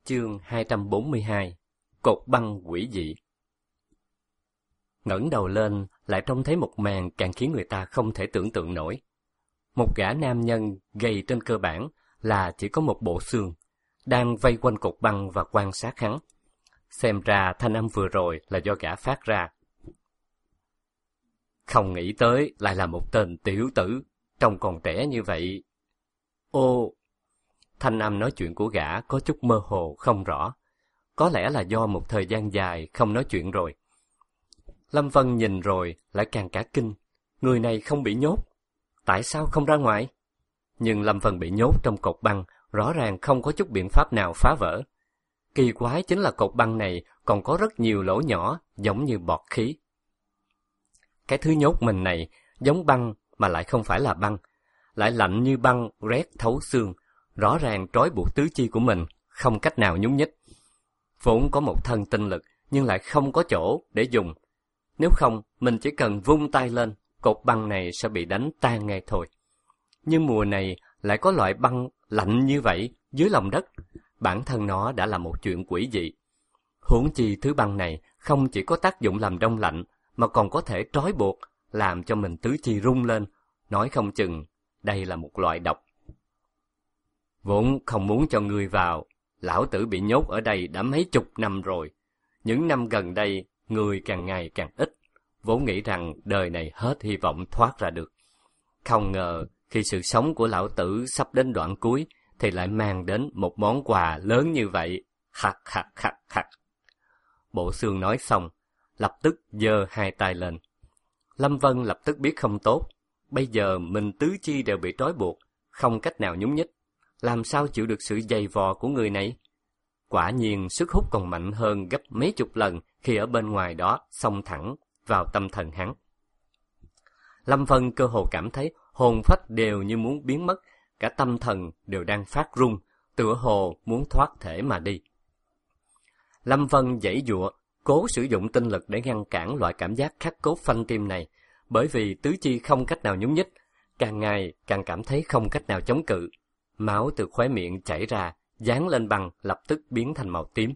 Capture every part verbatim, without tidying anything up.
Chương hai trăm bốn mươi hai. Cột băng quỷ dị. Ngẩng đầu lên, lại trông thấy một màn càng khiến người ta không thể tưởng tượng nổi. Một gã nam nhân gầy trên cơ bản là chỉ có một bộ xương, đang vây quanh cột băng và quan sát hắn. Xem ra thanh âm vừa rồi là do gã phát ra. Không nghĩ tới lại là một tên tiểu tử, trông còn trẻ như vậy. Ô... Thanh âm nói chuyện của gã có chút mơ hồ không rõ. Có lẽ là do một thời gian dài không nói chuyện rồi. Lâm Vân nhìn rồi lại càng cả kinh. Người này không bị nhốt. Tại sao không ra ngoài? Nhưng Lâm Vân bị nhốt trong cột băng, rõ ràng không có chút biện pháp nào phá vỡ. Kỳ quái chính là cột băng này còn có rất nhiều lỗ nhỏ giống như bọt khí. Cái thứ nhốt mình này giống băng mà lại không phải là băng. Lại lạnh như băng, rét thấu xương. Rõ ràng trói buộc tứ chi của mình, không cách nào nhúc nhích. Vốn có một thân tinh lực, nhưng lại không có chỗ để dùng. Nếu không, mình chỉ cần vung tay lên, cột băng này sẽ bị đánh tan ngay thôi. Nhưng mùa này lại có loại băng lạnh như vậy dưới lòng đất. Bản thân nó đã là một chuyện quỷ dị. Huống chi thứ băng này không chỉ có tác dụng làm đông lạnh, mà còn có thể trói buộc, làm cho mình tứ chi rung lên. Nói không chừng, đây là một loại độc. Vốn không muốn cho ngươi vào, lão tử bị nhốt ở đây đã mấy chục năm rồi. Những năm gần đây, người càng ngày càng ít. Vốn nghĩ rằng đời này hết hy vọng thoát ra được. Không ngờ, khi sự sống của lão tử sắp đến đoạn cuối, thì lại mang đến một món quà lớn như vậy. Hạc hạc hạc hạc. Bộ xương nói xong, lập tức giơ hai tay lên. Lâm Vân lập tức biết không tốt. Bây giờ mình tứ chi đều bị trói buộc, không cách nào nhúc nhích. Làm sao chịu được sự dày vò của người này? Quả nhiên sức hút còn mạnh hơn gấp mấy chục lần khi ở bên ngoài đó xông thẳng vào tâm thần hắn. Lâm Vân cơ hồ cảm thấy hồn phách đều như muốn biến mất, cả tâm thần đều đang phát run, tựa hồ muốn thoát thể mà đi. Lâm Vân giãy giụa, cố sử dụng tinh lực để ngăn cản loại cảm giác khắc cốt phanh tim này, bởi vì tứ chi không cách nào nhúc nhích, càng ngày càng cảm thấy không cách nào chống cự. Máu từ khóe miệng chảy ra, dán lên băng lập tức biến thành màu tím.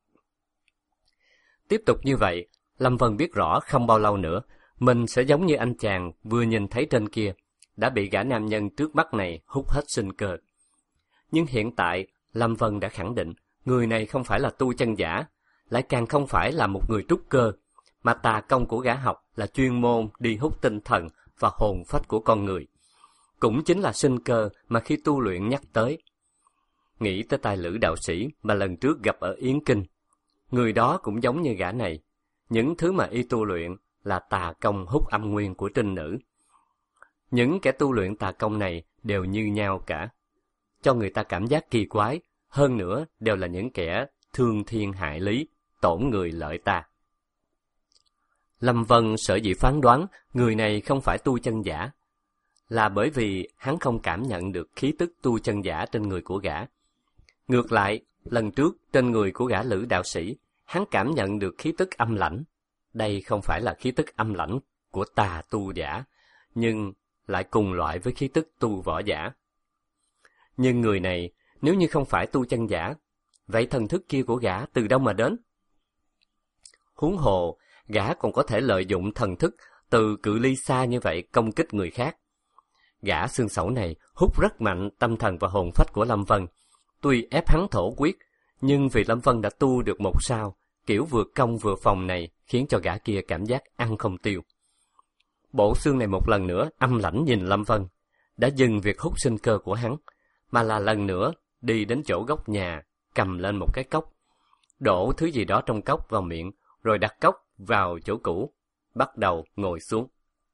Tiếp tục như vậy, Lâm Vân biết rõ không bao lâu nữa, mình sẽ giống như anh chàng vừa nhìn thấy trên kia, đã bị gã nam nhân trước mắt này hút hết sinh cơ. Nhưng hiện tại, Lâm Vân đã khẳng định, người này không phải là tu chân giả, lại càng không phải là một người trúc cơ, mà tà công của gã học là chuyên môn đi hút tinh thần và hồn phách của con người. Cũng chính là sinh cơ mà khi tu luyện nhắc tới. Nghĩ tới tài lữ đạo sĩ mà lần trước gặp ở Yến Kinh. Người đó cũng giống như gã này. Những thứ mà y tu luyện là tà công hút âm nguyên của trinh nữ. Những kẻ tu luyện tà công này đều như nhau cả. Cho người ta cảm giác kỳ quái, hơn nữa đều là những kẻ thương thiên hại lý, tổn người lợi ta. Lâm Vân sở dĩ phán đoán người này không phải tu chân giả, là bởi vì hắn không cảm nhận được khí tức tu chân giả trên người của gã. Ngược lại, lần trước trên người của gã lữ đạo sĩ, hắn cảm nhận được khí tức âm lãnh. Đây không phải là khí tức âm lãnh của tà tu giả, nhưng lại cùng loại với khí tức tu võ giả. Nhưng người này, nếu như không phải tu chân giả, vậy thần thức kia của gã từ đâu mà đến? Huống hồ, gã còn có thể lợi dụng thần thức từ cự ly xa như vậy công kích người khác. Gã xương sẩu này hút rất mạnh tâm thần và hồn phách của Lâm Vân. Tuy ép hắn thổ quyết, nhưng vì Lâm Vân đã tu được một sao, kiểu vừa công vừa phòng này khiến cho gã kia cảm giác ăn không tiêu. Bộ xương này một lần nữa âm lãnh nhìn Lâm Vân, đã dừng việc hút sinh cơ của hắn, mà là lần nữa đi đến chỗ góc nhà, cầm lên một cái cốc, đổ thứ gì đó trong cốc vào miệng, rồi đặt cốc vào chỗ cũ, bắt đầu ngồi xuống.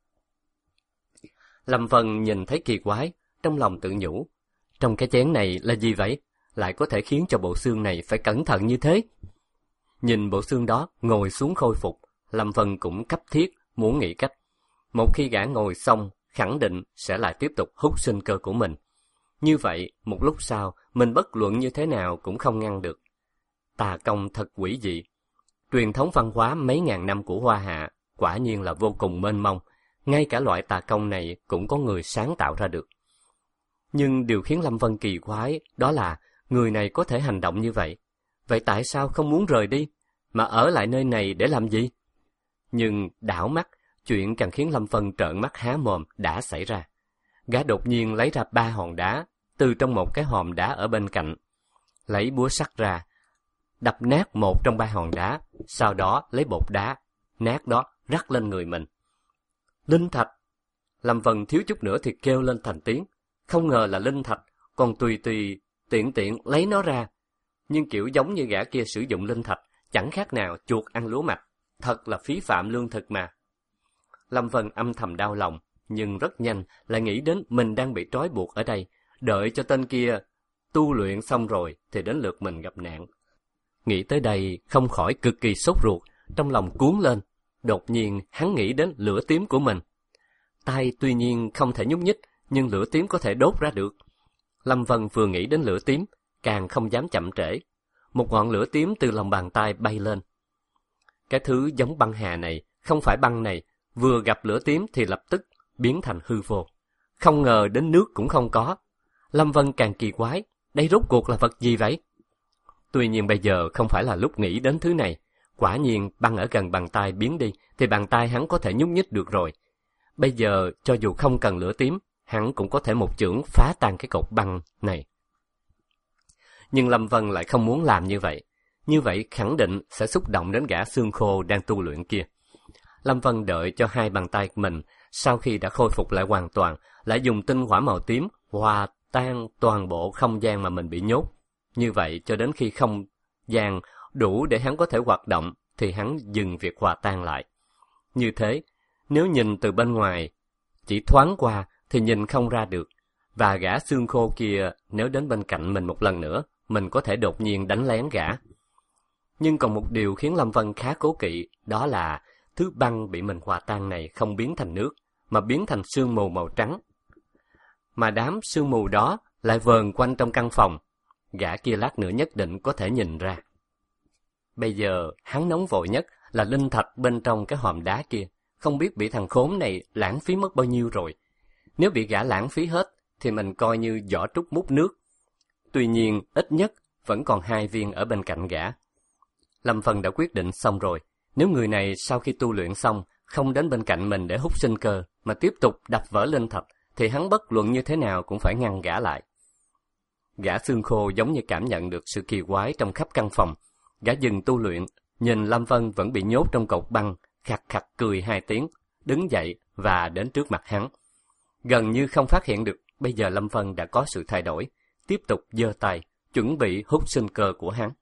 Lâm Vân nhìn thấy kỳ quái, trong lòng tự nhủ, trong cái chén này là gì vậy? Lại có thể khiến cho bộ xương này phải cẩn thận như thế. Nhìn bộ xương đó ngồi xuống khôi phục, Lâm Vân cũng cấp thiết muốn nghĩ cách. Một khi gã ngồi xong, khẳng định sẽ lại tiếp tục hút sinh cơ của mình. Như vậy, một lúc sau, mình bất luận như thế nào cũng không ngăn được. Tà công thật quỷ dị. Truyền thống văn hóa mấy ngàn năm của Hoa Hạ quả nhiên là vô cùng mênh mông. Ngay cả loại tà công này cũng có người sáng tạo ra được. Nhưng điều khiến Lâm Vân kỳ quái đó là người này có thể hành động như vậy. vậy tại sao không muốn rời đi, mà ở lại nơi này để làm gì? Nhưng đảo mắt, chuyện càng khiến Lâm Vân trợn mắt há mồm đã xảy ra. Gã đột nhiên lấy ra ba hòn đá từ trong một cái hòm đá ở bên cạnh, lấy búa sắt ra, đập nát một trong ba hòn đá, sau đó lấy bột đá nát đó rắc lên người mình. Linh thạch! Lâm Vân thiếu chút nữa thì kêu lên thành tiếng, không ngờ là linh thạch, còn tùy tùy tiện tiện lấy nó ra. Nhưng kiểu giống như gã kia sử dụng linh thạch, chẳng khác nào chuột ăn lúa mạch, thật là phí phạm lương thực mà. Lâm Vân âm thầm đau lòng, nhưng rất nhanh lại nghĩ đến mình đang bị trói buộc ở đây, đợi cho tên kia tu luyện xong rồi thì đến lượt mình gặp nạn. Nghĩ tới đây không khỏi cực kỳ sốt ruột, trong lòng cuốn lên. Đột nhiên hắn nghĩ đến lửa tím của mình. Tay tuy nhiên không thể nhúc nhích, nhưng lửa tím có thể đốt ra được. Lâm Vân vừa nghĩ đến lửa tím, càng không dám chậm trễ. Một ngọn lửa tím từ lòng bàn tay bay lên. Cái thứ giống băng hà này, không phải băng này, vừa gặp lửa tím thì lập tức biến thành hư vô. Không ngờ đến nước cũng không có. Lâm Vân càng kỳ quái, đây rốt cuộc là vật gì vậy? Tuy nhiên bây giờ không phải là lúc nghĩ đến thứ này. Quả nhiên băng ở gần bàn tay biến đi thì bàn tay hắn có thể nhúc nhích được rồi. Bây giờ cho dù không cần lửa tím, hắn cũng có thể một chưởng phá tan cái cột băng này. Nhưng Lâm Vân lại không muốn làm như vậy. Như vậy khẳng định sẽ xúc động đến gã xương khô đang tu luyện kia. Lâm Vân đợi cho hai bàn tay mình sau khi đã khôi phục lại hoàn toàn, lại dùng tinh hỏa màu tím hòa tan toàn bộ không gian mà mình bị nhốt. Như vậy cho đến khi không gian đủ để hắn có thể hoạt động thì hắn dừng việc hòa tan lại. Như thế, nếu nhìn từ bên ngoài, chỉ thoáng qua thì nhìn không ra được. Và gã xương khô kia nếu đến bên cạnh mình một lần nữa, mình có thể đột nhiên đánh lén gã. Nhưng còn một điều khiến Lâm Vân khá cố kỵ, đó là thứ băng bị mình hòa tan này không biến thành nước, mà biến thành sương mù màu trắng. Mà đám sương mù đó lại vờn quanh trong căn phòng. Gã kia lát nữa nhất định có thể nhìn ra. Bây giờ hắn nóng vội nhất là linh thạch bên trong cái hòm đá kia, không biết bị thằng khốn này lãng phí mất bao nhiêu rồi. Nếu bị gã lãng phí hết thì mình coi như giỏ trúc múc nước. Tuy nhiên ít nhất vẫn còn hai viên ở bên cạnh gã. Lâm Vân đã quyết định xong rồi, nếu người này sau khi tu luyện xong không đến bên cạnh mình để hút sinh cơ mà tiếp tục đập vỡ linh thạch thì hắn bất luận như thế nào cũng phải ngăn gã lại. Gã xương khô giống như cảm nhận được sự kỳ quái trong khắp căn phòng. Gã dừng tu luyện, nhìn Lâm Vân vẫn bị nhốt trong cột băng, khặt khặt cười hai tiếng, đứng dậy và đến trước mặt hắn. Gần như không phát hiện được bây giờ Lâm Vân đã có sự thay đổi, tiếp tục giơ tay, chuẩn bị hút sinh cơ của hắn.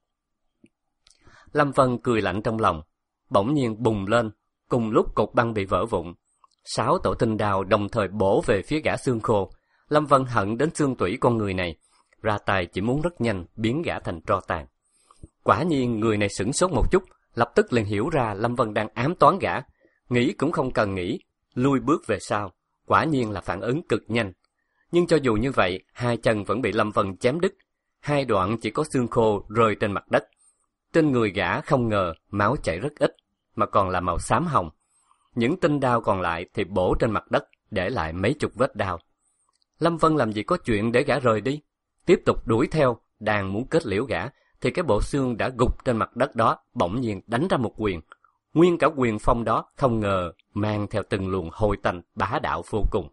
Lâm Vân cười lạnh trong lòng, bỗng nhiên bùng lên, cùng lúc cột băng bị vỡ vụn. Sáu tổ tinh đao đồng thời bổ về phía gã xương khô. Lâm Vân hận đến xương tủy con người này, ra tay chỉ muốn rất nhanh biến gã thành tro tàn. Quả nhiên người này sửng sốt một chút, lập tức liền hiểu ra Lâm Vân đang ám toán gã. Nghĩ cũng không cần nghĩ, lui bước về sau. Quả nhiên là phản ứng cực nhanh. Nhưng cho dù như vậy, hai chân vẫn bị Lâm Vân chém đứt. Hai đoạn chỉ có xương khô rơi trên mặt đất. Trên người gã không ngờ máu chảy rất ít, mà còn là màu xám hồng. Những tinh đao còn lại thì bổ trên mặt đất, để lại mấy chục vết đao. Lâm Vân làm gì có chuyện để gã rời đi. Tiếp tục đuổi theo, đang muốn kết liễu gã, thì cái bộ xương đã gục trên mặt đất đó bỗng nhiên đánh ra một quyền. Nguyên cả quyền phong đó không ngờ mang theo từng luồng hôi tanh bá đạo vô cùng.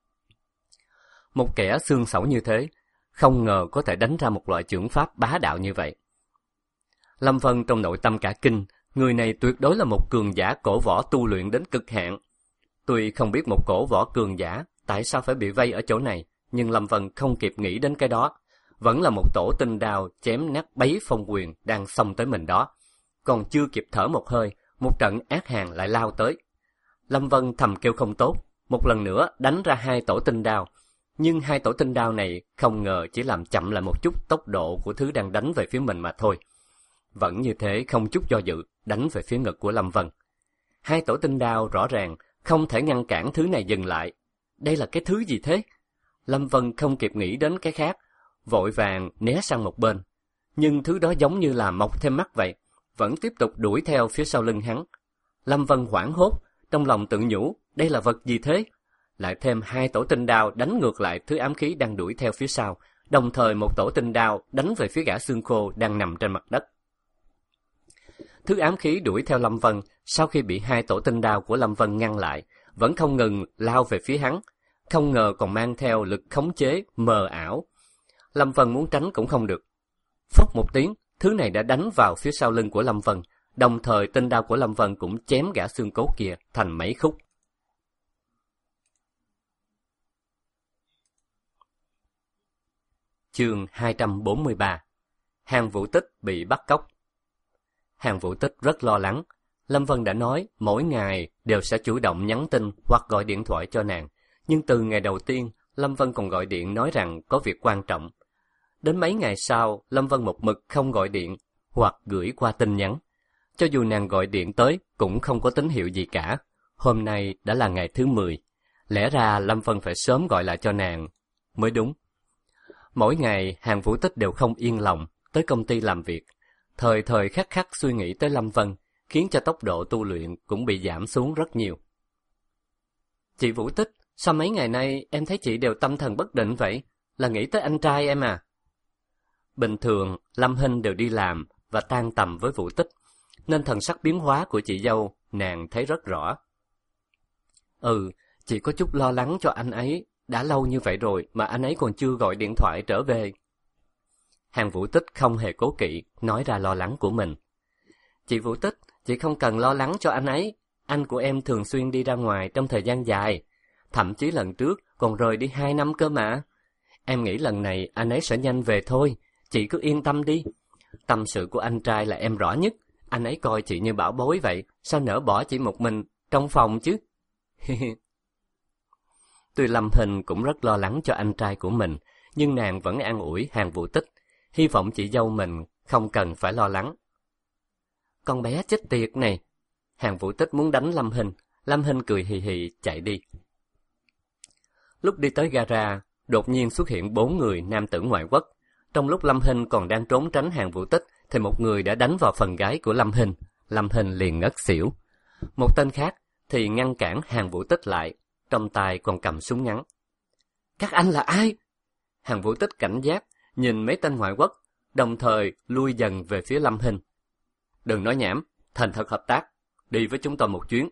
Một kẻ xương xẩu như thế, không ngờ có thể đánh ra một loại chưởng pháp bá đạo như vậy. Lâm Vân trong nội tâm cả kinh, người này tuyệt đối là một cường giả cổ võ tu luyện đến cực hạn. Tuy không biết một cổ võ cường giả tại sao phải bị vây ở chỗ này, nhưng Lâm Vân không kịp nghĩ đến cái đó. Vẫn là một tổ tinh đao chém nát bấy phong quyền đang xông tới mình đó. Còn chưa kịp thở một hơi, một trận ác hàn lại lao tới. Lâm Vân thầm kêu không tốt, một lần nữa đánh ra hai tổ tinh đao. Nhưng hai tổ tinh đao này không ngờ chỉ làm chậm lại một chút tốc độ của thứ đang đánh về phía mình mà thôi. Vẫn như thế không chút do dự, đánh về phía ngực của Lâm Vân. Hai tổ tinh đao rõ ràng không thể ngăn cản thứ này dừng lại. Đây là cái thứ gì thế? Lâm Vân không kịp nghĩ đến cái khác, vội vàng né sang một bên. Nhưng thứ đó giống như là mọc thêm mắt vậy, vẫn tiếp tục đuổi theo phía sau lưng hắn. Lâm Vân hoảng hốt, trong lòng tự nhủ, đây là vật gì thế? Lại thêm hai tổ tinh đao đánh ngược lại thứ ám khí đang đuổi theo phía sau, đồng thời một tổ tinh đao đánh về phía gã xương khô đang nằm trên mặt đất. Thứ ám khí đuổi theo Lâm Vân, sau khi bị hai tổ tinh đao của Lâm Vân ngăn lại, vẫn không ngừng lao về phía hắn, không ngờ còn mang theo lực khống chế mờ ảo. Lâm Vân muốn tránh cũng không được. Phốc một tiếng, thứ này đã đánh vào phía sau lưng của Lâm Vân, đồng thời tinh đao của Lâm Vân cũng chém gã xương cốt kia thành mấy khúc. Chương hai trăm bốn mươi ba. Hàn Vũ Tích bị bắt cóc. Hàn Vũ Tích rất lo lắng. Lâm Vân đã nói mỗi ngày đều sẽ chủ động nhắn tin hoặc gọi điện thoại cho nàng. Nhưng từ ngày đầu tiên, Lâm Vân còn gọi điện nói rằng có việc quan trọng. Đến mấy ngày sau, Lâm Vân một mực không gọi điện hoặc gửi qua tin nhắn. Cho dù nàng gọi điện tới cũng không có tín hiệu gì cả. Hôm nay đã là ngày thứ mười. Lẽ ra Lâm Vân phải sớm gọi lại cho nàng mới đúng. Mỗi ngày Hàn Vũ Tích đều không yên lòng tới công ty làm việc. Thời thời khắc khắc suy nghĩ tới Lâm Vân, khiến cho tốc độ tu luyện cũng bị giảm xuống rất nhiều. Chị Vũ Tích, sao mấy ngày nay em thấy chị đều tâm thần bất định vậy? Là nghĩ tới anh trai em à? Bình thường, Lâm Hinh đều đi làm và tan tầm với Vũ Tích, nên thần sắc biến hóa của chị dâu nàng thấy rất rõ. Ừ, chị có chút lo lắng cho anh ấy. Đã lâu như vậy rồi mà anh ấy còn chưa gọi điện thoại trở về. Hàn Vũ Tích không hề cố kỵ nói ra lo lắng của mình. Chị Vũ Tích, chị không cần lo lắng cho anh ấy. Anh của em thường xuyên đi ra ngoài trong thời gian dài. Thậm chí lần trước còn rời đi hai năm cơ mà. Em nghĩ lần này anh ấy sẽ nhanh về thôi. Chị cứ yên tâm đi. Tâm sự của anh trai là em rõ nhất. Anh ấy coi chị như bảo bối vậy. Sao nỡ bỏ chị một mình trong phòng chứ? Tuy Lâm Hinh cũng rất lo lắng cho anh trai của mình, nhưng nàng vẫn an ủi Hàn Vũ Tích, hy vọng chị dâu mình không cần phải lo lắng. Con bé chết tiệt này! Hàn Vũ Tích muốn đánh Lâm Hinh, Lâm Hinh cười hì hì chạy đi. Lúc đi tới gara, đột nhiên xuất hiện bốn người nam tử ngoại quốc. Trong lúc Lâm Hinh còn đang trốn tránh Hàn Vũ Tích, thì một người đã đánh vào phần gáy của Lâm Hinh. Lâm Hinh liền ngất xỉu. Một tên khác thì ngăn cản Hàn Vũ Tích lại, trong tay còn cầm súng ngắn. Các anh là ai? Hàn Vũ Tích cảnh giác, nhìn mấy tên ngoại quốc, đồng thời lui dần về phía Lâm Hinh. Đừng nói nhảm, thành thật hợp tác, đi với chúng tôi một chuyến.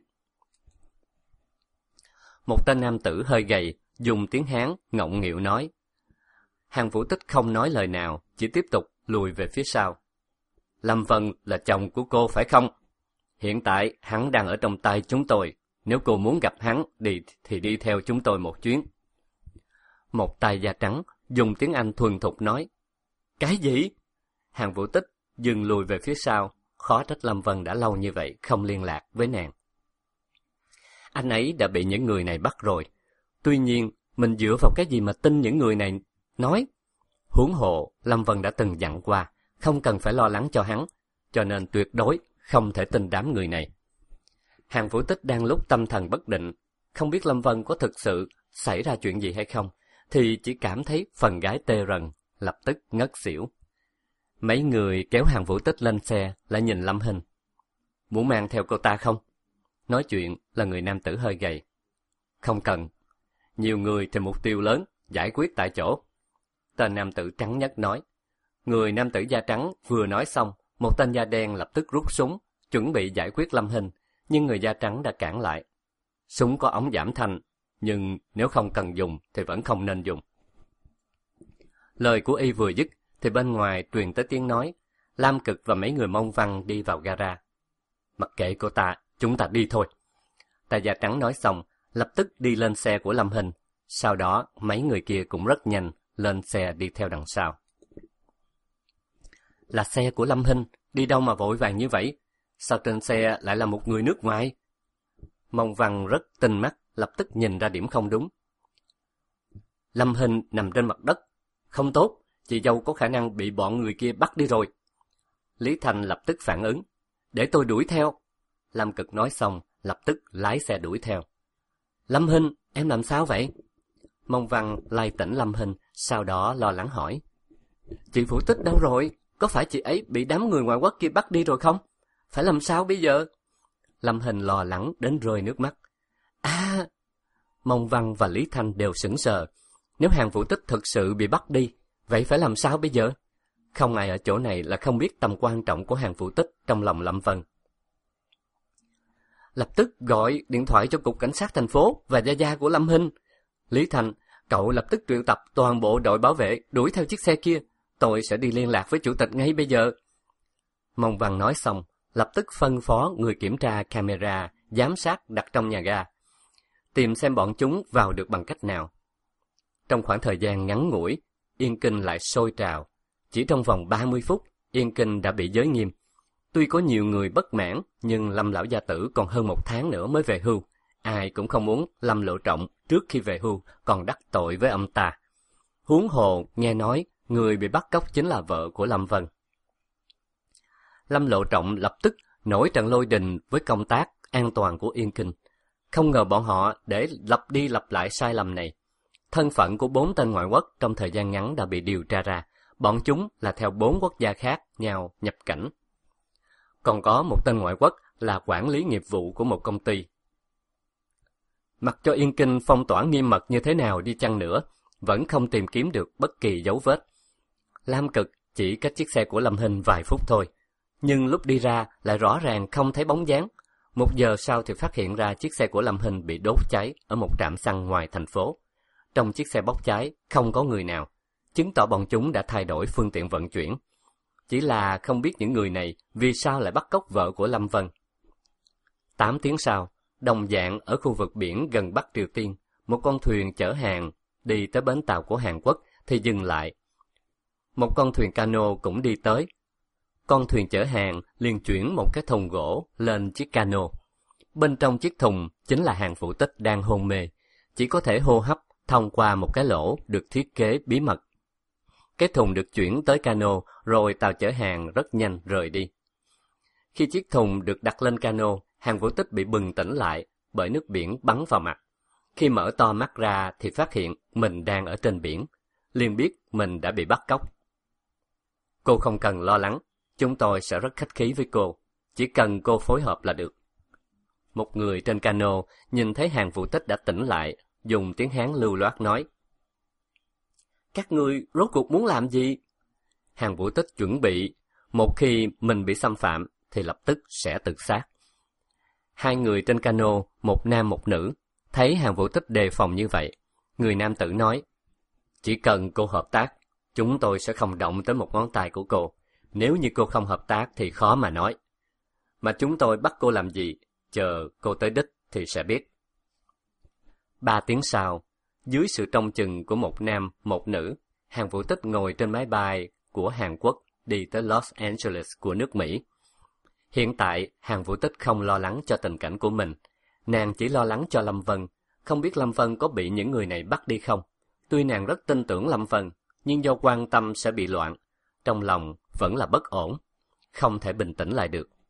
Một tên nam tử hơi gầy, dùng tiếng Hán ngọng nghịu nói. Hàn Vũ Tích không nói lời nào, chỉ tiếp tục lùi về phía sau. Lâm Vân là chồng của cô phải không? Hiện tại hắn đang ở trong tay chúng tôi. Nếu cô muốn gặp hắn đi thì đi theo chúng tôi một chuyến. Một tay da trắng dùng tiếng Anh thuần thục nói. Cái gì? Hàn Vũ Tích dừng lùi về phía sau. Khó trách Lâm Vân đã lâu như vậy không liên lạc với nàng. Anh ấy đã bị những người này bắt rồi. Tuy nhiên mình dựa vào cái gì mà tin những người này nói? Huống hộ Lâm Vân đã từng dặn qua không cần phải lo lắng cho hắn, cho nên tuyệt đối không thể tin đám người này. Hàn Vũ Tích đang lúc tâm thần bất định, không biết Lâm Vân có thực sự xảy ra chuyện gì hay không, thì chỉ cảm thấy phần gáy tê rần, lập tức ngất xỉu. Mấy người kéo Hàn Vũ Tích lên xe, lại nhìn Lâm Hinh. Muốn mang theo cô ta không? Nói chuyện là người nam tử hơi gầy. Không cần. Nhiều người thì mục tiêu lớn, giải quyết tại chỗ. Tên nam tử trắng nhất nói. Người nam tử da trắng vừa nói xong, một tên da đen lập tức rút súng, chuẩn bị giải quyết Lâm Hinh. Nhưng người da trắng đã cản lại. Súng có ống giảm thanh, nhưng nếu không cần dùng thì vẫn không nên dùng. Lời của y vừa dứt, thì bên ngoài truyền tới tiếng nói. Lam Cực và mấy người Mông Văn đi vào gara. Mặc kệ cô ta, chúng ta đi thôi. Tay da trắng nói xong, lập tức đi lên xe của Lâm Hinh. Sau đó, mấy người kia cũng rất nhanh, lên xe đi theo đằng sau. Là xe của Lâm Hinh, đi đâu mà vội vàng như vậy? Sao trên xe lại là một người nước ngoài? Mông Văn rất tinh mắt, lập tức nhìn ra điểm không đúng. Lâm Hinh nằm trên mặt đất. Không tốt, chị dâu có khả năng bị bọn người kia bắt đi rồi. Lý Thành lập tức phản ứng. Để tôi đuổi theo. Lam Cực nói xong, lập tức lái xe đuổi theo. Lâm Hinh, em làm sao vậy? Mông Văn lay tỉnh Lâm Hinh, sau đó lo lắng hỏi. Chị Vũ Tích đâu rồi? Có phải chị ấy bị đám người ngoại quốc kia bắt đi rồi không? Phải làm sao bây giờ? Lâm Hinh lo lắng đến rơi nước mắt. À! Mông Văn và Lý Thanh đều sững sờ. Nếu Hàn Vũ Tích thực sự bị bắt đi, vậy phải làm sao bây giờ? Không ai ở chỗ này là không biết tầm quan trọng của Hàn Vũ Tích trong lòng Lâm Vân. Lập tức gọi điện thoại cho cục cảnh sát thành phố và gia gia của Lâm Hinh. Lý Thành, cậu lập tức triệu tập toàn bộ đội bảo vệ đuổi theo chiếc xe kia. Tôi sẽ đi liên lạc với chủ tịch ngay bây giờ. Mông Văn nói xong, lập tức phân phó người kiểm tra camera, giám sát đặt trong nhà ga, tìm xem bọn chúng vào được bằng cách nào. Trong khoảng thời gian ngắn ngủi, Yên Kinh lại sôi trào. Chỉ trong vòng ba mươi phút, Yên Kinh đã bị giới nghiêm. Tuy có nhiều người bất mãn, nhưng Lâm lão gia tử còn hơn một tháng nữa mới về hưu. Ai cũng không muốn Lâm Lộ Trọng trước khi về hưu còn đắc tội với ông ta. Huống hồ nghe nói người bị bắt cóc chính là vợ của Lâm Vân. Lâm Lộ Trọng lập tức nổi trận lôi đình với công tác an toàn của Yên Kinh. Không ngờ bọn họ để lặp đi lặp lại sai lầm này. Thân phận của bốn tên ngoại quốc trong thời gian ngắn đã bị điều tra ra. Bọn chúng là theo bốn quốc gia khác nhau nhập cảnh. Còn có một tên ngoại quốc là quản lý nghiệp vụ của một công ty. Mặc cho Yên Kinh phong tỏa nghiêm mật như thế nào đi chăng nữa, vẫn không tìm kiếm được bất kỳ dấu vết. Lam Cực chỉ cách chiếc xe của Lâm Hinh vài phút thôi, nhưng lúc đi ra lại rõ ràng không thấy bóng dáng. Một giờ sau thì phát hiện ra chiếc xe của Lâm Hinh bị đốt cháy ở một trạm xăng ngoài thành phố. Trong chiếc xe bốc cháy không có người nào, chứng tỏ bọn chúng đã thay đổi phương tiện vận chuyển. Chỉ là không biết những người này vì sao lại bắt cóc vợ của Lâm Vân. Tám tiếng sau, đồng dạng ở khu vực biển gần Bắc Triều Tiên, một con thuyền chở hàng đi tới bến tàu của Hàn Quốc thì dừng lại. Một con thuyền cano cũng đi tới. Con thuyền chở hàng liền chuyển một cái thùng gỗ lên chiếc cano. Bên trong chiếc thùng chính là Hàn Vũ Tích đang hôn mê, chỉ có thể hô hấp thông qua một cái lỗ được thiết kế bí mật. Cái thùng được chuyển tới cano, rồi tàu chở hàng rất nhanh rời đi. Khi chiếc thùng được đặt lên cano, Hàn Vũ Tích bị bừng tỉnh lại bởi nước biển bắn vào mặt. Khi mở to mắt ra thì phát hiện mình đang ở trên biển, liền biết mình đã bị bắt cóc. Cô không cần lo lắng, chúng tôi sẽ rất khách khí với cô, chỉ cần cô phối hợp là được. Một người trên cano nhìn thấy Hàn Vũ Tích đã tỉnh lại, dùng tiếng Hán lưu loát nói: Các ngươi rốt cuộc muốn làm gì? Hàn Vũ Tích chuẩn bị, một khi mình bị xâm phạm thì lập tức sẽ tự sát. Hai người trên cano, một nam một nữ, thấy Hàn Vũ Tích đề phòng như vậy. Người nam tử nói: Chỉ cần cô hợp tác, chúng tôi sẽ không động tới một ngón tay của cô. Nếu như cô không hợp tác thì khó mà nói. Mà chúng tôi bắt cô làm gì, chờ cô tới đích thì sẽ biết. Ba tiếng sau, dưới sự trông chừng của một nam, một nữ, Hàn Vũ Tích ngồi trên máy bay của Hàn Quốc đi tới Los Angeles của nước Mỹ. Hiện tại, Hàn Vũ Tích không lo lắng cho tình cảnh của mình. Nàng chỉ lo lắng cho Lâm Vân, không biết Lâm Vân có bị những người này bắt đi không. Tuy nàng rất tin tưởng Lâm Vân, nhưng do quan tâm sẽ bị loạn, trong lòng vẫn là bất ổn, không thể bình tĩnh lại được.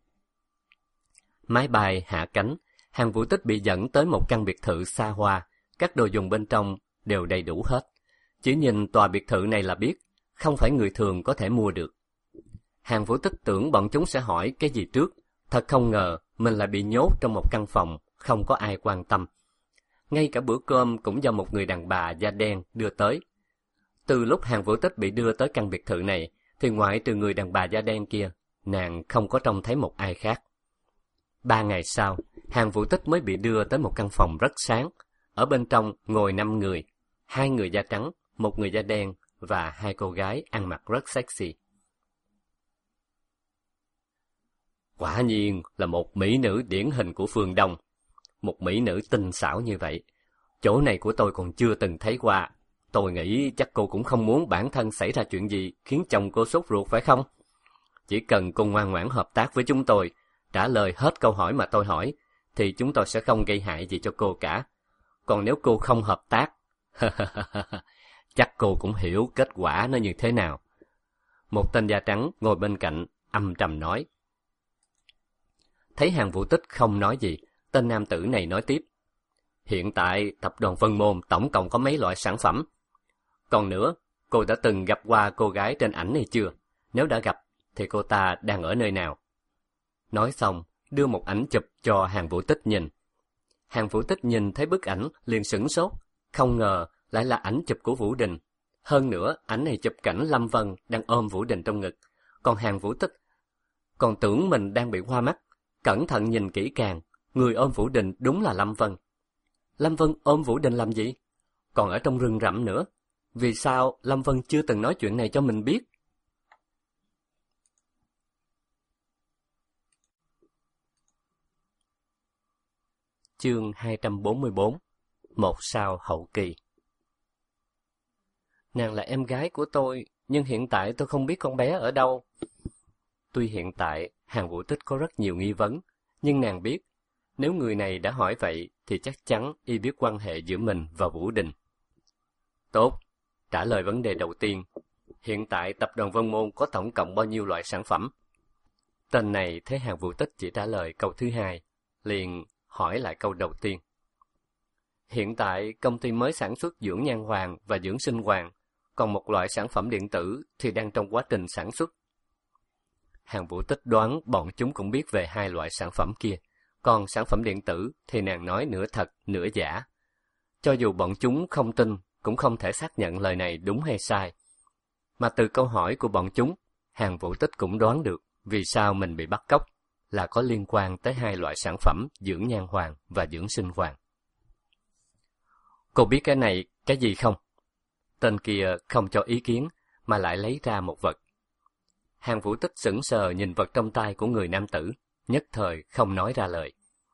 Máy bay hạ cánh, Hàn Vũ Tích bị dẫn tới một căn biệt thự xa hoa, các đồ dùng bên trong đều đầy đủ hết. Chỉ nhìn tòa biệt thự này là biết, không phải người thường có thể mua được. Hàn Vũ Tích tưởng bọn chúng sẽ hỏi cái gì trước, thật không ngờ mình lại bị nhốt trong một căn phòng, không có ai quan tâm. Ngay cả bữa cơm cũng do một người đàn bà da đen đưa tới. Từ lúc Hàn Vũ Tích bị đưa tới căn biệt thự này, thì ngoại trừ người đàn bà da đen kia, nàng không có trông thấy một ai khác. Ba ngày sau, Hàn Vũ Tích mới bị đưa tới một căn phòng rất sáng. Ở bên trong ngồi năm người, hai người da trắng, một người da đen và hai cô gái ăn mặc rất sexy. Quả nhiên là một mỹ nữ điển hình của phương Đông. Một mỹ nữ tinh xảo như vậy, chỗ này của tôi còn chưa từng thấy qua. Tôi nghĩ chắc cô cũng không muốn bản thân xảy ra chuyện gì khiến chồng cô sốt ruột phải không? Chỉ cần cô ngoan ngoãn hợp tác với chúng tôi, trả lời hết câu hỏi mà tôi hỏi, thì chúng tôi sẽ không gây hại gì cho cô cả. Còn nếu cô không hợp tác, chắc cô cũng hiểu kết quả nó như thế nào. Một tên da trắng ngồi bên cạnh, âm trầm nói. Thấy Hàn Vũ Tích không nói gì, tên nam tử này nói tiếp. Hiện tại, tập đoàn Vân Môn tổng cộng có mấy loại sản phẩm. Còn nữa, cô đã từng gặp qua cô gái trên ảnh này chưa? Nếu đã gặp, thì cô ta đang ở nơi nào? Nói xong, đưa một ảnh chụp cho Hàn Vũ Tích nhìn. Hàn Vũ Tích nhìn thấy bức ảnh liền sửng sốt, không ngờ lại là ảnh chụp của Vũ Đình. Hơn nữa, ảnh này chụp cảnh Lâm Vân đang ôm Vũ Đình trong ngực, còn Hàn Vũ Tích còn tưởng mình đang bị hoa mắt. Cẩn thận nhìn kỹ càng, người ôm Vũ Đình đúng là Lâm Vân. Lâm Vân ôm Vũ Đình làm gì? Còn ở trong rừng rậm nữa. Vì sao Lâm Vân chưa từng nói chuyện này cho mình biết? Chương hai trăm bốn mươi bốn. Một sao hậu kỳ. Nàng là em gái của tôi, nhưng hiện tại tôi không biết con bé ở đâu. Tuy hiện tại Hàn Vũ Tích có rất nhiều nghi vấn, nhưng nàng biết, nếu người này đã hỏi vậy thì chắc chắn y biết quan hệ giữa mình và Vũ Đình. Tốt, trả lời vấn đề đầu tiên. Hiện tại tập đoàn Vân Môn có tổng cộng bao nhiêu loại sản phẩm? Tên này thấy Hàn Vũ Tích chỉ trả lời câu thứ hai, liền hỏi lại câu đầu tiên. Hiện tại công ty mới sản xuất dưỡng nhan hoàng và dưỡng sinh hoàng, còn một loại sản phẩm điện tử thì đang trong quá trình sản xuất. Hàn Vũ Tích đoán bọn chúng cũng biết về hai loại sản phẩm kia, còn sản phẩm điện tử thì nàng nói nửa thật, nửa giả. Cho dù bọn chúng không tin, cũng không thể xác nhận lời này đúng hay sai. Mà từ câu hỏi của bọn chúng, Hàn Vũ Tích cũng đoán được vì sao mình bị bắt cóc, là có liên quan tới hai loại sản phẩm dưỡng nhan hoàng và dưỡng sinh hoàng. Cô biết cái này, cái gì không? Tên kia không cho ý kiến, mà lại lấy ra một vật. Hàn Vũ Tích sững sờ nhìn vật trong tay của người nam tử, nhất thời không nói ra lời.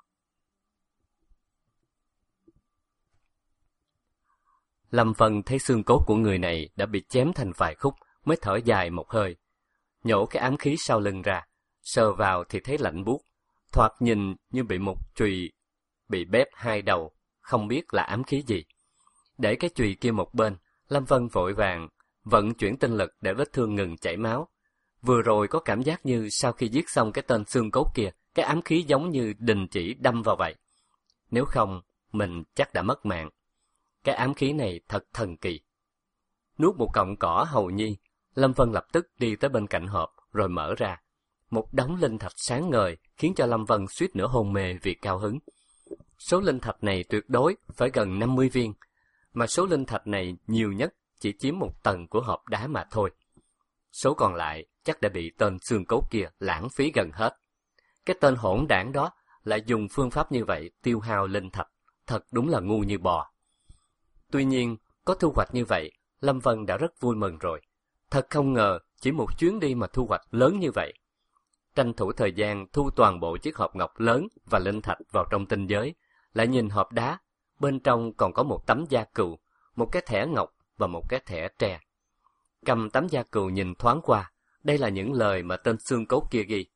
Lâm Vân thấy xương cốt của người này đã bị chém thành vài khúc, mới thở dài một hơi. Nhổ cái ám khí sau lưng ra, sờ vào thì thấy lạnh buốt, thoạt nhìn như bị một chùy bị bếp hai đầu, không biết là ám khí gì. Để cái chùy kia một bên, Lâm Vân vội vàng vận chuyển tinh lực để vết thương ngừng chảy máu. Vừa rồi có cảm giác như sau khi giết xong cái tên xương cốt kia, cái ám khí giống như đình chỉ đâm vào vậy. Nếu không, mình chắc đã mất mạng. Cái ám khí này thật thần kỳ. Nuốt một cọng cỏ hầu nhi, Lâm Vân lập tức đi tới bên cạnh hộp rồi mở ra. Một đống linh thạch sáng ngời khiến cho Lâm Vân suýt nữa hôn mê vì cao hứng. Số linh thạch này tuyệt đối phải gần năm mươi viên, mà số linh thạch này nhiều nhất chỉ chiếm một tầng của hộp đá mà thôi. Số còn lại chắc đã bị tên xương cốt kia lãng phí gần hết. Cái tên hỗn đảng đó lại dùng phương pháp như vậy tiêu hao linh thạch, thật đúng là ngu như bò. Tuy nhiên, có thu hoạch như vậy, Lâm Vân đã rất vui mừng rồi. Thật không ngờ, chỉ một chuyến đi mà thu hoạch lớn như vậy. Tranh thủ thời gian thu toàn bộ chiếc hộp ngọc lớn và linh thạch vào trong tinh giới, lại nhìn hộp đá, bên trong còn có một tấm da cừu, một cái thẻ ngọc và một cái thẻ tre. Cầm tấm da cừu nhìn thoáng qua, đây là những lời mà tên xương cốt kia ghi.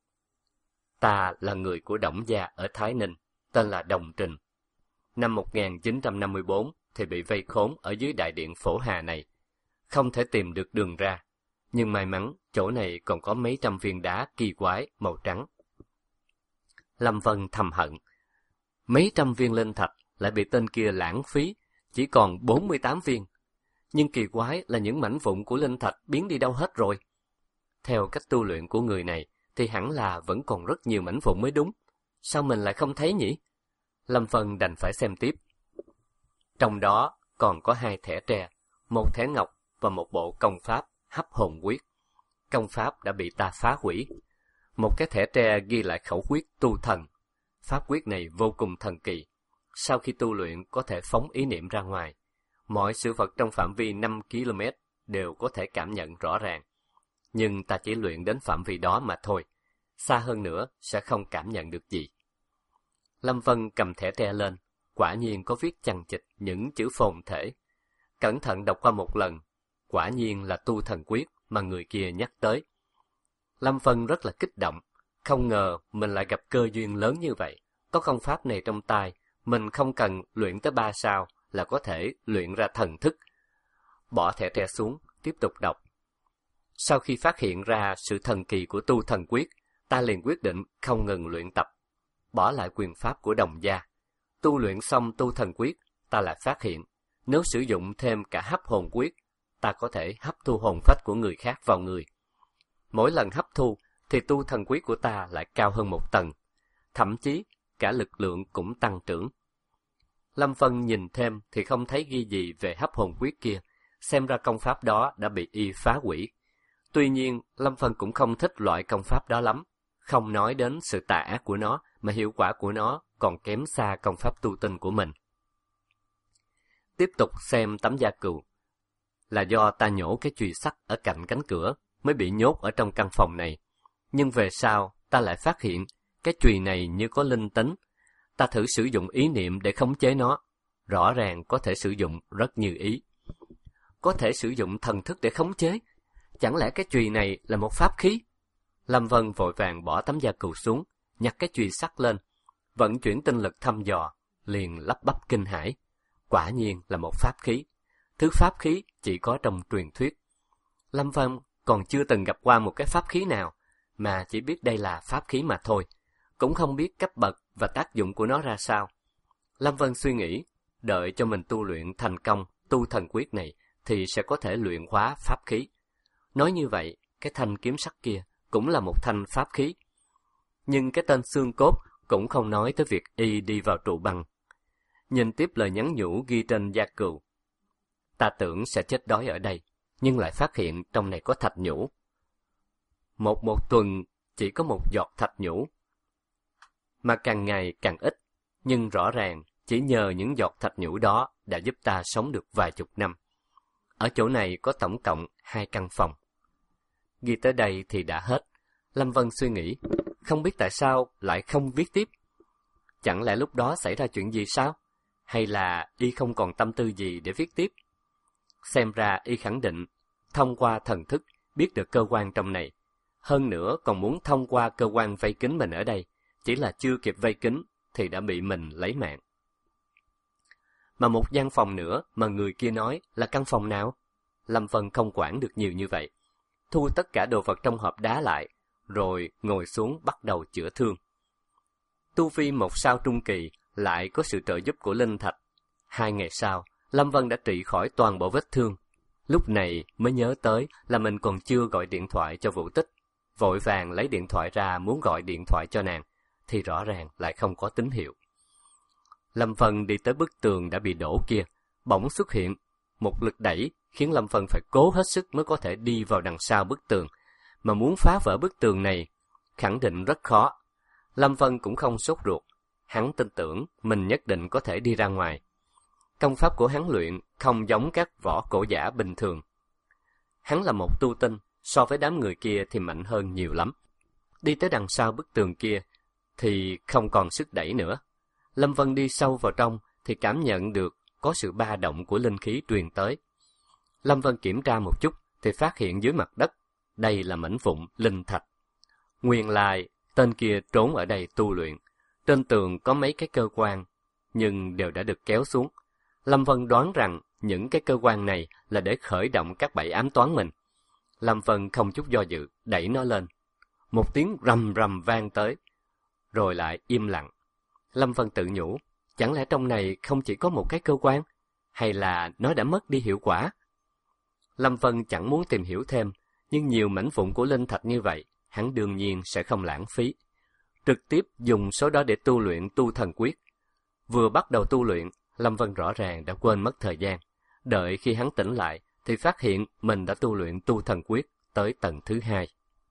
Ta là người của Đổng gia ở Thái Ninh, tên là Đồng Trình. Năm một nghìn chín trăm năm mươi bốn thì bị vây khốn ở dưới đại điện Phổ Hà này, không thể tìm được đường ra. Nhưng may mắn chỗ này còn có mấy trăm viên đá kỳ quái màu trắng. Lâm Vân thầm hận, mấy trăm viên linh thạch lại bị tên kia lãng phí, chỉ còn bốn mươi tám viên. Nhưng kỳ quái là những mảnh vụn của linh thạch biến đi đâu hết rồi. Theo cách tu luyện của người này thì hẳn là vẫn còn rất nhiều mảnh vụn mới đúng. Sao mình lại không thấy nhỉ? Lâm Vân đành phải xem tiếp. Trong đó còn có hai thẻ tre, một thẻ ngọc và một bộ công pháp hấp hồn quyết. Công pháp đã bị ta phá hủy. Một cái thẻ tre ghi lại khẩu quyết tu thần. Pháp quyết này vô cùng thần kỳ. Sau khi tu luyện có thể phóng ý niệm ra ngoài. Mọi sự vật trong phạm vi năm ki lô mét đều có thể cảm nhận rõ ràng. Nhưng ta chỉ luyện đến phạm vi đó mà thôi. Xa hơn nữa sẽ không cảm nhận được gì. Lâm Vân cầm thẻ tre lên. Quả nhiên có viết chằng chịt những chữ phồn thể. Cẩn thận đọc qua một lần. Quả nhiên là tu thần quyết mà người kia nhắc tới. Lâm Vân rất là kích động. Không ngờ mình lại gặp cơ duyên lớn như vậy. Có công pháp này trong tay, mình không cần luyện tới ba sao là có thể luyện ra thần thức. Bỏ thẻ tre xuống, tiếp tục đọc. Sau khi phát hiện ra sự thần kỳ của tu thần quyết, ta liền quyết định không ngừng luyện tập. Bỏ lại quyền pháp của Đồng gia. Tu luyện xong tu thần quyết, ta lại phát hiện, nếu sử dụng thêm cả hấp hồn quyết, ta có thể hấp thu hồn phách của người khác vào người. Mỗi lần hấp thu, thì tu thần quyết của ta lại cao hơn một tầng. Thậm chí, cả lực lượng cũng tăng trưởng. Lâm Vân nhìn thêm thì không thấy ghi gì về hấp hồn quyết kia, xem ra công pháp đó đã bị y phá hủy. Tuy nhiên, Lâm Vân cũng không thích loại công pháp đó lắm. Không nói đến sự tà ác của nó, mà hiệu quả của nó còn kém xa công pháp tu tinh của mình. Tiếp tục xem tấm da cừu. Là do ta nhổ cái chùy sắt ở cạnh cánh cửa mới bị nhốt ở trong căn phòng này. Nhưng về sau, ta lại phát hiện cái chùy này như có linh tính. Ta thử sử dụng ý niệm để khống chế nó. Rõ ràng có thể sử dụng rất như ý. Có thể sử dụng thần thức để khống chế. Chẳng lẽ cái chùy này là một pháp khí? Lâm Vân vội vàng bỏ tấm da cừu xuống, nhặt cái chùy sắt lên, vận chuyển tinh lực thăm dò, liền lắp bắp kinh hãi. Quả nhiên là một pháp khí. Thứ pháp khí chỉ có trong truyền thuyết. Lâm Vân còn chưa từng gặp qua một cái pháp khí nào, mà chỉ biết đây là pháp khí mà thôi, cũng không biết cấp bậc và tác dụng của nó ra sao. Lâm Vân suy nghĩ, đợi cho mình tu luyện thành công tu thần quyết này thì sẽ có thể luyện hóa pháp khí. Nói như vậy, cái thanh kiếm sắt kia cũng là một thanh pháp khí. Nhưng cái tên xương cốt cũng không nói tới việc y đi vào trụ băng. Nhìn tiếp lời nhắn nhủ ghi trên da cừu. Ta tưởng sẽ chết đói ở đây, nhưng lại phát hiện trong này có thạch nhũ. Một một tuần chỉ có một giọt thạch nhũ, mà càng ngày càng ít, nhưng rõ ràng chỉ nhờ những giọt thạch nhũ đó đã giúp ta sống được vài chục năm. Ở chỗ này có tổng cộng hai căn phòng. Ghi tới đây thì đã hết. Lâm Vân suy nghĩ, không biết tại sao lại không viết tiếp. Chẳng lẽ lúc đó xảy ra chuyện gì sao? Hay là y không còn tâm tư gì để viết tiếp? Xem ra y khẳng định, thông qua thần thức biết được cơ quan trong này. Hơn nữa còn muốn thông qua cơ quan vây kín mình ở đây. Chỉ là chưa kịp vây kín thì đã bị mình lấy mạng. Mà một gian phòng nữa mà người kia nói là căn phòng nào? Lâm Vân không quản được nhiều như vậy. Thu tất cả đồ vật trong hộp đá lại, rồi ngồi xuống bắt đầu chữa thương. Tu vi một sao trung kỳ lại có sự trợ giúp của linh thạch. Hai ngày sau, Lâm Vân đã trị khỏi toàn bộ vết thương. Lúc này mới nhớ tới là mình còn chưa gọi điện thoại cho Vũ Tích. Vội vàng lấy điện thoại ra muốn gọi điện thoại cho nàng, thì rõ ràng lại không có tín hiệu. Lâm Vân đi tới bức tường đã bị đổ kia, bỗng xuất hiện một lực đẩy khiến Lâm Vân phải cố hết sức mới có thể đi vào đằng sau bức tường, mà muốn phá vỡ bức tường này khẳng định rất khó. Lâm Vân cũng không sốt ruột, hắn tin tưởng mình nhất định có thể đi ra ngoài. Công pháp của hắn luyện không giống các võ cổ giả bình thường. Hắn là một tu tinh, so với đám người kia thì mạnh hơn nhiều lắm. Đi tới đằng sau bức tường kia thì không còn sức đẩy nữa. Lâm Vân đi sâu vào trong thì cảm nhận được có sự ba động của linh khí truyền tới. Lâm Vân kiểm tra một chút thì phát hiện dưới mặt đất, đây là mảnh vụn linh thạch. Nguyên lai, tên kia trốn ở đây tu luyện. Trên tường có mấy cái cơ quan, nhưng đều đã được kéo xuống. Lâm Vân đoán rằng những cái cơ quan này là để khởi động các bẫy ám toán mình. Lâm Vân không chút do dự, đẩy nó lên. Một tiếng rầm rầm vang tới, rồi lại im lặng. Lâm Vân tự nhủ, chẳng lẽ trong này không chỉ có một cái cơ quan, hay là nó đã mất đi hiệu quả? Lâm Vân chẳng muốn tìm hiểu thêm, nhưng nhiều mảnh vụn của linh thạch như vậy, hắn đương nhiên sẽ không lãng phí. Trực tiếp dùng số đó để tu luyện tu thần quyết. Vừa bắt đầu tu luyện, Lâm Vân rõ ràng đã quên mất thời gian. Đợi khi hắn tỉnh lại, thì phát hiện mình đã tu luyện tu thần quyết tới tầng thứ hai.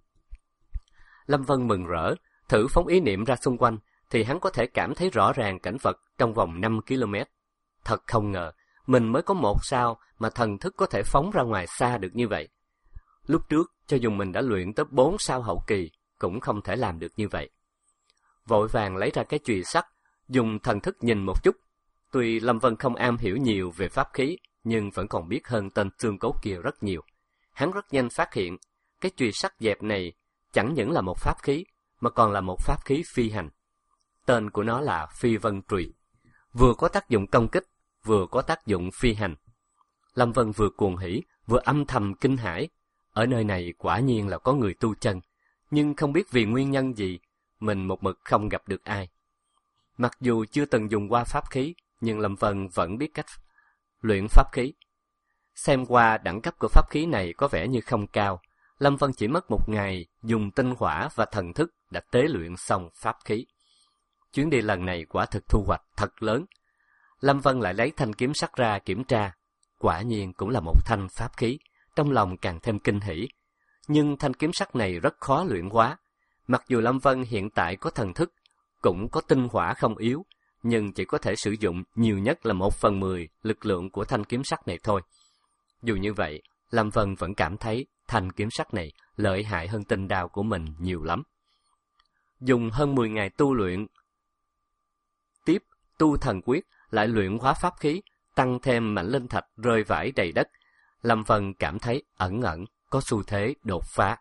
Lâm Vân mừng rỡ, thử phóng ý niệm ra xung quanh, thì hắn có thể cảm thấy rõ ràng cảnh vật trong vòng năm ki lô mét. Thật không ngờ, mình mới có một sao mà thần thức có thể phóng ra ngoài xa được như vậy. Lúc trước, cho dù mình đã luyện tới bốn sao hậu kỳ, cũng không thể làm được như vậy. Vội vàng lấy ra cái chùy sắt, dùng thần thức nhìn một chút. Tuy Lâm Vân không am hiểu nhiều về pháp khí, nhưng vẫn còn biết hơn tên xương cốt kia rất nhiều. Hắn rất nhanh phát hiện, cái chùy sắt dẹp này chẳng những là một pháp khí, mà còn là một pháp khí phi hành. Tên của nó là Phi Vân Trùy, vừa có tác dụng công kích, vừa có tác dụng phi hành. Lâm Vân vừa cuồng hỉ, vừa âm thầm kinh hãi. Ở nơi này quả nhiên là có người tu chân, nhưng không biết vì nguyên nhân gì, mình một mực không gặp được ai. Mặc dù chưa từng dùng qua pháp khí, nhưng Lâm Vân vẫn biết cách luyện pháp khí. Xem qua đẳng cấp của pháp khí này có vẻ như không cao, Lâm Vân chỉ mất một ngày dùng tinh hỏa và thần thức đã tế luyện xong pháp khí. Chuyến đi lần này quả thực thu hoạch thật lớn. Lâm Vân lại lấy thanh kiếm sắt ra kiểm tra, quả nhiên cũng là một thanh pháp khí, trong lòng càng thêm kinh hỉ. nhưng thanh kiếm sắc này rất khó luyện hóa. Mặc dù Lâm Vân hiện tại có thần thức, cũng có tinh hỏa không yếu, nhưng chỉ có thể sử dụng nhiều nhất là một phần mười lực lượng của thanh kiếm sắc này thôi. Dù như vậy, Lâm Vân vẫn cảm thấy thanh kiếm sắc này lợi hại hơn tinh đao của mình nhiều lắm. Dùng hơn mười ngày tu luyện, tiếp tu thần quyết, lại luyện hóa pháp khí, tăng thêm mảnh linh thạch rơi vãi đầy đất, Lâm Vân cảm thấy ẩn ẩn có xu thế đột phá.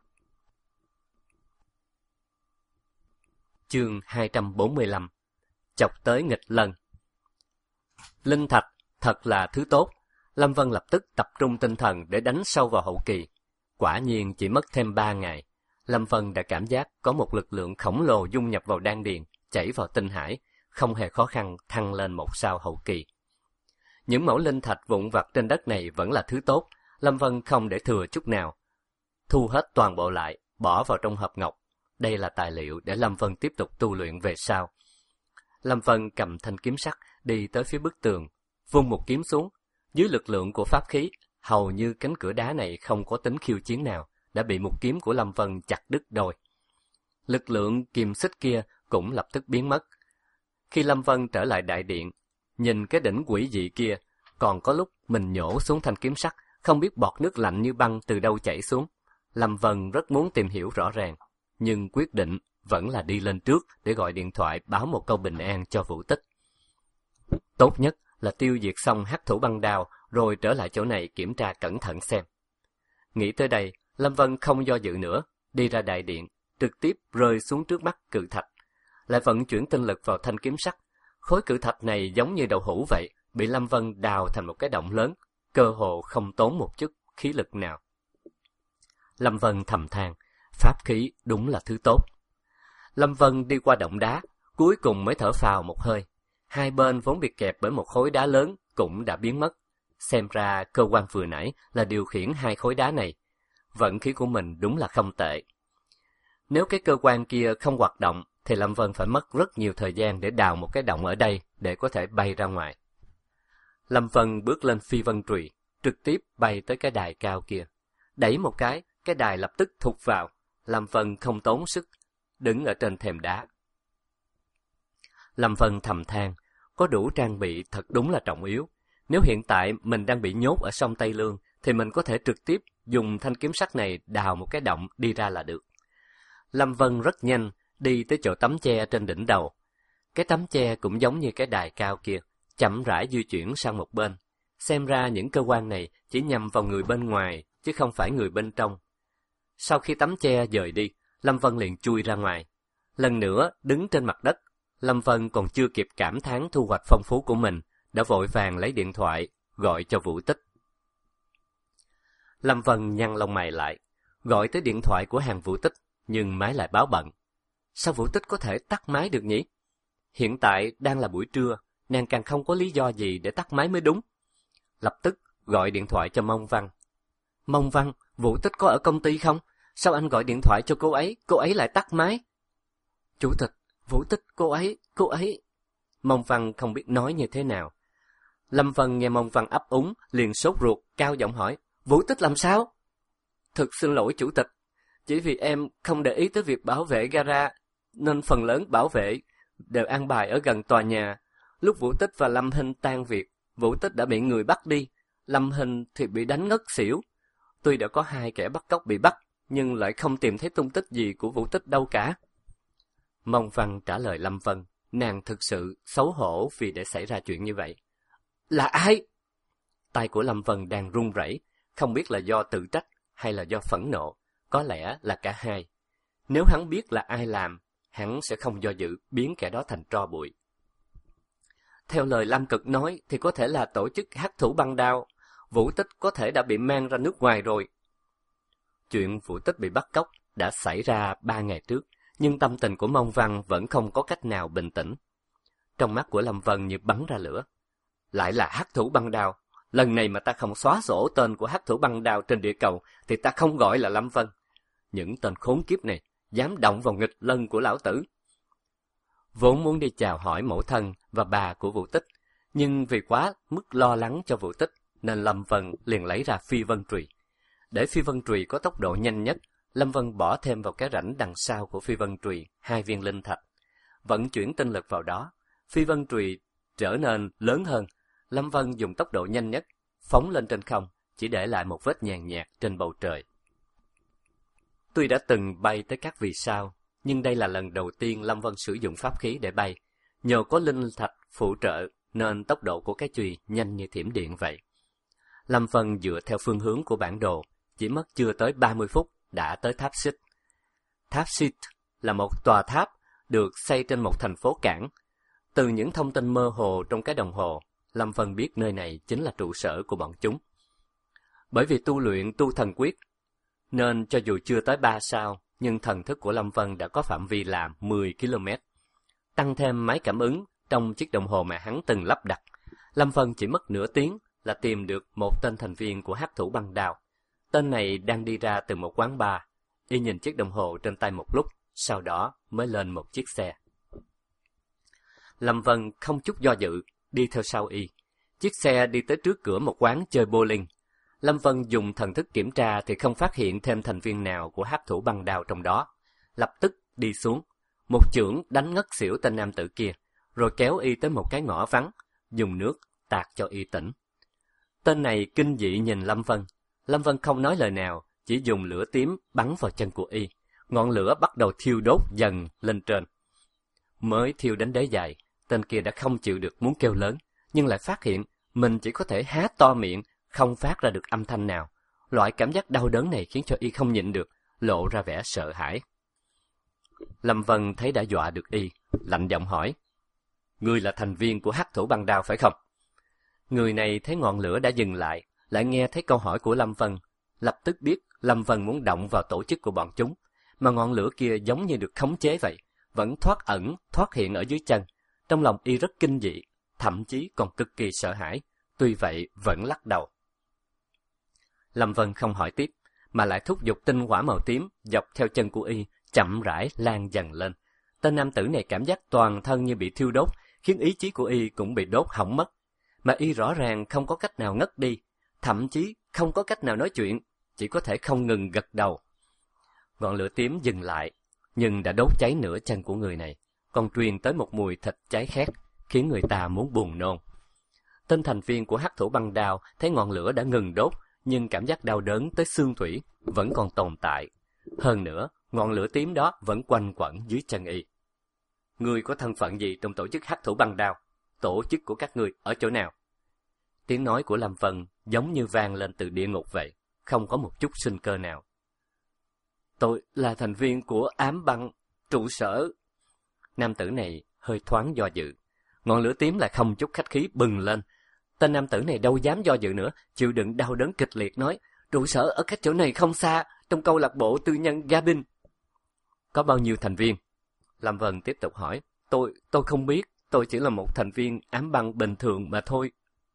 Chương hai trăm bốn mươi lăm. Chọc tới nghịch lân. Linh thạch thật là thứ tốt. Lâm Vân lập tức tập trung tinh thần để đánh sâu vào hậu kỳ. Quả nhiên chỉ mất thêm ba ngày, Lâm Vân đã cảm giác có một lực lượng khổng lồ dung nhập vào đan điền, chảy vào tinh hải, không hề khó khăn thăng lên một sao hậu kỳ. Những mẫu linh thạch vụn vặt trên đất này vẫn là thứ tốt, Lâm Vân không để thừa chút nào. Thu hết toàn bộ lại, bỏ vào trong hộp ngọc. Đây là tài liệu để Lâm Vân tiếp tục tu luyện về sau. Lâm Vân cầm thanh kiếm sắt đi tới phía bức tường, vung một kiếm xuống. Dưới lực lượng của pháp khí, hầu như cánh cửa đá này không có tính khiêu chiến nào, đã bị một kiếm của Lâm Vân chặt đứt đôi. Lực lượng kiềm xích kia cũng lập tức biến mất. Khi Lâm Vân trở lại đại điện, nhìn cái đỉnh quỷ dị kia, còn có lúc mình nhổ xuống thanh kiếm sắt, không biết bọt nước lạnh như băng từ đâu chảy xuống. Lâm Vân rất muốn tìm hiểu rõ ràng, nhưng quyết định vẫn là đi lên trước để gọi điện thoại báo một câu bình an cho Vũ Tích. Tốt nhất là tiêu diệt xong hắc thủ băng đao, rồi trở lại chỗ này kiểm tra cẩn thận xem. Nghĩ tới đây, Lâm Vân không do dự nữa, đi ra đại điện, trực tiếp rơi xuống trước mắt cự thạch, lại vận chuyển tinh lực vào thanh kiếm sắt. Khối cự thạch này giống như đậu hũ vậy, bị Lâm Vân đào thành một cái động lớn, cơ hồ không tốn một chút khí lực nào. Lâm Vân thầm than, pháp khí đúng là thứ tốt. Lâm Vân đi qua động đá, cuối cùng mới thở phào một hơi. Hai bên vốn bị kẹp bởi một khối đá lớn cũng đã biến mất. Xem ra cơ quan vừa nãy là điều khiển hai khối đá này. Vận khí của mình đúng là không tệ. Nếu cái cơ quan kia không hoạt động, thì Lâm Vân phải mất rất nhiều thời gian để đào một cái động ở đây để có thể bay ra ngoài. Lâm Vân bước lên phi vân trùy, trực tiếp bay tới cái đài cao kia. Đẩy một cái, cái đài lập tức thụt vào. Lâm Vân không tốn sức, đứng ở trên thềm đá. Lâm Vân thầm than, có đủ trang bị thật đúng là trọng yếu. Nếu hiện tại mình đang bị nhốt ở sông Tây Lương, thì mình có thể trực tiếp dùng thanh kiếm sắt này đào một cái động đi ra là được. Lâm Vân rất nhanh đi tới chỗ tấm che trên đỉnh đầu. Cái tấm che cũng giống như cái đài cao kia, chậm rãi di chuyển sang một bên. Xem ra những cơ quan này chỉ nhằm vào người bên ngoài, chứ không phải người bên trong. Sau khi tấm che dời đi, Lâm Vân liền chui ra ngoài. Lần nữa đứng trên mặt đất, Lâm Vân còn chưa kịp cảm thán thu hoạch phong phú của mình, đã vội vàng lấy điện thoại, gọi cho Vũ Tích. Lâm Vân nhăn lông mày lại, gọi tới điện thoại của hàng Vũ Tích, nhưng máy lại báo bận. Sao Vũ Tích có thể tắt máy được nhỉ? Hiện tại đang là buổi trưa, nàng càng không có lý do gì để tắt máy mới đúng. Lập tức gọi điện thoại cho Mông Văn. Mông Văn, Vũ Tích có ở công ty không? Sao anh gọi điện thoại cho cô ấy, cô ấy lại tắt máy? Chủ tịch, Vũ Tích, cô ấy, cô ấy... Mông Văn không biết nói như thế nào. Lâm Vân nghe Mông Văn ấp úng, liền sốt ruột, cao giọng hỏi, Vũ Tích làm sao? Thực xin lỗi chủ tịch, chỉ vì em không để ý tới việc bảo vệ gara, nên phần lớn bảo vệ đều an bài ở gần tòa nhà. Lúc Vũ Tích và Lâm Hinh tan việc, Vũ Tích đã bị người bắt đi, Lâm Hinh thì bị đánh ngất xỉu. Tuy đã có hai kẻ bắt cóc bị bắt, nhưng lại không tìm thấy tung tích gì của Vũ Tích đâu cả. Mông Văn trả lời Lâm Vân, nàng thực sự xấu hổ vì để xảy ra chuyện như vậy. Là ai? Tay của Lâm Vân đang run rẩy, không biết là do tự trách hay là do phẫn nộ, có lẽ là cả hai. Nếu hắn biết là ai làm, hắn sẽ không do dự biến kẻ đó thành tro bụi. Theo lời Lâm Cực nói thì có thể là tổ chức hắc thủ băng đao, Vũ Tích có thể đã bị mang ra nước ngoài rồi. Chuyện Vũ Tích bị bắt cóc đã xảy ra ba ngày trước, nhưng tâm tình của Mông Văn vẫn không có cách nào bình tĩnh. Trong mắt của Lâm Vân như bắn ra lửa. Lại là hắc thủ băng đao, lần này mà ta không xóa sổ tên của hắc thủ băng đao trên địa cầu thì ta không gọi là Lâm Vân. Những tên khốn kiếp này dám động vào nghịch lân của lão tử. Vốn muốn đi chào hỏi mẫu thân và bà của Vũ Tích, nhưng vì quá mức lo lắng cho Vũ Tích nên Lâm Vân liền lấy ra phi vân trùy. Để phi vân trùy có tốc độ nhanh nhất, Lâm Vân bỏ thêm vào cái rãnh đằng sau của phi vân trùy hai viên linh thạch. Vận chuyển tinh lực vào đó, phi vân trùy trở nên lớn hơn. Lâm Vân dùng tốc độ nhanh nhất, phóng lên trên không, chỉ để lại một vết nhàn nhạt trên bầu trời. Tuy đã từng bay tới các vì sao, nhưng đây là lần đầu tiên Lâm Vân sử dụng pháp khí để bay. Nhờ có linh thạch phụ trợ nên tốc độ của cái chùy nhanh như thiểm điện vậy. Lâm Vân dựa theo phương hướng của bản đồ, chỉ mất chưa tới ba mươi phút đã tới tháp Xích. Tháp Xích là một tòa tháp được xây trên một thành phố cảng. Từ những thông tin mơ hồ trong cái đồng hồ, Lâm Vân biết nơi này chính là trụ sở của bọn chúng. Bởi vì tu luyện tu thần quyết, nên cho dù chưa tới ba sao, nhưng thần thức của Lâm Vân đã có phạm vi là mười ki lô mét. Tăng thêm máy cảm ứng trong chiếc đồng hồ mà hắn từng lắp đặt, Lâm Vân chỉ mất nửa tiếng là tìm được một tên thành viên của hắc thủ băng đao. Tên này đang đi ra từ một quán bar. Y nhìn chiếc đồng hồ trên tay một lúc, sau đó mới lên một chiếc xe. Lâm Vân không chút do dự, đi theo sau y. Chiếc xe đi tới trước cửa một quán chơi bowling. Lâm Vân dùng thần thức kiểm tra thì không phát hiện thêm thành viên nào của hắc thủ băng đao trong đó. Lập tức đi xuống, một chưởng đánh ngất xỉu tên nam tử kia, rồi kéo y tới một cái ngõ vắng, dùng nước tạt cho y tỉnh. Tên này kinh dị nhìn Lâm Vân. Lâm Vân không nói lời nào, chỉ dùng lửa tím bắn vào chân của y. Ngọn lửa bắt đầu thiêu đốt dần lên trên. Mới thiêu đến đế dài, tên kia đã không chịu được muốn kêu lớn, nhưng lại phát hiện mình chỉ có thể há to miệng, không phát ra được âm thanh nào. Loại cảm giác đau đớn này khiến cho y không nhịn được, lộ ra vẻ sợ hãi. Lâm Vân thấy đã dọa được y, lạnh giọng hỏi: "Ngươi là thành viên của hắc thủ băng đao phải không?" Người này thấy ngọn lửa đã dừng lại, lại nghe thấy câu hỏi của Lâm Vân, lập tức biết Lâm Vân muốn động vào tổ chức của bọn chúng, mà ngọn lửa kia giống như được khống chế vậy, vẫn thoát ẩn, thoát hiện ở dưới chân. Trong lòng y rất kinh dị, thậm chí còn cực kỳ sợ hãi, tuy vậy vẫn lắc đầu. Lâm Vân không hỏi tiếp, mà lại thúc giục tinh hỏa màu tím dọc theo chân của y, chậm rãi lan dần lên. Tên nam tử này cảm giác toàn thân như bị thiêu đốt, khiến ý chí của y cũng bị đốt hỏng mất. Mà y rõ ràng không có cách nào ngất đi, thậm chí không có cách nào nói chuyện, chỉ có thể không ngừng gật đầu. Ngọn lửa tím dừng lại, nhưng đã đốt cháy nửa chân của người này, còn truyền tới một mùi thịt cháy khét, khiến người ta muốn buồn nôn. Tên thành viên của hắc thủ băng đao thấy ngọn lửa đã ngừng đốt, nhưng cảm giác đau đớn tới xương thủy vẫn còn tồn tại. Hơn nữa, ngọn lửa tím đó vẫn quanh quẩn dưới chân y. "Ngươi có thân phận gì trong tổ chức hắc thủ băng đao? Tổ chức của các ngươi ở chỗ nào?" Tiếng nói của Lâm Vân giống như vang lên từ địa ngục vậy, không có một chút sinh cơ nào. "Tôi là thành viên của ám băng trụ sở." Nam tử này hơi thoáng do dự. Ngọn lửa tím lại không chút khách khí bừng lên. Tên nam tử này đâu dám do dự nữa, chịu đựng đau đớn kịch liệt nói: "Trụ sở ở cách chỗ này không xa, trong câu lạc bộ tư nhân Gabin." "Có bao nhiêu thành viên?" Lâm Vân tiếp tục hỏi. Tôi, tôi không biết, tôi chỉ là một thành viên ám băng bình thường mà thôi."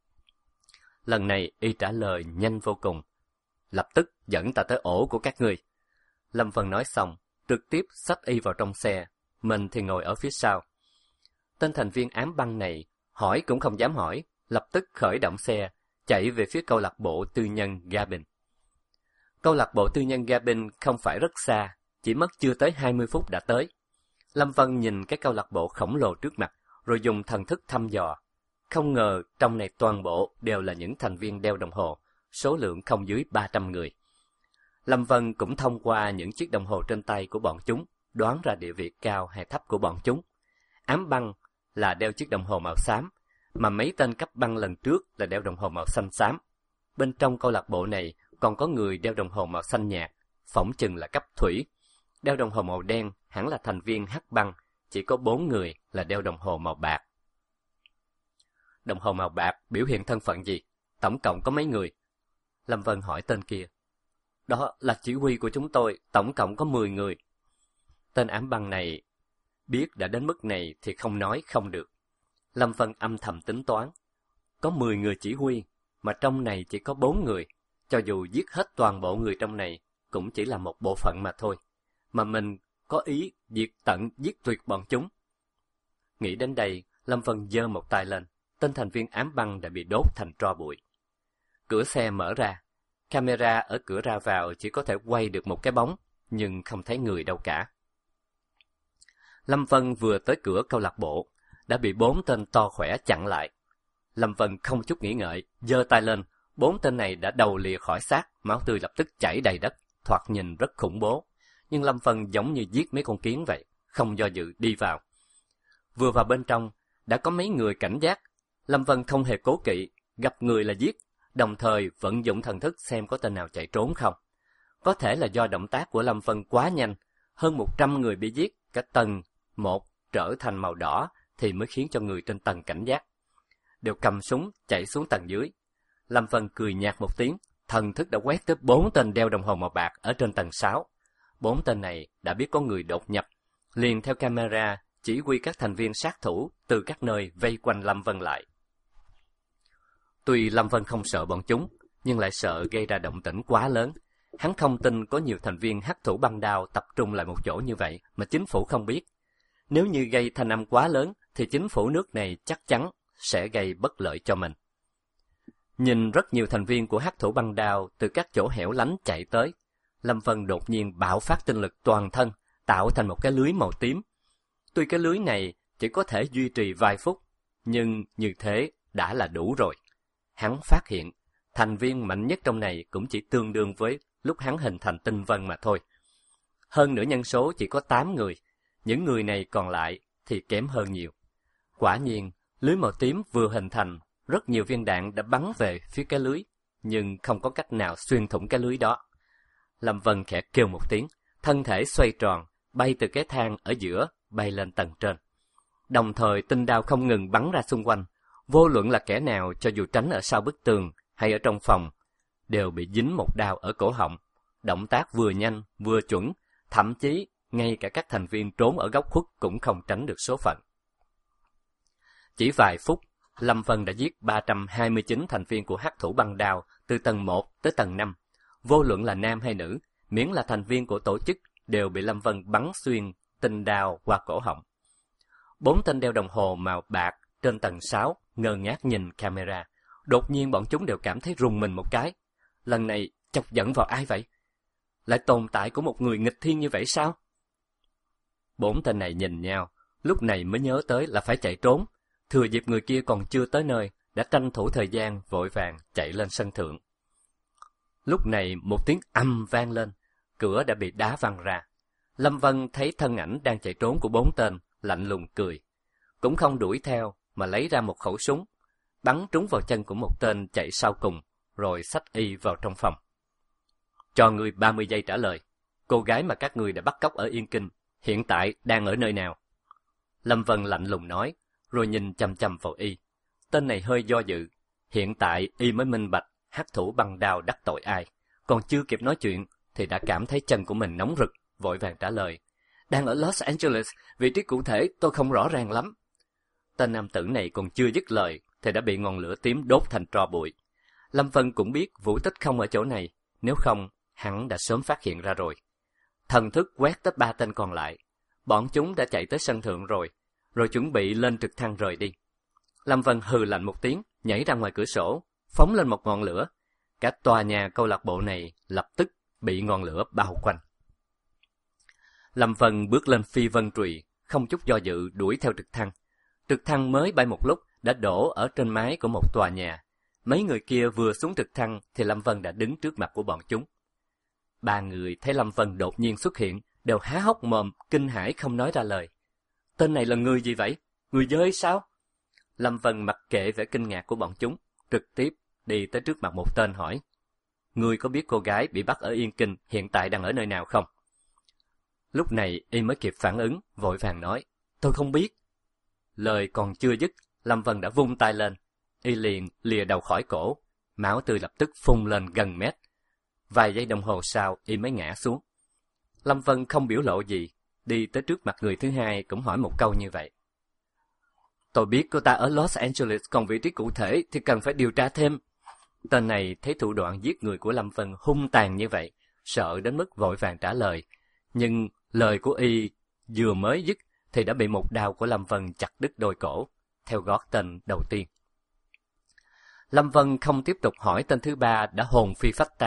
Lần này y trả lời nhanh vô cùng. "Lập tức dẫn ta tới ổ của các ngươi." Lâm Vân nói xong, trực tiếp xách y vào trong xe, mình thì ngồi ở phía sau. Tên thành viên ám băng này hỏi cũng không dám hỏi, lập tức khởi động xe, chạy về phía câu lạc bộ tư nhân Gabin. Câu lạc bộ tư nhân Gabin không phải rất xa, chỉ mất chưa tới hai mươi phút đã tới. Lâm Vân nhìn cái câu lạc bộ khổng lồ trước mặt, rồi dùng thần thức thăm dò. Không ngờ trong này toàn bộ đều là những thành viên đeo đồng hồ, số lượng không dưới ba trăm người. Lâm Vân cũng thông qua những chiếc đồng hồ trên tay của bọn chúng, đoán ra địa vị cao hay thấp của bọn chúng. Ám băng là đeo chiếc đồng hồ màu xám, mà mấy tên cấp băng lần trước là đeo đồng hồ màu xanh xám. Bên trong câu lạc bộ này còn có người đeo đồng hồ màu xanh nhạt, phỏng chừng là cấp thủy. Đeo đồng hồ màu đen hẳn là thành viên hắc băng, chỉ có bốn người là đeo đồng hồ màu bạc. "Đồng hồ màu bạc biểu hiện thân phận gì? Tổng cộng có mấy người?" Lâm Vân hỏi tên kia. "Đó là chỉ huy của chúng tôi, tổng cộng có mười người." Tên ám băng này biết đã đến mức này thì không nói không được. Lâm Vân âm thầm tính toán. Có mười người chỉ huy, mà trong này chỉ có bốn người. Cho dù giết hết toàn bộ người trong này, cũng chỉ là một bộ phận mà thôi. Mà mình có ý diệt tận giết tuyệt bọn chúng. Nghĩ đến đây, Lâm Vân giơ một tay lên. Tên thành viên ám băng đã bị đốt thành tro bụi. Cửa xe mở ra. Camera ở cửa ra vào chỉ có thể quay được một cái bóng. nhưng không thấy người đâu cả. Lâm Vân vừa tới cửa câu lạc bộ, đã bị bốn tên to khỏe chặn lại. Lâm Vân không chút nghĩ ngợi, giơ tay lên, bốn tên này đã đầu lìa khỏi xác, máu tươi lập tức chảy đầy đất, thoạt nhìn rất khủng bố. Nhưng Lâm Vân giống như giết mấy con kiến vậy, không do dự đi vào. Vừa vào bên trong, đã có mấy người cảnh giác. Lâm Vân không hề cố kỵ, gặp người là giết, đồng thời vận dụng thần thức xem có tên nào chạy trốn không. Có thể là do động tác của Lâm Vân quá nhanh, hơn một trăm người bị giết, cả tầng một trở thành màu đỏ thì mới khiến cho người trên tầng cảnh giác. Đều cầm súng chạy xuống tầng dưới. Lâm Vân cười nhạt một tiếng, thần thức đã quét tới bốn tên đeo đồng hồ màu bạc ở trên tầng sáu. Bốn tên này đã biết có người đột nhập, liền theo camera chỉ huy các thành viên sát thủ từ các nơi vây quanh Lâm Vân lại. Tuy Lâm Vân không sợ bọn chúng, nhưng lại sợ gây ra động tĩnh quá lớn. Hắn không tin có nhiều thành viên hắc thủ băng đao tập trung lại một chỗ như vậy mà chính phủ không biết. Nếu như gây thanh âm quá lớn thì chính phủ nước này chắc chắn sẽ gây bất lợi cho mình. Nhìn rất nhiều thành viên của hắc thủ băng đao từ các chỗ hẻo lánh chạy tới, Lâm Vân đột nhiên bạo phát tinh lực toàn thân, tạo thành một cái lưới màu tím. Tuy cái lưới này chỉ có thể duy trì vài phút, nhưng như thế đã là đủ rồi. Hắn phát hiện, thành viên mạnh nhất trong này cũng chỉ tương đương với lúc hắn hình thành tinh vân mà thôi. Hơn nữa nhân số chỉ có tám người, những người này còn lại thì kém hơn nhiều. Quả nhiên, lưới màu tím vừa hình thành, rất nhiều viên đạn đã bắn về phía cái lưới, nhưng không có cách nào xuyên thủng cái lưới đó. Lâm Vân khẽ kêu một tiếng, thân thể xoay tròn, bay từ cái thang ở giữa, bay lên tầng trên. Đồng thời tinh đao không ngừng bắn ra xung quanh, vô luận là kẻ nào cho dù tránh ở sau bức tường hay ở trong phòng, đều bị dính một đao ở cổ họng. Động tác vừa nhanh, vừa chuẩn, thậm chí ngay cả các thành viên trốn ở góc khuất cũng không tránh được số phận. Chỉ vài phút, Lâm Vân đã giết ba trăm hai mươi chín thành viên của hắc thủ băng đao từ tầng một tới tầng năm. Vô luận là nam hay nữ, miễn là thành viên của tổ chức đều bị Lâm Vân bắn xuyên tinh đao qua cổ họng. Bốn tên đeo đồng hồ màu bạc trên tầng sáu ngơ ngác nhìn camera. Đột nhiên bọn chúng đều cảm thấy rùng mình một cái. Lần này chọc giận vào ai vậy? Lại tồn tại của một người nghịch thiên như vậy sao? Bốn tên này nhìn nhau, lúc này mới nhớ tới là phải chạy trốn. Thừa dịp người kia còn chưa tới nơi, đã tranh thủ thời gian vội vàng chạy lên sân thượng. Lúc này một tiếng ầm vang lên, cửa đã bị đá văng ra. Lâm Vân thấy thân ảnh đang chạy trốn của bốn tên, lạnh lùng cười. Cũng không đuổi theo, mà lấy ra một khẩu súng, bắn trúng vào chân của một tên chạy sau cùng, rồi xách y vào trong phòng. Cho người ba mươi giây trả lời, cô gái mà các người đã bắt cóc ở Yên Kinh, hiện tại đang ở nơi nào? Lâm Vân lạnh lùng nói, rồi nhìn chằm chằm vào y. Tên này hơi do dự, hiện tại y mới minh bạch hắc thủ băng đao đắc tội ai. Còn chưa kịp nói chuyện, thì đã cảm thấy chân của mình nóng rực, vội vàng trả lời. Đang ở Los Angeles, vị trí cụ thể tôi không rõ ràng lắm. Tên nam tử này còn chưa dứt lời, thì đã bị ngọn lửa tím đốt thành tro bụi. Lâm Vân cũng biết Vũ Tích không ở chỗ này, nếu không, hắn đã sớm phát hiện ra rồi. Thần thức quét tới ba tên còn lại. Bọn chúng đã chạy tới sân thượng rồi, rồi chuẩn bị lên trực thăng rời đi. Lâm Vân hừ lạnh một tiếng, nhảy ra ngoài cửa sổ, phóng lên một ngọn lửa. Cả tòa nhà câu lạc bộ này lập tức bị ngọn lửa bao quanh. Lâm Vân bước lên phi vân trùy, không chút do dự đuổi theo trực thăng. Trực thăng mới bay một lúc đã đổ ở trên mái của một tòa nhà. Mấy người kia vừa xuống trực thăng thì Lâm Vân đã đứng trước mặt của bọn chúng. Ba người thấy Lâm Vân đột nhiên xuất hiện, đều há hốc mồm, kinh hãi không nói ra lời. Tên này là người gì vậy? Người dơi sao? Lâm Vân mặc kệ vẻ kinh ngạc của bọn chúng, trực tiếp đi tới trước mặt một tên hỏi. Ngươi có biết cô gái bị bắt ở Yên Kinh hiện tại đang ở nơi nào không? Lúc này y mới kịp phản ứng, vội vàng nói. Tôi không biết. Lời còn chưa dứt, Lâm Vân đã vung tay lên. Y liền lìa đầu khỏi cổ, máu tươi lập tức phun lên gần mét. Vài giây đồng hồ sau, y mới ngã xuống. Lâm Vân không biểu lộ gì, đi tới trước mặt người thứ hai cũng hỏi một câu như vậy. Tôi biết cô ta ở Los Angeles, còn vị trí cụ thể thì cần phải điều tra thêm. Tên này thấy thủ đoạn giết người của Lâm Vân hung tàn như vậy, sợ đến mức vội vàng trả lời. Nhưng lời của y vừa mới dứt thì đã bị một đao của Lâm Vân chặt đứt đôi cổ, theo gót tên đầu tiên. Lâm Vân không tiếp tục hỏi tên thứ ba đã hồn phi phách tán,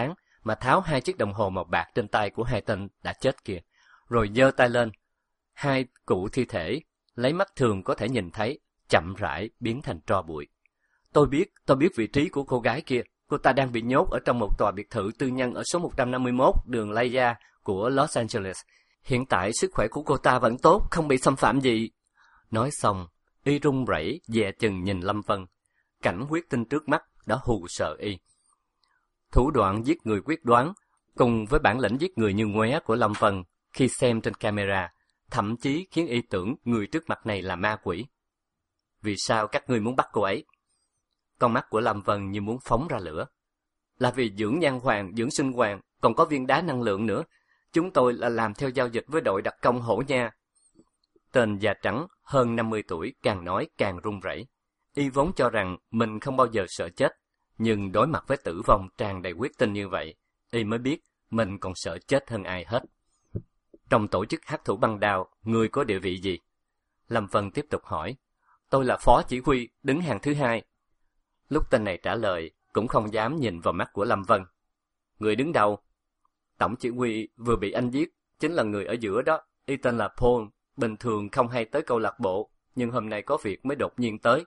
mà tháo hai chiếc đồng hồ màu bạc trên tay của hai tên đã chết kia, rồi giơ tay lên. Hai cụ thi thể, lấy mắt thường có thể nhìn thấy, chậm rãi biến thành tro bụi. Tôi biết, tôi biết vị trí của cô gái kia. Cô ta đang bị nhốt ở trong một tòa biệt thự tư nhân ở số một trăm năm mươi mốt đường Laya của Los Angeles. Hiện tại sức khỏe của cô ta vẫn tốt, không bị xâm phạm gì. Nói xong, y run rẩy dè chừng nhìn Lâm Vân. Cảnh huyết tinh trước mắt đã hù sợ y. Thủ đoạn giết người quyết đoán, cùng với bản lĩnh giết người như ngoé của Lâm Vân khi xem trên camera, thậm chí khiến y tưởng người trước mặt này là ma quỷ. Vì sao các ngươi muốn bắt cô ấy? Con mắt của Lâm Vân như muốn phóng ra lửa. Là vì dưỡng nhan hoàng, dưỡng sinh hoàng, còn có viên đá năng lượng nữa. Chúng tôi là làm theo giao dịch với đội đặc công Hổ Nha. Tên da trắng, hơn năm mươi tuổi, càng nói càng run rẩy. Y vốn cho rằng mình không bao giờ sợ chết, nhưng đối mặt với tử vong tràn đầy quyết tinh như vậy, y mới biết mình còn sợ chết hơn ai hết. Trong tổ chức hắc thủ băng đao, người có địa vị gì? Lâm Vân tiếp tục hỏi. Tôi là phó chỉ huy, đứng hàng thứ hai. Lúc tên này trả lời, cũng không dám nhìn vào mắt của Lâm Vân. Người đứng đầu? Tổng chỉ huy vừa bị anh giết, chính là người ở giữa đó. Y tên là Paul, bình thường không hay tới câu lạc bộ, nhưng hôm nay có việc mới đột nhiên tới.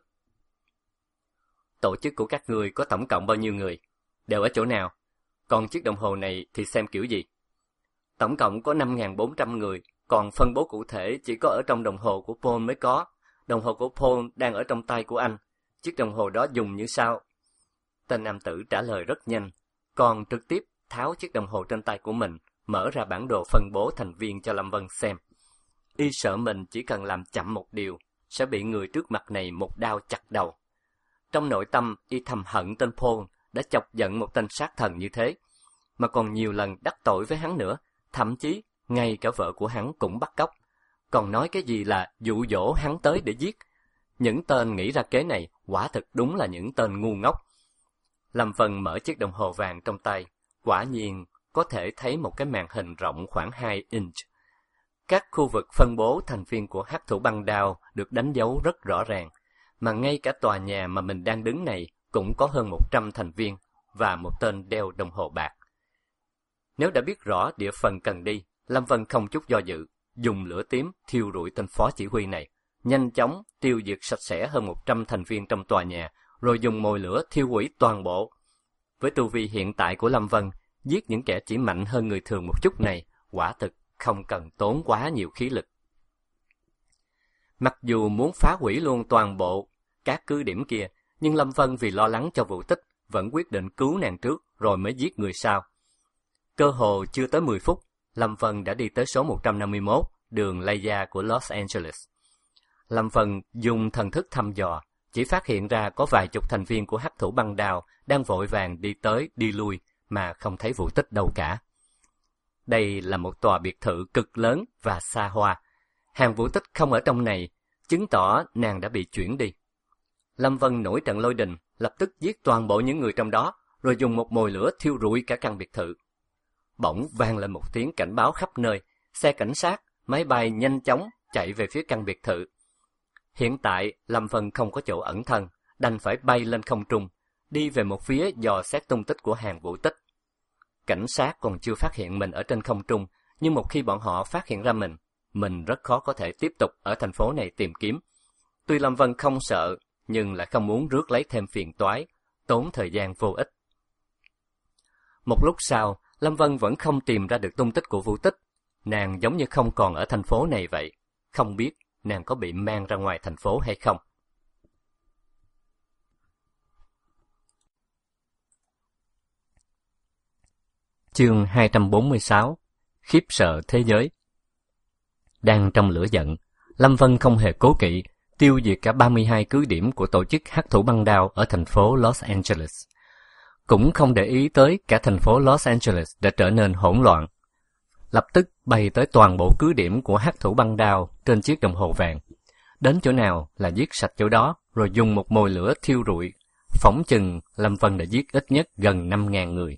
Tổ chức của các người có tổng cộng bao nhiêu người? Đều ở chỗ nào? Còn chiếc đồng hồ này thì xem kiểu gì? Tổng cộng có năm nghìn bốn trăm người, còn phân bố cụ thể chỉ có ở trong đồng hồ của Paul mới có. Đồng hồ của Paul đang ở trong tay của anh. Chiếc đồng hồ đó dùng như sau. Tên nam tử trả lời rất nhanh, còn trực tiếp tháo chiếc đồng hồ trên tay của mình, mở ra bản đồ phân bố thành viên cho Lâm Vân xem. Y sợ mình chỉ cần làm chậm một điều, sẽ bị người trước mặt này một đao chặt đầu. Trong nội tâm, y thầm hận tên Paul đã chọc giận một tên sát thần như thế, mà còn nhiều lần đắc tội với hắn nữa, thậm chí ngay cả vợ của hắn cũng bắt cóc. Còn nói cái gì là dụ dỗ hắn tới để giết. Những tên nghĩ ra kế này quả thực đúng là những tên ngu ngốc. Lâm Vân mở chiếc đồng hồ vàng trong tay, quả nhiên có thể thấy một cái màn hình rộng khoảng hai inch. Các khu vực phân bố thành viên của hắc thủ băng đao được đánh dấu rất rõ ràng, mà ngay cả tòa nhà mà mình đang đứng này cũng có hơn một trăm thành viên và một tên đeo đồng hồ bạc. Nếu đã biết rõ địa phần cần đi, Lâm Vân không chút do dự, dùng lửa tím thiêu rụi tên phó chỉ huy này, nhanh chóng tiêu diệt sạch sẽ hơn một trăm thành viên trong tòa nhà, rồi dùng mồi lửa thiêu hủy toàn bộ. Với tu vi hiện tại của Lâm Vân, giết những kẻ chỉ mạnh hơn người thường một chút này, quả thực không cần tốn quá nhiều khí lực. Mặc dù muốn phá hủy luôn toàn bộ các cứ điểm kia, nhưng Lâm Vân vì lo lắng cho Vũ Tích, vẫn quyết định cứu nàng trước rồi mới giết người sau. Cơ hồ chưa tới mười phút, Lâm Vân đã đi tới số một trăm năm mươi mốt, đường Laya của Los Angeles. Lâm Vân dùng thần thức thăm dò, chỉ phát hiện ra có vài chục thành viên của hắc thủ băng đao đang vội vàng đi tới đi lui mà không thấy Vũ Tích đâu cả. Đây là một tòa biệt thự cực lớn và xa hoa. Hàng Vũ Tích không ở trong này, chứng tỏ nàng đã bị chuyển đi. Lâm Vân nổi trận lôi đình, lập tức giết toàn bộ những người trong đó, rồi dùng một mồi lửa thiêu rụi cả căn biệt thự. Bỗng vang lên một tiếng cảnh báo khắp nơi, xe cảnh sát, máy bay nhanh chóng chạy về phía căn biệt thự. Hiện tại, Lâm Vân không có chỗ ẩn thân, đành phải bay lên không trung, đi về một phía dò xét tung tích của hàng Vũ Tích. Cảnh sát còn chưa phát hiện mình ở trên không trung, nhưng một khi bọn họ phát hiện ra mình, mình rất khó có thể tiếp tục ở thành phố này tìm kiếm. Tuy Lâm Vân không sợ, nhưng lại không muốn rước lấy thêm phiền toái, tốn thời gian vô ích. Một lúc sau, Lâm Vân vẫn không tìm ra được tung tích của Vũ Tích. Nàng giống như không còn ở thành phố này vậy, không biết nàng có bị mang ra ngoài thành phố hay không. Chương hai trăm bốn mươi sáu. Khiếp sợ thế giới. Đang trong lửa giận, Lâm Vân không hề cố kỵ, tiêu diệt cả ba mươi hai cứ điểm của tổ chức hắc thủ băng đao ở thành phố Los Angeles. Cũng không để ý tới cả thành phố Los Angeles đã trở nên hỗn loạn. Lập tức bay tới toàn bộ cứ điểm của hắc thủ băng đao trên chiếc đồng hồ vàng. Đến chỗ nào là giết sạch chỗ đó, rồi dùng một mồi lửa thiêu rụi. Phỏng chừng Lâm Vân đã giết ít nhất gần năm nghìn người.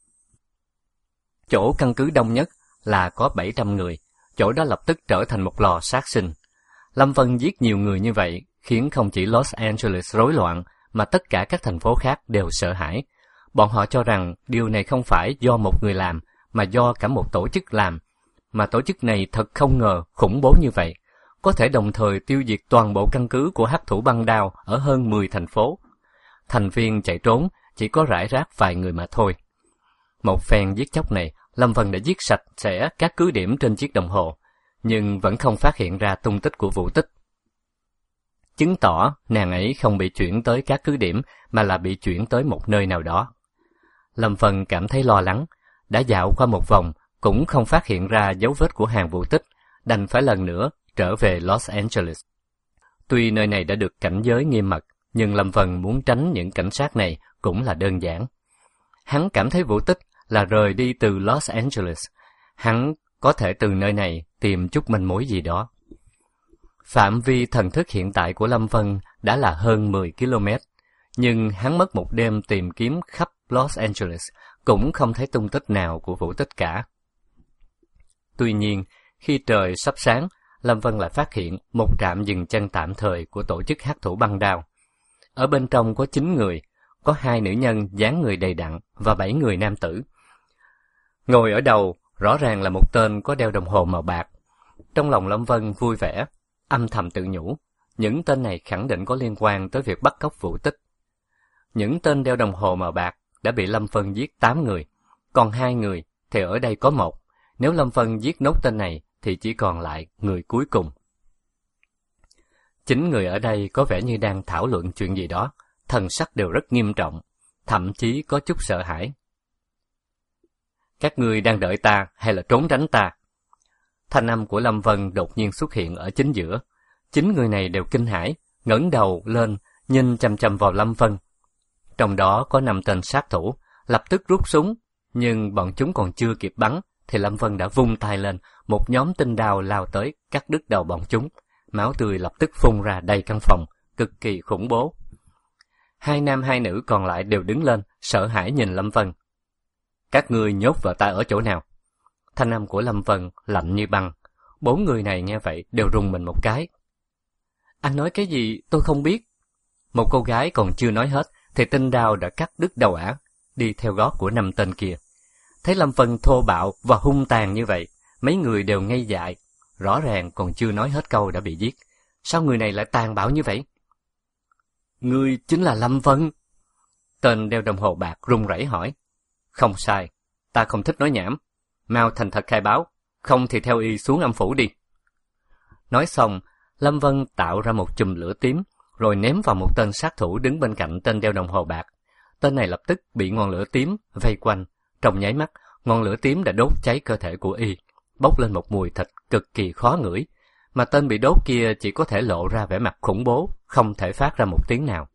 Chỗ căn cứ đông nhất là có bảy trăm người, chỗ đó lập tức trở thành một lò sát sinh. Lâm Vân giết nhiều người như vậy, khiến không chỉ Los Angeles rối loạn, mà tất cả các thành phố khác đều sợ hãi. bọn họ cho rằng điều này không phải do một người làm, mà do cả một tổ chức làm. Mà tổ chức này thật không ngờ khủng bố như vậy, có thể đồng thời tiêu diệt toàn bộ căn cứ của hắc thủ băng đao ở hơn mười thành phố. Thành viên chạy trốn chỉ có rải rác vài người mà thôi. Một phen giết chóc này, Lâm Vân đã giết sạch sẽ các cứ điểm trên chiếc đồng hồ, nhưng vẫn không phát hiện ra tung tích của Vũ Tích. Chứng tỏ nàng ấy không bị chuyển tới các cứ điểm, mà là bị chuyển tới một nơi nào đó. Lâm Vân cảm thấy lo lắng, đã dạo qua một vòng, cũng không phát hiện ra dấu vết của hàng Vũ Tích, đành phải lần nữa trở về Los Angeles. Tuy nơi này đã được cảnh giới nghiêm mật, nhưng Lâm Vân muốn tránh những cảnh sát này cũng là đơn giản. Hắn cảm thấy Vũ Tích là rời đi từ Los Angeles, hắn có thể từ nơi này tìm chút manh mối gì đó. Phạm vi thần thức hiện tại của Lâm Vân đã là hơn mười ki lô mét, nhưng hắn mất một đêm tìm kiếm khắp Los Angeles, cũng không thấy tung tích nào của Vũ Tích cả. Tuy nhiên, khi trời sắp sáng, Lâm Vân lại phát hiện một trạm dừng chân tạm thời của tổ chức hắc thủ băng đao. Ở bên trong có chín người, có hai nữ nhân dáng người đầy đặn và bảy người nam tử. Ngồi ở đầu, rõ ràng là một tên có đeo đồng hồ màu bạc. Trong lòng Lâm Vân vui vẻ, âm thầm tự nhủ, những tên này khẳng định có liên quan tới việc bắt cóc Vũ Tích. Những tên đeo đồng hồ màu bạc đã bị Lâm Vân giết tám người, còn hai người thì ở đây có một. Nếu Lâm Vân giết nốt tên này thì chỉ còn lại người cuối cùng. Chín người ở đây có vẻ như đang thảo luận chuyện gì đó, thần sắc đều rất nghiêm trọng, thậm chí có chút sợ hãi. Các ngươi đang đợi ta hay là trốn tránh ta? Thanh âm của Lâm Vân đột nhiên xuất hiện ở chính giữa. Chín người này đều kinh hãi, ngẩng đầu lên, nhìn chằm chằm vào Lâm Vân. Trong đó có năm tên sát thủ, lập tức rút súng, nhưng bọn chúng còn chưa kịp bắn, thì Lâm Vân đã vung tay lên, một nhóm tinh đao lao tới, cắt đứt đầu bọn chúng. Máu tươi lập tức phun ra đầy căn phòng, cực kỳ khủng bố. Hai nam hai nữ còn lại đều đứng lên, sợ hãi nhìn Lâm Vân. Các ngươi nhốt vợ ta ở chỗ nào? Thanh âm của Lâm Vân lạnh như băng. Bốn người này nghe vậy đều rùng mình một cái. Anh nói cái gì tôi không biết. Một cô gái còn chưa nói hết thì tinh đao đã cắt đứt đầu ả, đi theo gót của năm tên kia. Thấy Lâm Vân thô bạo và hung tàn như vậy, mấy người đều ngây dại. Rõ ràng còn chưa nói hết câu đã bị giết. Sao người này lại tàn bạo như vậy? Ngươi chính là Lâm Vân? Tên đeo đồng hồ bạc run rẩy hỏi. Không sai, ta không thích nói nhảm. Mau thành thật khai báo, không thì theo y xuống âm phủ đi. Nói xong, Lâm Vân tạo ra một chùm lửa tím, rồi ném vào một tên sát thủ đứng bên cạnh tên đeo đồng hồ bạc. Tên này lập tức bị ngọn lửa tím vây quanh. Trong nháy mắt, ngọn lửa tím đã đốt cháy cơ thể của y, bốc lên một mùi thịt cực kỳ khó ngửi, mà tên bị đốt kia chỉ có thể lộ ra vẻ mặt khủng bố, không thể phát ra một tiếng nào.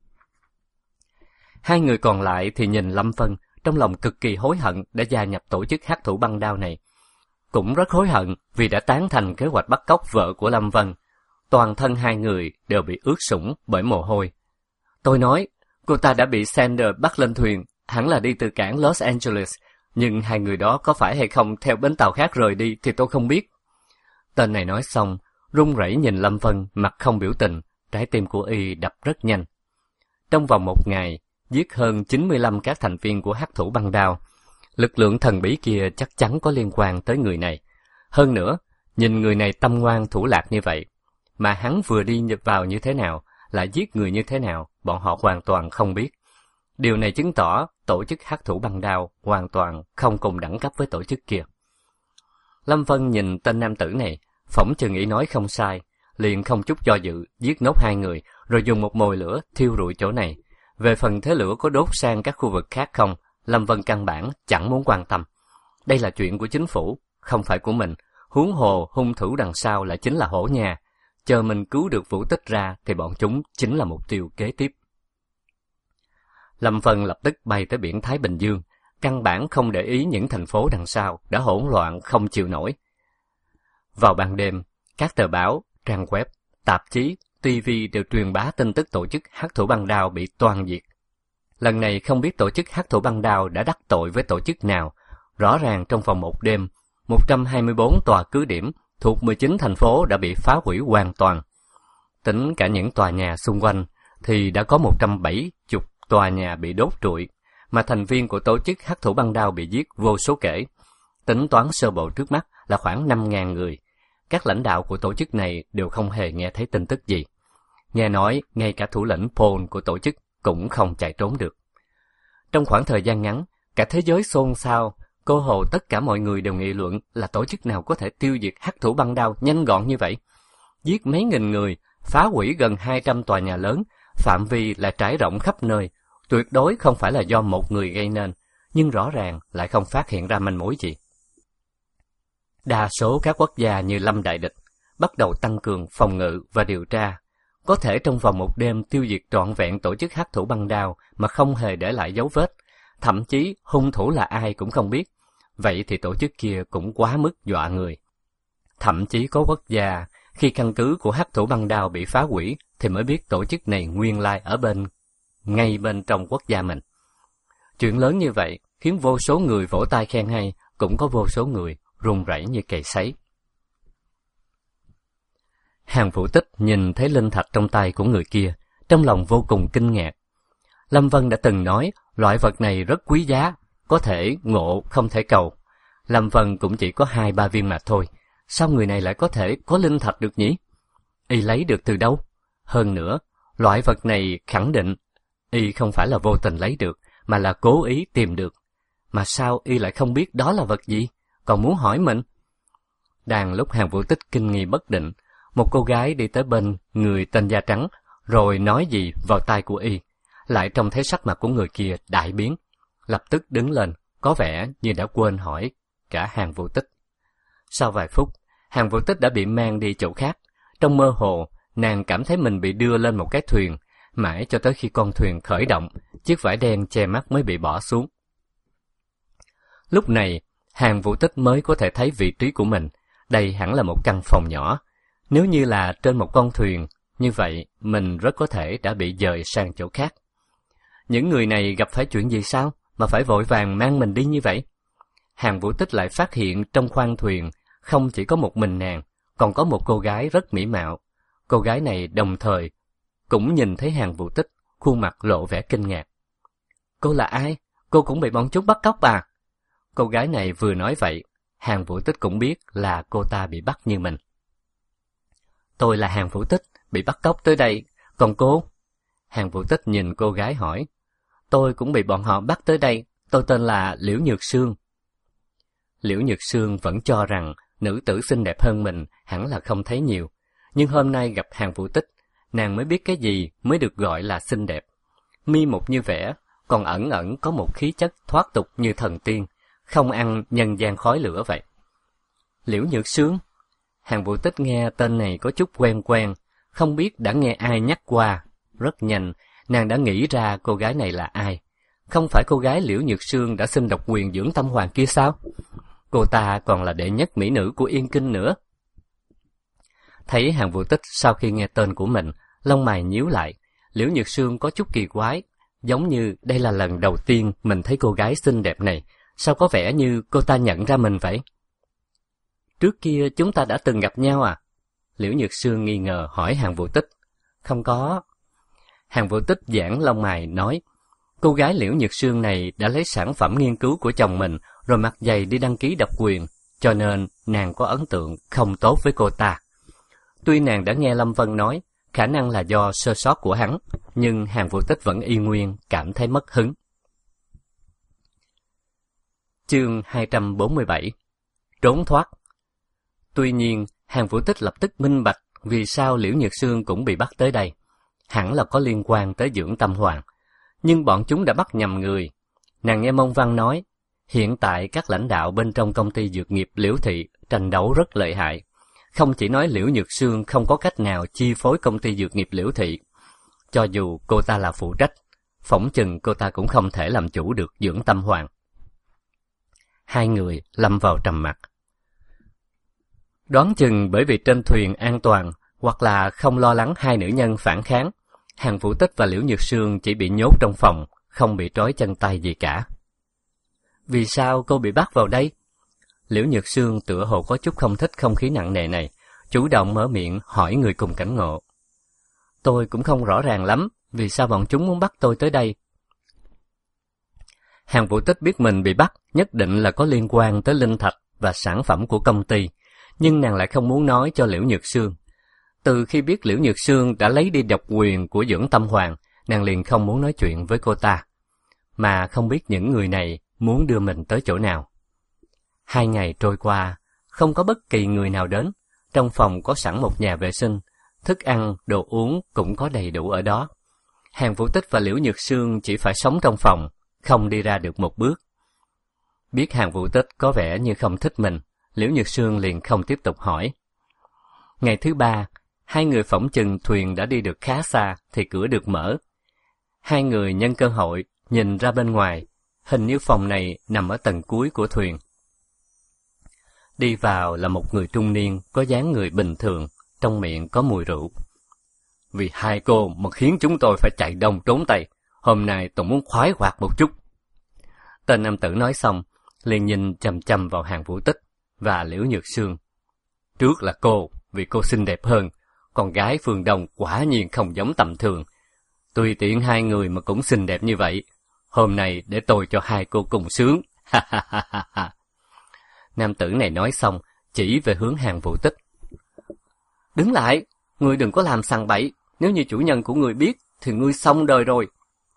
Hai người còn lại thì nhìn Lâm Vân, trong lòng cực kỳ hối hận đã gia nhập tổ chức hắc thủ băng đao này. Cũng rất hối hận vì đã tán thành kế hoạch bắt cóc vợ của Lâm Vân. Toàn thân hai người đều bị ướt sũng bởi mồ hôi. Tôi nói, cô ta đã bị Sanders bắt lên thuyền, hẳn là đi từ cảng Los Angeles, nhưng hai người đó có phải hay không theo bến tàu khác rời đi thì tôi không biết. Tên này nói xong, run rẩy nhìn Lâm Vân, mặt không biểu tình, trái tim của y đập rất nhanh. Trong vòng một ngày, giết hơn chín mươi lăm các thành viên của hắc thủ băng đao. Lực lượng thần bí kia chắc chắn có liên quan tới người này. Hơn nữa, nhìn người này tâm ngoan thủ lạc như vậy, mà hắn vừa đi nhập vào như thế nào, lại giết người như thế nào, bọn họ hoàn toàn không biết. Điều này chứng tỏ tổ chức hắc thủ băng đao hoàn toàn không cùng đẳng cấp với tổ chức kia. Lâm Vân nhìn tên nam tử này, phỏng chừng nghĩ nói không sai, liền không chút do dự giết nốt hai người, rồi dùng một mồi lửa thiêu rụi chỗ này. Về phần thế lửa có đốt sang các khu vực khác không, Lâm Vân căn bản chẳng muốn quan tâm. Đây là chuyện của chính phủ, không phải của mình. Huống hồ hung thủ đằng sau lại chính là Hổ Nhà. Chờ mình cứu được Vũ Tích ra thì bọn chúng chính là mục tiêu kế tiếp. Lâm Vân lập tức bay tới biển Thái Bình Dương, căn bản không để ý những thành phố đằng sau đã hỗn loạn không chịu nổi. Vào ban đêm, các tờ báo, trang web, tạp chí, ti vi đều truyền bá tin tức tổ chức hắc thủ băng đao bị toan diệt. Lần này không biết tổ chức hắc thủ băng đao đã đắc tội với tổ chức nào. Rõ ràng trong vòng một đêm, một trăm hai mươi bốn tòa cứ điểm thuộc mười chín thành phố đã bị phá hủy hoàn toàn. Tính cả những tòa nhà xung quanh thì đã có một trăm bảy mươi tòa nhà bị đốt trụi, mà thành viên của tổ chức Hắc Thủ Băng Đao bị giết vô số kể. Tính toán sơ bộ trước mắt là khoảng năm nghìn người. Các lãnh đạo của tổ chức này đều không hề nghe thấy tin tức gì. Nghe nói, ngay cả thủ lĩnh Paul của tổ chức cũng không chạy trốn được. Trong khoảng thời gian ngắn, cả thế giới xôn xao, cơ hồ tất cả mọi người đều nghị luận là tổ chức nào có thể tiêu diệt Hắc Thủ Băng Đao nhanh gọn như vậy. Giết mấy nghìn người, phá hủy gần hai trăm tòa nhà lớn, phạm vi là trải rộng khắp nơi, tuyệt đối không phải là do một người gây nên, nhưng rõ ràng lại không phát hiện ra manh mối gì. Đa số các quốc gia như lâm đại địch, bắt đầu tăng cường phòng ngự và điều tra, có thể trong vòng một đêm tiêu diệt trọn vẹn tổ chức Hắc Thủ Băng Đao mà không hề để lại dấu vết, thậm chí hung thủ là ai cũng không biết. Vậy thì tổ chức kia cũng quá mức dọa người. Thậm chí có quốc gia, khi căn cứ của Hắc Thủ Băng Đao bị phá hủy thì mới biết tổ chức này nguyên lai ở bên, ngay bên trong quốc gia mình. Chuyện lớn như vậy khiến vô số người vỗ tay khen hay, cũng có vô số người run rẩy như cầy sấy. Hàn Vũ Tích nhìn thấy linh thạch trong tay của người kia, trong lòng vô cùng kinh ngạc. Lâm Vân đã từng nói loại vật này rất quý giá, có thể ngộ không thể cầu. Lâm Vân cũng chỉ có hai ba viên mà thôi, sao người này lại có thể có linh thạch được nhỉ? Y lấy được từ đâu? Hơn nữa, loại vật này khẳng định Y không phải là vô tình lấy được, mà là cố ý tìm được. Mà sao Y lại không biết đó là vật gì, còn muốn hỏi mình? Đang lúc Hàn Vũ Tích kinh nghi bất định, một cô gái đi tới bên người tên da trắng, rồi nói gì vào tai của Y, lại trông thấy sắc mặt của người kia đại biến, lập tức đứng lên, có vẻ như đã quên hỏi cả Hàn Vũ Tích. Sau vài phút, Hàn Vũ Tích đã bị mang đi chỗ khác. Trong mơ hồ, nàng cảm thấy mình bị đưa lên một cái thuyền, mãi cho tới khi con thuyền khởi động, chiếc vải đen che mắt mới bị bỏ xuống. Lúc này, Hàn Vũ Tích mới có thể thấy vị trí của mình. Đây hẳn là một căn phòng nhỏ. Nếu như là trên một con thuyền, như vậy mình rất có thể đã bị dời sang chỗ khác. Những người này gặp phải chuyện gì sao mà phải vội vàng mang mình đi như vậy? Hàn Vũ Tích lại phát hiện trong khoang thuyền không chỉ có một mình nàng, còn có một cô gái rất mỹ mạo. Cô gái này đồng thời cũng nhìn thấy Hàn Vũ Tích, khuôn mặt lộ vẻ kinh ngạc. Cô là ai? Cô cũng bị bọn chúng bắt cóc à? Cô gái này vừa nói vậy, Hàn Vũ Tích cũng biết là cô ta bị bắt như mình. Tôi là Hàn Vũ Tích, bị bắt cóc tới đây, còn cô? Hàn Vũ Tích nhìn cô gái hỏi. Tôi cũng bị bọn họ bắt tới đây, tôi tên là Liễu Nhược Sương. Liễu Nhược Sương vẫn cho rằng nữ tử xinh đẹp hơn mình hẳn là không thấy nhiều, nhưng hôm nay gặp Hàn Vũ Tích, nàng mới biết cái gì mới được gọi là xinh đẹp. Mi một như vẽ, còn ẩn ẩn có một khí chất thoát tục như thần tiên, không ăn nhân gian khói lửa vậy. Liễu Nhược Sương? Hàn Vũ Tích nghe tên này có chút quen quen, không biết đã nghe ai nhắc qua. Rất nhanh, nàng đã nghĩ ra cô gái này là ai. Không phải cô gái Liễu Nhược Sương đã xin độc quyền dưỡng tâm hoàng kia sao? Cô ta còn là đệ nhất mỹ nữ của Yên Kinh nữa. Thấy Hàn Vũ Tích sau khi nghe tên của mình, lông mày nhíu lại. Liễu Nhược Sương có chút kỳ quái, giống như đây là lần đầu tiên mình thấy cô gái xinh đẹp này. Sao có vẻ như cô ta nhận ra mình vậy? Trước kia chúng ta đã từng gặp nhau à? Liễu Nhược Sương nghi ngờ hỏi Hàn Vũ Tích. Không có. Hàn Vũ Tích giãn lông mày nói, cô gái Liễu Nhược Sương này đã lấy sản phẩm nghiên cứu của chồng mình rồi mặc giày đi đăng ký độc quyền, cho nên nàng có ấn tượng không tốt với cô ta. Tuy nàng đã nghe Lâm Vân nói khả năng là do sơ sót của hắn, nhưng Hàn Vũ Tích vẫn y nguyên cảm thấy mất hứng. Chương hai trăm bốn mươi bảy. Trốn thoát. Tuy nhiên, Hàn Vũ Tích lập tức minh bạch vì sao Liễu Nhược Sương cũng bị bắt tới đây. Hẳn là có liên quan tới dưỡng tâm hoàng. Nhưng bọn chúng đã bắt nhầm người. Nàng nghe Mông Văn nói, hiện tại các lãnh đạo bên trong công ty dược nghiệp Liễu Thị tranh đấu rất lợi hại. Không chỉ nói Liễu Nhược Sương không có cách nào chi phối công ty dược nghiệp Liễu Thị. Cho dù cô ta là phụ trách, phỏng chừng cô ta cũng không thể làm chủ được dưỡng tâm hoàng. Hai người lâm vào trầm mặc. Đoán chừng bởi vì trên thuyền an toàn, hoặc là không lo lắng hai nữ nhân phản kháng, Hàn Vũ Tích và Liễu Nhược Sương chỉ bị nhốt trong phòng, không bị trói chân tay gì cả. Vì sao cô bị bắt vào đây? Liễu Nhược Sương tựa hồ có chút không thích không khí nặng nề này, chủ động mở miệng hỏi người cùng cảnh ngộ. Tôi cũng không rõ ràng lắm, vì sao bọn chúng muốn bắt tôi tới đây. Hàng Vũ Tích biết mình bị bắt nhất định là có liên quan tới linh thạch và sản phẩm của công ty, nhưng nàng lại không muốn nói cho Liễu Nhược Sương. Từ khi biết Liễu Nhược Sương đã lấy đi độc quyền của Dưỡng Tâm Hoàng, nàng liền không muốn nói chuyện với cô ta, mà không biết những người này muốn đưa mình tới chỗ nào. Hai ngày trôi qua, không có bất kỳ người nào đến. Trong phòng có sẵn một nhà vệ sinh, thức ăn, đồ uống cũng có đầy đủ ở đó. Hàng Vũ Tích và Liễu Nhược Sương chỉ phải sống trong phòng, không đi ra được một bước. Biết Hàng Vũ Tích có vẻ như không thích mình, Liễu Nhược Sương liền không tiếp tục hỏi. Ngày thứ ba, hai người phỏng chừng thuyền đã đi được khá xa thì cửa được mở. Hai người nhân cơ hội nhìn ra bên ngoài, hình như phòng này nằm ở tầng cuối của thuyền. Đi vào là một người trung niên có dáng người bình thường, trong miệng có mùi rượu. Vì hai cô mà khiến chúng tôi phải chạy đông trốn tây, hôm nay tôi muốn khoái hoạt một chút. Tên nam tử nói xong, liền nhìn chằm chằm vào Hàng Vũ Tích và Liễu Nhược Sương. Trước là cô, vì cô xinh đẹp hơn, con gái phương Đông quả nhiên không giống tầm thường. Tùy tiện hai người mà cũng xinh đẹp như vậy, hôm nay để tôi cho hai cô cùng sướng. Ha ha ha ha ha. Nam tử này nói xong, chỉ về hướng Hàng Vũ Tích. Đứng lại, ngươi đừng có làm sằng bậy, nếu như chủ nhân của ngươi biết, thì ngươi xong đời rồi.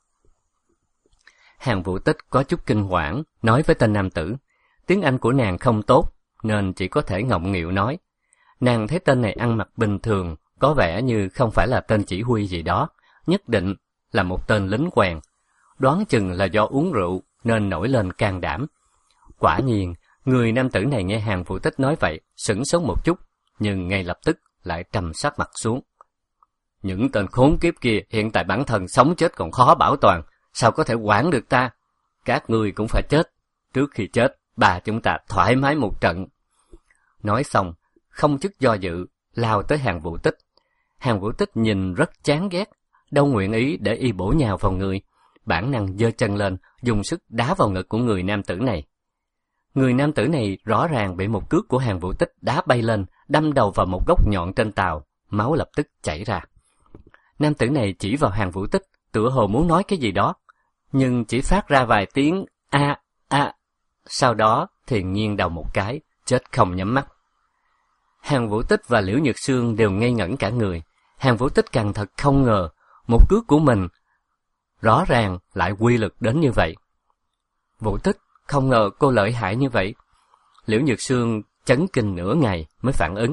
Hàng Vũ Tích có chút kinh hoảng, nói với tên nam tử. Tiếng Anh của nàng không tốt, nên chỉ có thể ngọng nghịu nói. Nàng thấy tên này ăn mặc bình thường, có vẻ như không phải là tên chỉ huy gì đó, nhất định là một tên lính quèn. Đoán chừng là do uống rượu, nên nổi lên can đảm. Quả nhiên, người nam tử này nghe Hàng Vũ Tích nói vậy, sửng sốt một chút, nhưng ngay lập tức lại trầm sắc mặt xuống. Những tên khốn kiếp kia hiện tại bản thân sống chết còn khó bảo toàn, sao có thể quản được ta? Các ngươi cũng phải chết. Trước khi chết, bà chúng ta thoải mái một trận. Nói xong, không chút do dự, lao tới Hàng Vũ Tích. Hàng Vũ Tích nhìn rất chán ghét, đâu nguyện ý để y bổ nhào vào người. Bản năng giơ chân lên, dùng sức đá vào ngực của người nam tử này. Người nam tử này rõ ràng bị một cước của Hàng Vũ Tích đá bay lên, đâm đầu vào một góc nhọn trên tàu, máu lập tức chảy ra. Nam tử này chỉ vào Hàng Vũ Tích, tựa hồ muốn nói cái gì đó, nhưng chỉ phát ra vài tiếng a a, sau đó thì nghiêng đầu một cái, chết không nhắm mắt. Hàng Vũ Tích và Liễu Nhược Sương đều ngây ngẩn cả người. Hàng Vũ Tích càng thật không ngờ, một cước của mình rõ ràng lại quy lực đến như vậy. Vũ Tích, không ngờ cô lợi hại như vậy. Liễu Nhược Sương chấn kinh nửa ngày mới phản ứng.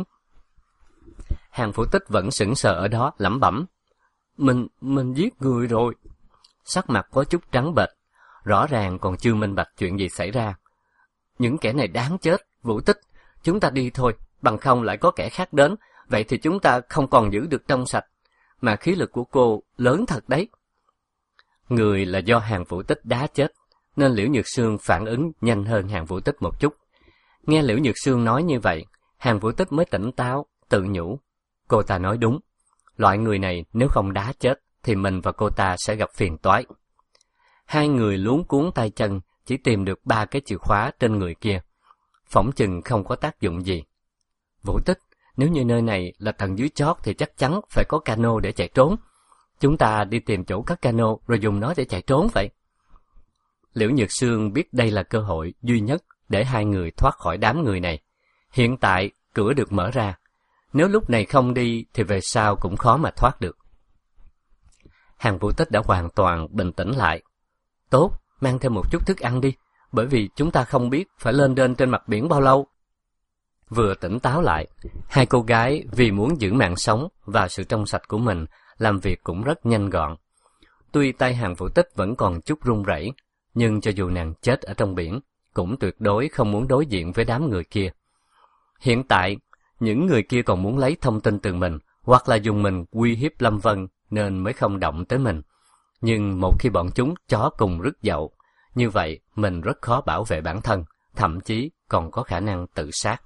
Hàng Vũ Tích vẫn sững sờ ở đó, lẩm bẩm. Mình, mình giết người rồi. Sắc mặt có chút trắng bệch, rõ ràng còn chưa minh bạch chuyện gì xảy ra. Những kẻ này đáng chết, Vũ Tích, chúng ta đi thôi, bằng không lại có kẻ khác đến, vậy thì chúng ta không còn giữ được trong sạch, mà khí lực của cô lớn thật đấy. Người là do Hàng Vũ Tích đá chết, nên Liễu Nhược Sương phản ứng nhanh hơn Hàng Vũ Tích một chút. Nghe Liễu Nhược Sương nói như vậy, Hàng Vũ Tích mới tỉnh táo, tự nhủ. Cô ta nói đúng, loại người này nếu không đá chết, thì mình và cô ta sẽ gặp phiền toái. Hai người luống cuống tay chân, chỉ tìm được ba cái chìa khóa trên người kia. Phỏng chừng không có tác dụng gì. Vũ Tích, nếu như nơi này là tầng dưới chót thì chắc chắn phải có cano để chạy trốn. Chúng ta đi tìm chỗ cất cano rồi dùng nó để chạy trốn vậy. Liễu Nhược Sương biết đây là cơ hội duy nhất để hai người thoát khỏi đám người này. Hiện tại cửa được mở ra. Nếu lúc này không đi thì về sau cũng khó mà thoát được. Hàng Vũ Tích đã hoàn toàn bình tĩnh lại. Tốt, mang thêm một chút thức ăn đi, bởi vì chúng ta không biết phải lên đên trên mặt biển bao lâu. Vừa tỉnh táo lại, hai cô gái vì muốn giữ mạng sống và sự trong sạch của mình, làm việc cũng rất nhanh gọn. Tuy tay Hàng Vũ Tích vẫn còn chút run rẩy, nhưng cho dù nàng chết ở trong biển, cũng tuyệt đối không muốn đối diện với đám người kia. Hiện tại, những người kia còn muốn lấy thông tin từ mình, hoặc là dùng mình uy hiếp Lâm Vân, nên mới không động tới mình. Nhưng một khi bọn chúng chó cùng rứt dậu, như vậy mình rất khó bảo vệ bản thân, thậm chí còn có khả năng tự sát.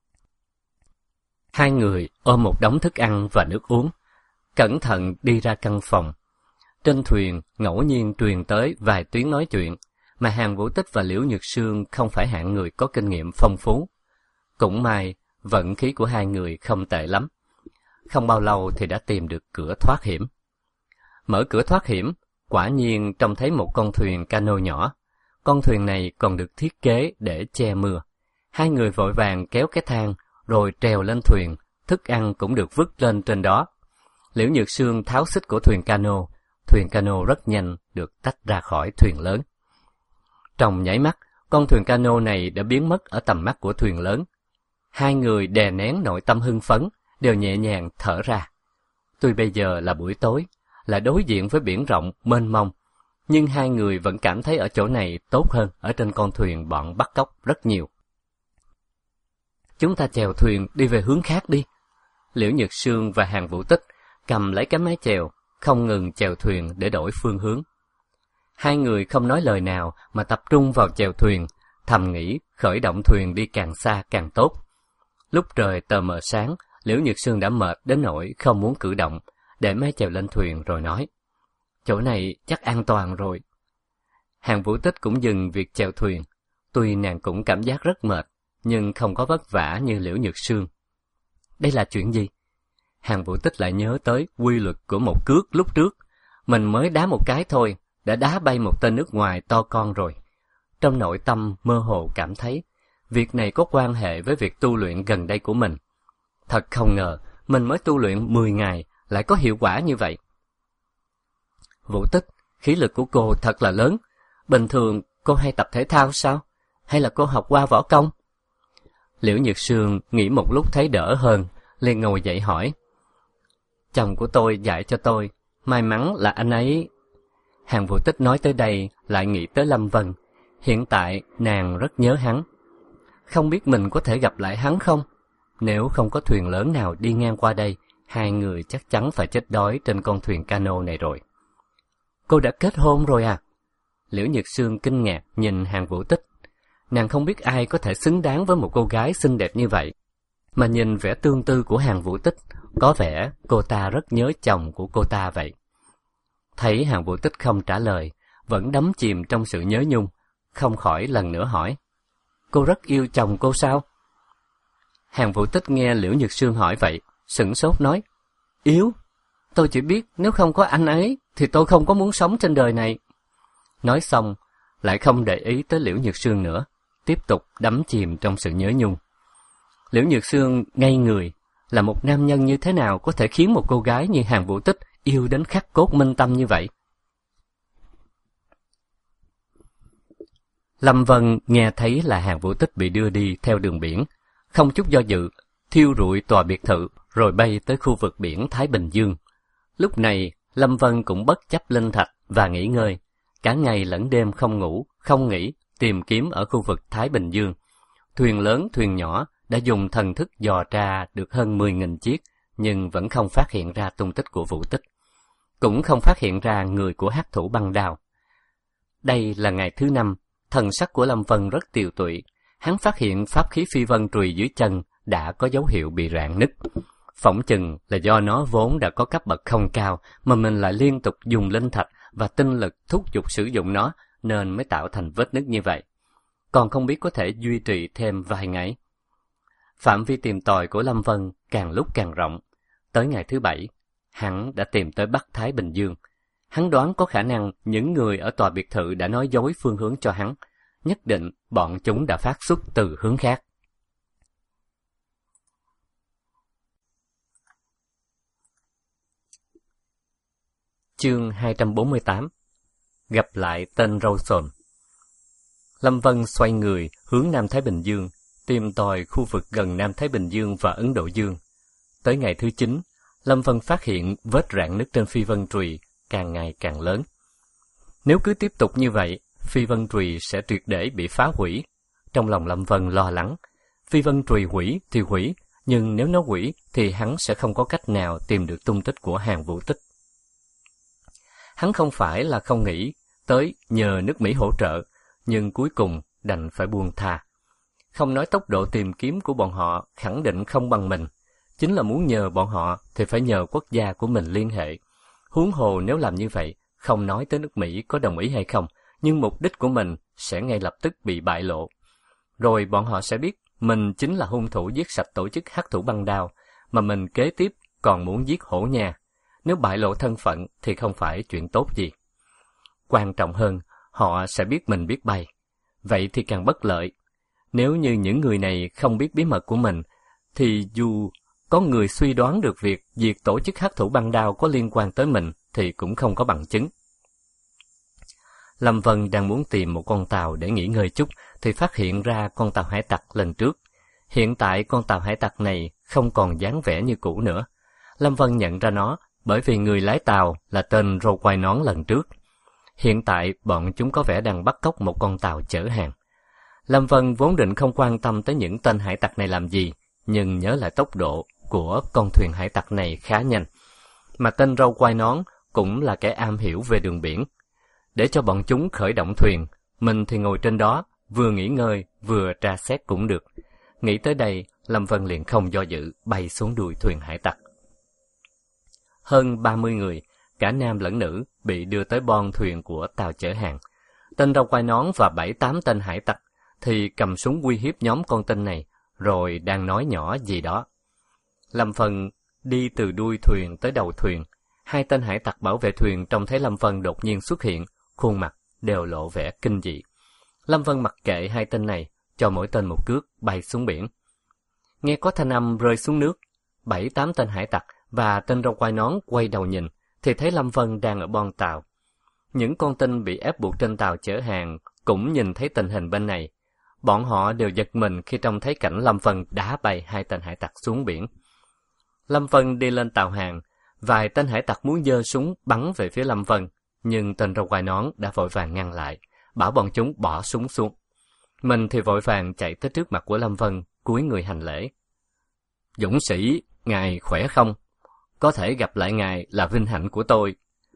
Hai người ôm một đống thức ăn và nước uống, cẩn thận đi ra căn phòng. Trên thuyền ngẫu nhiên truyền tới vài tiếng nói chuyện, mà Hàng Vũ Tích và Liễu Nhược Sương không phải hạng người có kinh nghiệm phong phú. Cũng may, vận khí của hai người không tệ lắm. Không bao lâu thì đã tìm được cửa thoát hiểm. Mở cửa thoát hiểm, quả nhiên trông thấy một con thuyền cano nhỏ. Con thuyền này còn được thiết kế để che mưa. Hai người vội vàng kéo cái thang, rồi trèo lên thuyền, thức ăn cũng được vứt lên trên đó. Liễu Nhược Sương tháo xích của thuyền cano, thuyền cano rất nhanh được tách ra khỏi thuyền lớn. Trong nháy mắt, con thuyền cano này đã biến mất ở tầm mắt của thuyền lớn. Hai người đè nén nội tâm hưng phấn, đều nhẹ nhàng thở ra. Tuy bây giờ là buổi tối, là đối diện với biển rộng mênh mông, nhưng hai người vẫn cảm thấy ở chỗ này tốt hơn ở trên con thuyền bọn bắt cóc rất nhiều. Chúng ta chèo thuyền đi về hướng khác đi. Liễu Nhược Sương và Hàn Vũ Tích cầm lấy cái mái chèo, không ngừng chèo thuyền để đổi phương hướng. Hai người không nói lời nào mà tập trung vào chèo thuyền, thầm nghĩ khởi động thuyền đi càng xa càng tốt. Lúc trời tờ mờ sáng, Liễu Nhược Sương đã mệt đến nỗi không muốn cử động, để mái chèo lên thuyền rồi nói: chỗ này chắc an toàn rồi. Hàn Vũ Tích cũng dừng việc chèo thuyền. Tuy nàng cũng cảm giác rất mệt, nhưng không có vất vả như Liễu Nhược Sương. Đây là chuyện gì? Hàn Vũ Tích lại nhớ tới quy luật của một cước lúc trước. Mình mới đá một cái thôi, đã đá bay một tên nước ngoài to con rồi. Trong nội tâm mơ hồ cảm thấy, việc này có quan hệ với việc tu luyện gần đây của mình. Thật không ngờ, mình mới tu luyện mười ngày, lại có hiệu quả như vậy. Vũ Tích, khí lực của cô thật là lớn. Bình thường cô hay tập thể thao sao? Hay là cô học qua võ công? Liễu Nhược Sương nghĩ một lúc thấy đỡ hơn, liền ngồi dậy hỏi. Chồng của tôi dạy cho tôi, may mắn là anh ấy... Hàn Vũ Tích nói tới đây lại nghĩ tới Lâm Vân. Hiện tại nàng rất nhớ hắn. Không biết mình có thể gặp lại hắn không? Nếu không có thuyền lớn nào đi ngang qua đây, hai người chắc chắn phải chết đói trên con thuyền cano này rồi. Cô đã kết hôn rồi à? Liễu Nhược Sương kinh ngạc nhìn Hàn Vũ Tích. Nàng không biết ai có thể xứng đáng với một cô gái xinh đẹp như vậy. Mà nhìn vẻ tương tư của Hàn Vũ Tích, có vẻ cô ta rất nhớ chồng của cô ta vậy. Thấy Hàn Vũ Tích không trả lời, vẫn đắm chìm trong sự nhớ nhung, không khỏi lần nữa hỏi. Cô rất yêu chồng cô sao? Hàn Vũ Tích nghe Liễu Nhược Sương hỏi vậy, sửng sốt nói. Yêu? Tôi chỉ biết nếu không có anh ấy, thì tôi không có muốn sống trên đời này. Nói xong, lại không để ý tới Liễu Nhược Sương nữa, tiếp tục đắm chìm trong sự nhớ nhung. Liễu Nhược Sương ngây người, là một nam nhân như thế nào có thể khiến một cô gái như Hàn Vũ Tích yêu đến khắc cốt minh tâm như vậy? Lâm Vân nghe thấy là Hàn Vũ Tích bị đưa đi theo đường biển, không chút do dự, thiêu rụi tòa biệt thự rồi bay tới khu vực biển Thái Bình Dương. Lúc này, Lâm Vân cũng bất chấp linh thạch và nghỉ ngơi, cả ngày lẫn đêm không ngủ, không nghỉ, tìm kiếm ở khu vực Thái Bình Dương. Thuyền lớn, thuyền nhỏ đã dùng thần thức dò tra được hơn mười nghìn chiếc, nhưng vẫn không phát hiện ra tung tích của Vũ Tích. Cũng không phát hiện ra người của hắc thủ băng đao. Đây là ngày thứ năm, thần sắc của Lâm Vân rất tiều tụy. Hắn phát hiện pháp khí phi vân trùy dưới chân đã có dấu hiệu bị rạn nứt. Phỏng chừng là do nó vốn đã có cấp bậc không cao, mà mình lại liên tục dùng linh thạch và tinh lực thúc giục sử dụng nó, nên mới tạo thành vết nứt như vậy. Còn không biết có thể duy trì thêm vài ngày. Phạm vi tìm tòi của Lâm Vân càng lúc càng rộng. Tới ngày thứ bảy, hắn đã tìm tới Bắc Thái Bình Dương. Hắn đoán có khả năng những người ở tòa biệt thự đã nói dối phương hướng cho hắn. Nhất định bọn chúng đã phát xuất từ hướng khác. Chương hai trăm bốn mươi tám. Gặp lại tên Rawson. Lâm Vân xoay người hướng Nam Thái Bình Dương, tìm tòi khu vực gần Nam Thái Bình Dương và Ấn Độ Dương. Tới ngày thứ chín, Lâm Vân phát hiện vết rạn nứt trên phi vân trùy càng ngày càng lớn. Nếu cứ tiếp tục như vậy, phi vân trùy sẽ triệt để bị phá hủy. Trong lòng Lâm Vân lo lắng, phi vân trùy hủy thì hủy, nhưng nếu nó hủy thì hắn sẽ không có cách nào tìm được tung tích của Hàn Vũ Tích. Hắn không phải là không nghĩ tới nhờ nước Mỹ hỗ trợ, nhưng cuối cùng đành phải buông tha. Không nói tốc độ tìm kiếm của bọn họ khẳng định không bằng mình. Chính là muốn nhờ bọn họ thì phải nhờ quốc gia của mình liên hệ. Huống hồ nếu làm như vậy, không nói tới nước Mỹ có đồng ý hay không, nhưng mục đích của mình sẽ ngay lập tức bị bại lộ. Rồi bọn họ sẽ biết mình chính là hung thủ giết sạch tổ chức hắc thủ băng đao, mà mình kế tiếp còn muốn giết Hổ Nha. Nếu bại lộ thân phận thì không phải chuyện tốt gì. Quan trọng hơn, họ sẽ biết mình biết bay, vậy thì càng bất lợi. Nếu như những người này không biết bí mật của mình, thì dù có người suy đoán được việc việc tổ chức hắc thủ băng đao có liên quan tới mình thì cũng không có bằng chứng. Lâm Vân đang muốn tìm một con tàu để nghỉ ngơi chút thì phát hiện ra con tàu hải tặc lần trước. Hiện tại con tàu hải tặc này không còn dáng vẻ như cũ nữa. Lâm Vân nhận ra nó bởi vì người lái tàu là tên râu quai nón lần trước. Hiện tại bọn chúng có vẻ đang bắt cóc một con tàu chở hàng. Lâm Vân vốn định không quan tâm tới những tên hải tặc này làm gì, nhưng nhớ lại tốc độ của con thuyền hải tặc này khá nhanh. Mà tên râu quai nón cũng là kẻ am hiểu về đường biển. Để cho bọn chúng khởi động thuyền, mình thì ngồi trên đó, vừa nghỉ ngơi, vừa tra xét cũng được. Nghĩ tới đây, Lâm Vân liền không do dự, bay xuống đuôi thuyền hải tặc. Hơn ba mươi người, cả nam lẫn nữ, bị đưa tới bon thuyền của tàu chở hàng. Tên râu quai nón và bảy tám tên hải tặc thì cầm súng uy hiếp nhóm con tin này, rồi đang nói nhỏ gì đó. Lâm Vân đi từ đuôi thuyền tới đầu thuyền. Hai tên hải tặc bảo vệ thuyền trông thấy Lâm Vân đột nhiên xuất hiện, khuôn mặt đều lộ vẻ kinh dị. Lâm Vân mặc kệ hai tên này, cho mỗi tên một cước bay xuống biển. Nghe có thanh âm rơi xuống nước, bảy tám tên hải tặc và tên râu quai nón quay đầu nhìn, thì thấy Lâm Vân đang ở bon tàu. Những con tin bị ép buộc trên tàu chở hàng cũng nhìn thấy tình hình bên này. Bọn họ đều giật mình khi trông thấy cảnh Lâm Vân đá bay hai tên hải tặc xuống biển. Lâm Vân đi lên tàu hàng, vài tên hải tặc muốn giơ súng bắn về phía Lâm Vân, nhưng tên râu quai nón đã vội vàng ngăn lại, bảo bọn chúng bỏ súng xuống. Mình thì vội vàng chạy tới trước mặt của Lâm Vân, cúi người hành lễ. Dũng sĩ, ngài khỏe không? Có thể gặp lại ngài là vinh hạnh của tôi.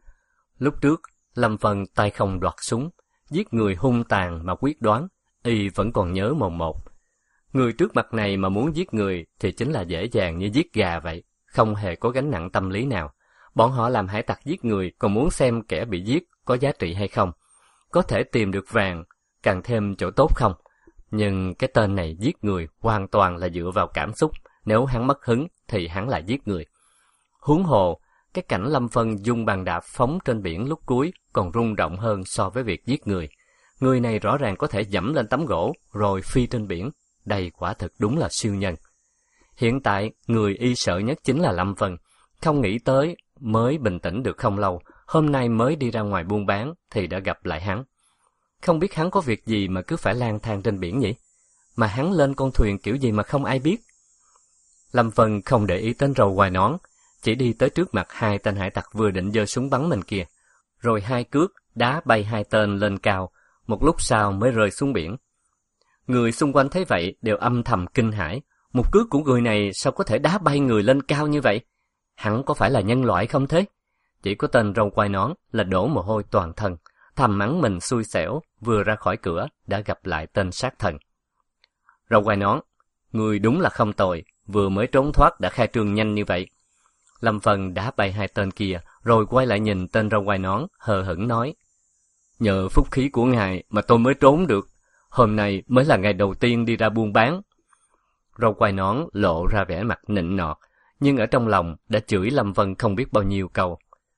Lúc trước, Lâm Vân tay không đoạt súng, giết người hung tàn mà quyết đoán, y vẫn còn nhớ mồn một. Người trước mặt này mà muốn giết người thì chính là dễ dàng như giết gà vậy, không hề có gánh nặng tâm lý nào. Bọn họ làm hải tặc giết người còn muốn xem kẻ bị giết có giá trị hay không, có thể tìm được vàng, càng thêm chỗ tốt không. Nhưng cái tên này giết người hoàn toàn là dựa vào cảm xúc, nếu hắn mất hứng thì hắn lại giết người. Huống hồ, cái cảnh Lâm Vân dùng bàn đạp phóng trên biển lúc cuối còn rung động hơn so với việc giết người. Người này rõ ràng có thể dẫm lên tấm gỗ rồi phi trên biển, đây quả thực đúng là siêu nhân. Hiện tại, người y sợ nhất chính là Lâm Vân. Không nghĩ tới, mới bình tĩnh được không lâu, hôm nay mới đi ra ngoài buôn bán thì đã gặp lại hắn. Không biết hắn có việc gì mà cứ phải lang thang trên biển nhỉ? Mà hắn lên con thuyền kiểu gì mà không ai biết? Lâm Vân không để ý tên râu quai nón, chỉ đi tới trước mặt hai tên hải tặc vừa định giơ súng bắn mình kia, rồi hai cước đá bay hai tên lên cao, một lúc sau mới rơi xuống biển. Người xung quanh thấy vậy đều âm thầm kinh hãi, một cước của người này sao có thể đá bay người lên cao như vậy? Hắn có phải là nhân loại không thế? Chỉ có tên râu quai nón là đổ mồ hôi toàn thân, thầm mắng mình xui xẻo, vừa ra khỏi cửa đã gặp lại tên sát thần. Râu quai nón, người đúng là không tồi, vừa mới trốn thoát đã khai trương nhanh như vậy. Lâm Vân đá bay hai tên kia, rồi quay lại nhìn tên râu quai nón, hờ hững nói. Nhờ phúc khí của ngài mà tôi mới trốn được, hôm nay mới là ngày đầu tiên đi ra buôn bán. Râu quai nón lộ ra vẻ mặt nịnh nọt, nhưng ở trong lòng đã chửi Lâm Vân không biết bao nhiêu câu.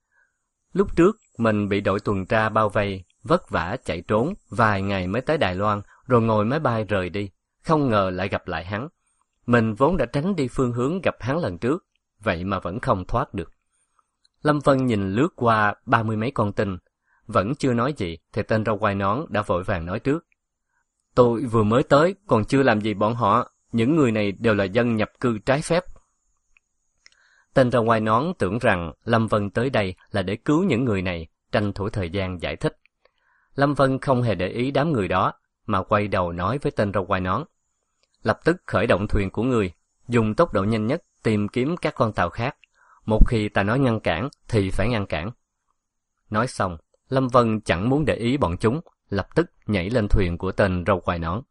Lúc trước, mình bị đội tuần tra bao vây, vất vả chạy trốn, vài ngày mới tới Đài Loan, rồi ngồi máy bay rời đi, không ngờ lại gặp lại hắn. Mình vốn đã tránh đi phương hướng gặp hắn lần trước, vậy mà vẫn không thoát được. Lâm Vân nhìn lướt qua ba mươi mấy con tin, vẫn chưa nói gì thì tên râu quai nón đã vội vàng nói trước. Tôi vừa mới tới, còn chưa làm gì bọn họ, những người này đều là dân nhập cư trái phép. Tên râu quai nón tưởng rằng Lâm Vân tới đây là để cứu những người này, tranh thủ thời gian giải thích. Lâm Vân không hề để ý đám người đó, mà quay đầu nói với tên râu quai nón. Lập tức khởi động thuyền của người, dùng tốc độ nhanh nhất tìm kiếm các con tàu khác. Một khi ta nói ngăn cản, thì phải ngăn cản. Nói xong, Lâm Vân chẳng muốn để ý bọn chúng, lập tức nhảy lên thuyền của tên râu quai nón.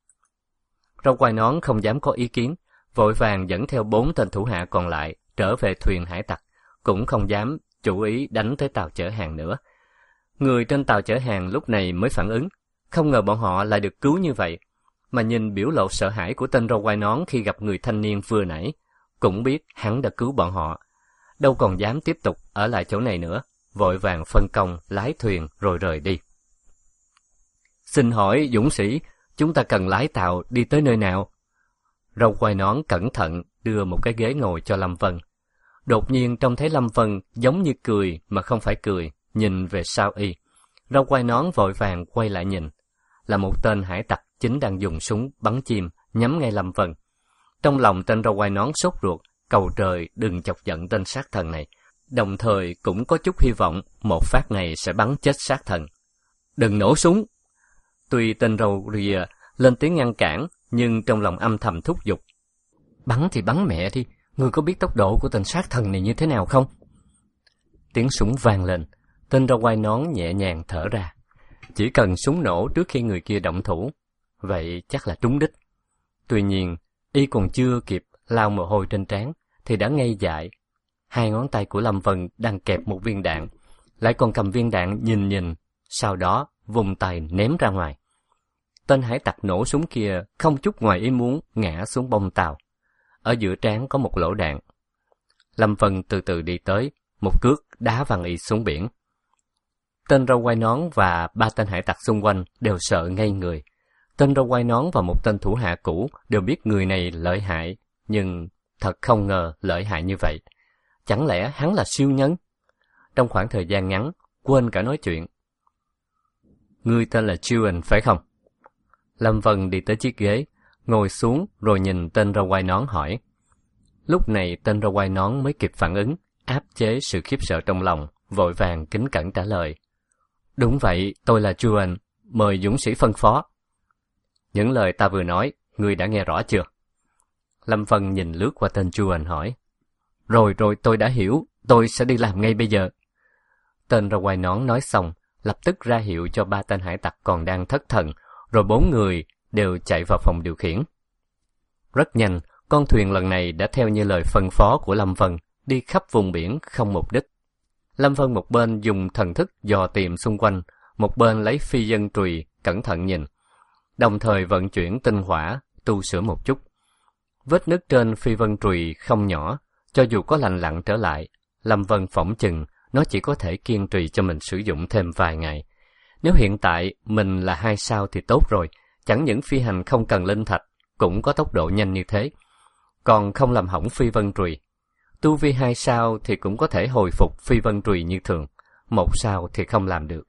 Râu quai nón không dám có ý kiến, vội vàng dẫn theo bốn tên thủ hạ còn lại trở về thuyền hải tặc, cũng không dám chủ ý đánh tới tàu chở hàng nữa. Người trên tàu chở hàng lúc này mới phản ứng, không ngờ bọn họ lại được cứu như vậy, mà nhìn biểu lộ sợ hãi của tên râu quai nón khi gặp người thanh niên vừa nãy, cũng biết hắn đã cứu bọn họ, đâu còn dám tiếp tục ở lại chỗ này nữa, vội vàng phân công lái thuyền rồi rời đi. Xin hỏi dũng sĩ, chúng ta cần lái tàu đi tới nơi nào? Râu quai nón cẩn thận đưa một cái ghế ngồi cho Lâm Vân. Đột nhiên trông thấy Lâm Vân giống như cười mà không phải cười, nhìn về sau y. Râu quai nón vội vàng quay lại nhìn. Là một tên hải tặc chính đang dùng súng bắn chim nhắm ngay Lâm Vân. Trong lòng tên râu quai nón sốt ruột, cầu trời đừng chọc giận tên sát thần này, đồng thời cũng có chút hy vọng một phát này sẽ bắn chết sát thần. Đừng nổ súng! Tuy tên râu rìa lên tiếng ngăn cản, nhưng trong lòng âm thầm thúc giục. Bắn thì bắn mẹ đi, ngươi có biết tốc độ của tên sát thần này như thế nào không? Tiếng súng vang lên, tên râu quai nón nhẹ nhàng thở ra. Chỉ cần súng nổ trước khi người kia động thủ, vậy chắc là trúng đích. Tuy nhiên, y còn chưa kịp lau mồ hôi trên trán, thì đã ngây dại. Hai ngón tay của Lâm Vân đang kẹp một viên đạn, lại còn cầm viên đạn nhìn nhìn, sau đó vùng tay ném ra ngoài. Tên hải tặc nổ súng kia không chút ngoài ý muốn ngã xuống bông tàu. Ở giữa trán có một lỗ đạn. Lâm Vân từ từ đi tới, một cước đá văng y xuống biển. Tên râu quai nón và ba tên hải tặc xung quanh đều sợ ngây người. Tên râu quai nón và một tên thủ hạ cũ đều biết người này lợi hại, nhưng thật không ngờ lợi hại như vậy. Chẳng lẽ hắn là siêu nhân? Trong khoảng thời gian ngắn, quên cả nói chuyện. Ngươi tên là Juan phải không? Lâm Vân đi tới chiếc ghế, ngồi xuống rồi nhìn tên râu quai nón hỏi. Lúc này tên râu quai nón mới kịp phản ứng, áp chế sự khiếp sợ trong lòng, vội vàng kính cẩn trả lời. Đúng vậy, tôi là Juan, mời dũng sĩ phân phó. Những lời ta vừa nói, ngươi đã nghe rõ chưa? Lâm Vân nhìn lướt qua tên Juan hỏi. Rồi rồi, tôi đã hiểu, tôi sẽ đi làm ngay bây giờ. Tên râu quai nón nói xong, lập tức ra hiệu cho ba tên hải tặc còn đang thất thần, rồi bốn người đều chạy vào phòng điều khiển. Rất nhanh, con thuyền lần này đã theo như lời phân phó của Lâm Vân, đi khắp vùng biển không mục đích. Lâm Vân một bên dùng thần thức dò tìm xung quanh, một bên lấy phi dân trùy cẩn thận nhìn, đồng thời vận chuyển tinh hỏa, tu sửa một chút. Vết nứt trên phi vân trùy không nhỏ, cho dù có lành lặn trở lại, Lâm Vân phỏng chừng nó chỉ có thể kiên trì cho mình sử dụng thêm vài ngày. Nếu hiện tại mình là hai sao thì tốt rồi, chẳng những phi hành không cần linh thạch, cũng có tốc độ nhanh như thế, còn không làm hỏng phi vân trùy. Tu vi hai sao thì cũng có thể hồi phục phi vân trùy như thường, một sao thì không làm được.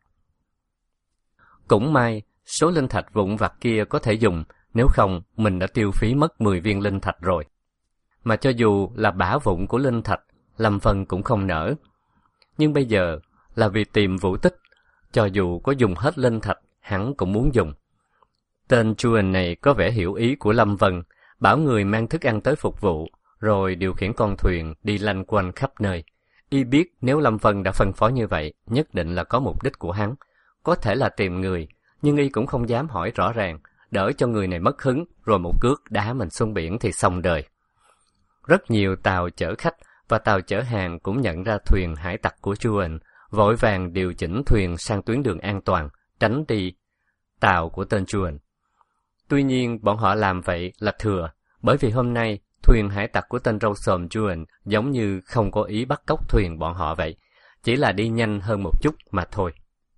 Cũng may, số linh thạch vụn vặt kia có thể dùng, nếu không mình đã tiêu phí mất mười viên linh thạch rồi. Mà cho dù là bả vụn của linh thạch, Lâm Vân cũng không nỡ. Nhưng bây giờ là vì tìm Vũ Tích, cho dù có dùng hết linh thạch, hắn cũng muốn dùng. Tên Juan này có vẻ hiểu ý của Lâm Vân, bảo người mang thức ăn tới phục vụ, rồi điều khiển con thuyền đi lanh quanh khắp nơi. Y biết nếu Lâm Vân đã phân phó như vậy, nhất định là có mục đích của hắn. Có thể là tìm người, nhưng Y cũng không dám hỏi rõ ràng, đỡ cho người này mất hứng, rồi một cước đá mình xuống biển thì xong đời. Rất nhiều tàu chở khách và tàu chở hàng cũng nhận ra thuyền hải tặc của Juan, vội vàng điều chỉnh thuyền sang tuyến đường an toàn, tránh đi tàu của tên Juan. Tuy nhiên, bọn họ làm vậy là thừa, bởi vì hôm nay, thuyền hải tặc của tên râu xồm Juan giống như không có ý bắt cóc thuyền bọn họ vậy, chỉ là đi nhanh hơn một chút mà thôi.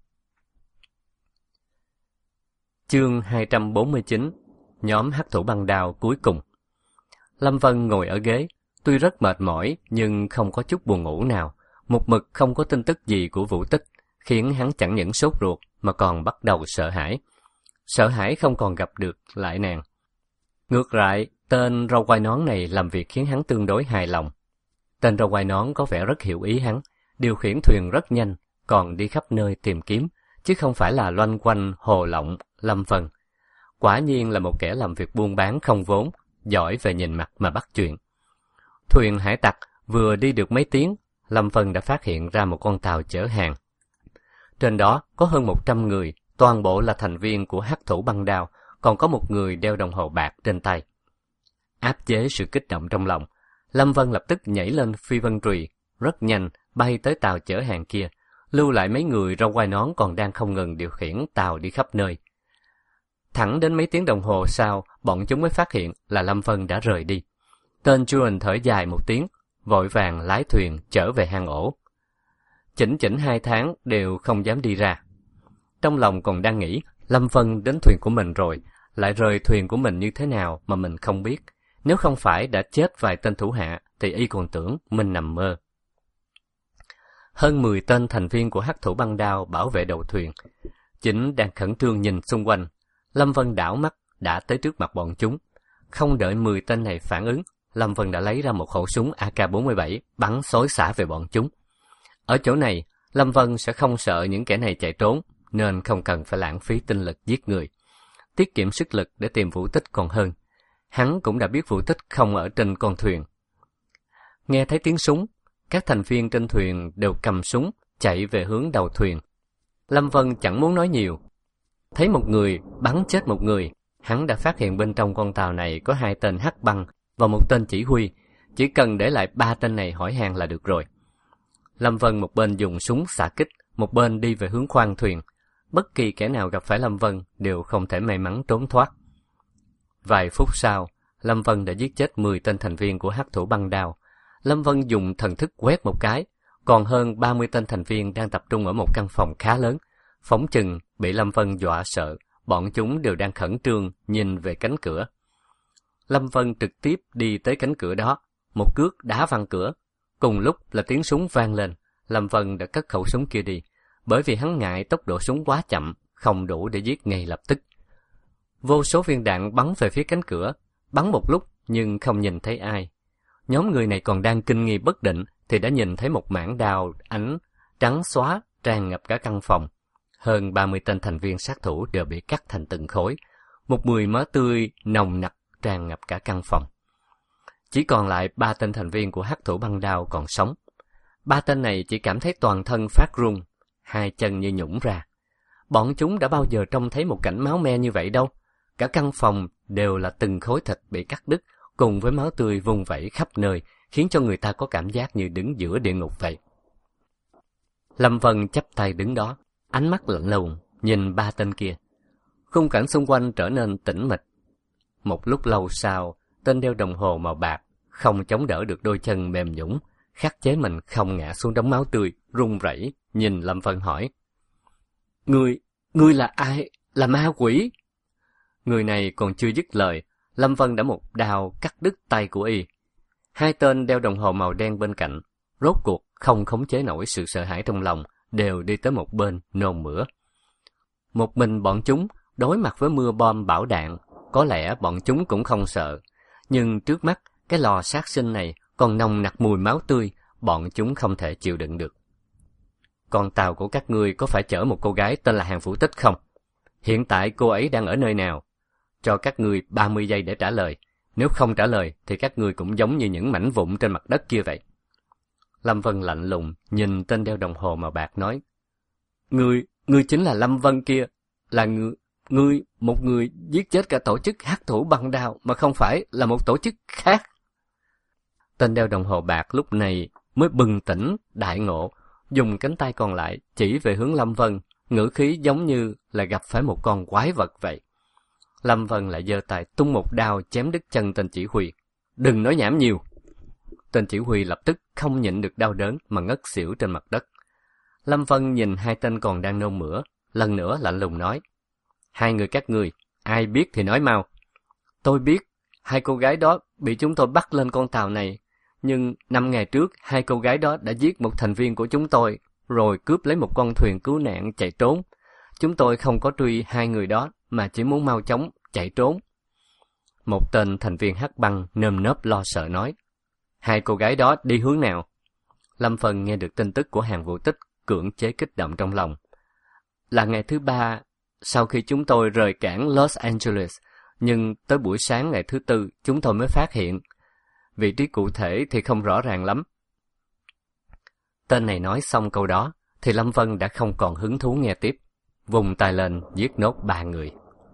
Chương hai trăm bốn mươi chín. Nhóm hắc thủ băng đao cuối cùng. Lâm Vân ngồi ở ghế, tuy rất mệt mỏi nhưng không có chút buồn ngủ nào. Một mực không có tin tức gì của Vũ Tích, khiến hắn chẳng những sốt ruột mà còn bắt đầu sợ hãi. Sợ hãi không còn gặp được lại nàng. Ngược lại, tên râu quai nón này làm việc khiến hắn tương đối hài lòng. Tên râu quai nón có vẻ rất hiểu ý hắn, điều khiển thuyền rất nhanh, còn đi khắp nơi tìm kiếm, chứ không phải là loanh quanh hồ lộng Lâm Vân. Quả nhiên là một kẻ làm việc buôn bán không vốn, giỏi về nhìn mặt mà bắt chuyện. Thuyền hải tặc vừa đi được mấy tiếng, Lâm Vân đã phát hiện ra một con tàu chở hàng. Trên đó có hơn một trăm người, toàn bộ là thành viên của hắc thủ băng đao, còn có một người đeo đồng hồ bạc trên tay. Áp chế sự kích động trong lòng, Lâm Vân lập tức nhảy lên phi vân trùy, rất nhanh bay tới tàu chở hàng kia, lưu lại mấy người râu quai nón còn đang không ngừng điều khiển tàu đi khắp nơi. Thẳng đến mấy tiếng đồng hồ sau, bọn chúng mới phát hiện là Lâm Vân đã rời đi. Tên Juan thở dài một tiếng, vội vàng lái thuyền trở về hang ổ. Chỉnh chỉnh hai tháng đều không dám đi ra. Trong lòng còn đang nghĩ Lâm Vân đến thuyền của mình rồi, lại rời thuyền của mình như thế nào mà mình không biết. Nếu không phải đã chết vài tên thủ hạ, thì y còn tưởng mình nằm mơ. Hơn mười tên thành viên của hắc thủ băng đao bảo vệ đầu thuyền. Chính đang khẩn trương nhìn xung quanh. Lâm Vân đảo mắt đã tới trước mặt bọn chúng. Không đợi mười tên này phản ứng, Lâm Vân đã lấy ra một khẩu súng A K bốn mươi bảy bắn xối xả về bọn chúng. Ở chỗ này, Lâm Vân sẽ không sợ những kẻ này chạy trốn, nên không cần phải lãng phí tinh lực giết người. Tiết kiệm sức lực để tìm vũ tích còn hơn. Hắn cũng đã biết vũ tích không ở trên con thuyền. Nghe thấy tiếng súng, các thành viên trên thuyền đều cầm súng, chạy về hướng đầu thuyền. Lâm Vân chẳng muốn nói nhiều. Thấy một người bắn chết một người, hắn đã phát hiện bên trong con tàu này có hai tên hắc băng và một tên chỉ huy. Chỉ cần để lại ba tên này hỏi han là được rồi. Lâm Vân một bên dùng súng xạ kích, một bên đi về hướng khoang thuyền. Bất kỳ kẻ nào gặp phải Lâm Vân đều không thể may mắn trốn thoát. Vài phút sau, Lâm Vân đã giết chết mười tên thành viên của hắc thủ băng đao. Lâm Vân dùng thần thức quét một cái, còn hơn ba mươi tên thành viên đang tập trung ở một căn phòng khá lớn. Phỏng chừng bị Lâm Vân dọa sợ, bọn chúng đều đang khẩn trương nhìn về cánh cửa. Lâm Vân trực tiếp đi tới cánh cửa đó, một cước đá văng cửa. Cùng lúc là tiếng súng vang lên, Lâm Vân đã cất khẩu súng kia đi, bởi vì hắn ngại tốc độ súng quá chậm, không đủ để giết ngay lập tức. Vô số viên đạn bắn về phía cánh cửa, bắn một lúc nhưng không nhìn thấy ai. Nhóm người này còn đang kinh nghi bất định thì đã nhìn thấy một mảng đao ánh trắng xóa tràn ngập cả căn phòng. Hơn ba mươi tên thành viên sát thủ đều bị cắt thành từng khối. Một mùi máu tươi nồng nặc tràn ngập cả căn phòng. Chỉ còn lại ba tên thành viên của hắc thủ băng đao còn sống. Ba tên này chỉ cảm thấy toàn thân phát run, hai chân như nhũn ra. Bọn chúng đã bao giờ trông thấy một cảnh máu me như vậy đâu. Cả căn phòng đều là từng khối thịt bị cắt đứt, cùng với máu tươi vung vẩy khắp nơi, khiến cho người ta có cảm giác như đứng giữa địa ngục vậy. Lâm Vân chắp tay đứng đó, ánh mắt lạnh lùng nhìn ba tên kia. Khung cảnh xung quanh trở nên tĩnh mịch. Một lúc lâu sau, tên đeo đồng hồ màu bạc không chống đỡ được đôi chân mềm nhũn, khắc chế mình không ngã xuống đống máu tươi, run rẩy nhìn Lâm Vân hỏi: Ngươi, ngươi là ai? Là ma quỷ? Người này còn chưa dứt lời, Lâm Vân đã một đao cắt đứt tay của y. Hai tên đeo đồng hồ màu đen bên cạnh, rốt cuộc không khống chế nổi sự sợ hãi trong lòng, đều đi tới một bên nôn mửa. Một mình bọn chúng đối mặt với mưa bom bão đạn, có lẽ bọn chúng cũng không sợ, nhưng trước mắt cái lò sát sinh này còn nồng nặc mùi máu tươi, bọn chúng không thể chịu đựng được. Con tàu của các ngươi có phải chở một cô gái tên là Hàn Vũ Tích không? Hiện tại cô ấy đang ở nơi nào? Cho các ngươi ba mươi giây để trả lời. Nếu không trả lời thì các ngươi cũng giống như những mảnh vụn trên mặt đất kia vậy. Lâm Vân lạnh lùng nhìn tên đeo đồng hồ màu bạc nói: Ngươi, ngươi chính là Lâm Vân kia, là ngươi, ngươi một người giết chết cả tổ chức hắc thủ băng đao mà không phải là một tổ chức khác. Tên đeo đồng hồ bạc lúc này mới bừng tỉnh đại ngộ, dùng cánh tay còn lại chỉ về hướng Lâm Vân, ngữ khí giống như là gặp phải một con quái vật vậy. Lâm Vân lại giơ tay tung một đao chém đứt chân tên chỉ huy. Đừng nói nhảm nhiều. Tên chỉ huy lập tức không nhịn được đau đớn mà ngất xỉu trên mặt đất. Lâm Vân nhìn hai tên còn đang nôn mửa, lần nữa lạnh lùng nói: Hai người các ngươi, ai biết thì nói mau. Tôi biết, hai cô gái đó bị chúng tôi bắt lên con tàu này, nhưng năm ngày trước hai cô gái đó đã giết một thành viên của chúng tôi, rồi cướp lấy một con thuyền cứu nạn chạy trốn. Chúng tôi không có truy hai người đó, mà chỉ muốn mau chóng chạy trốn. Một tên thành viên hắc băng nơm nớp lo sợ nói: Hai cô gái đó đi hướng nào? Lâm Vân nghe được tin tức của Hàn Vũ Tích, cưỡng chế kích động trong lòng. Là ngày thứ ba sau khi chúng tôi rời cảng Los Angeles, nhưng tới buổi sáng ngày thứ tư chúng tôi mới phát hiện. Vị trí cụ thể thì không rõ ràng lắm. Tên này nói xong câu đó thì Lâm Vân đã không còn hứng thú nghe tiếp, vùng tay lên giết nốt ba người.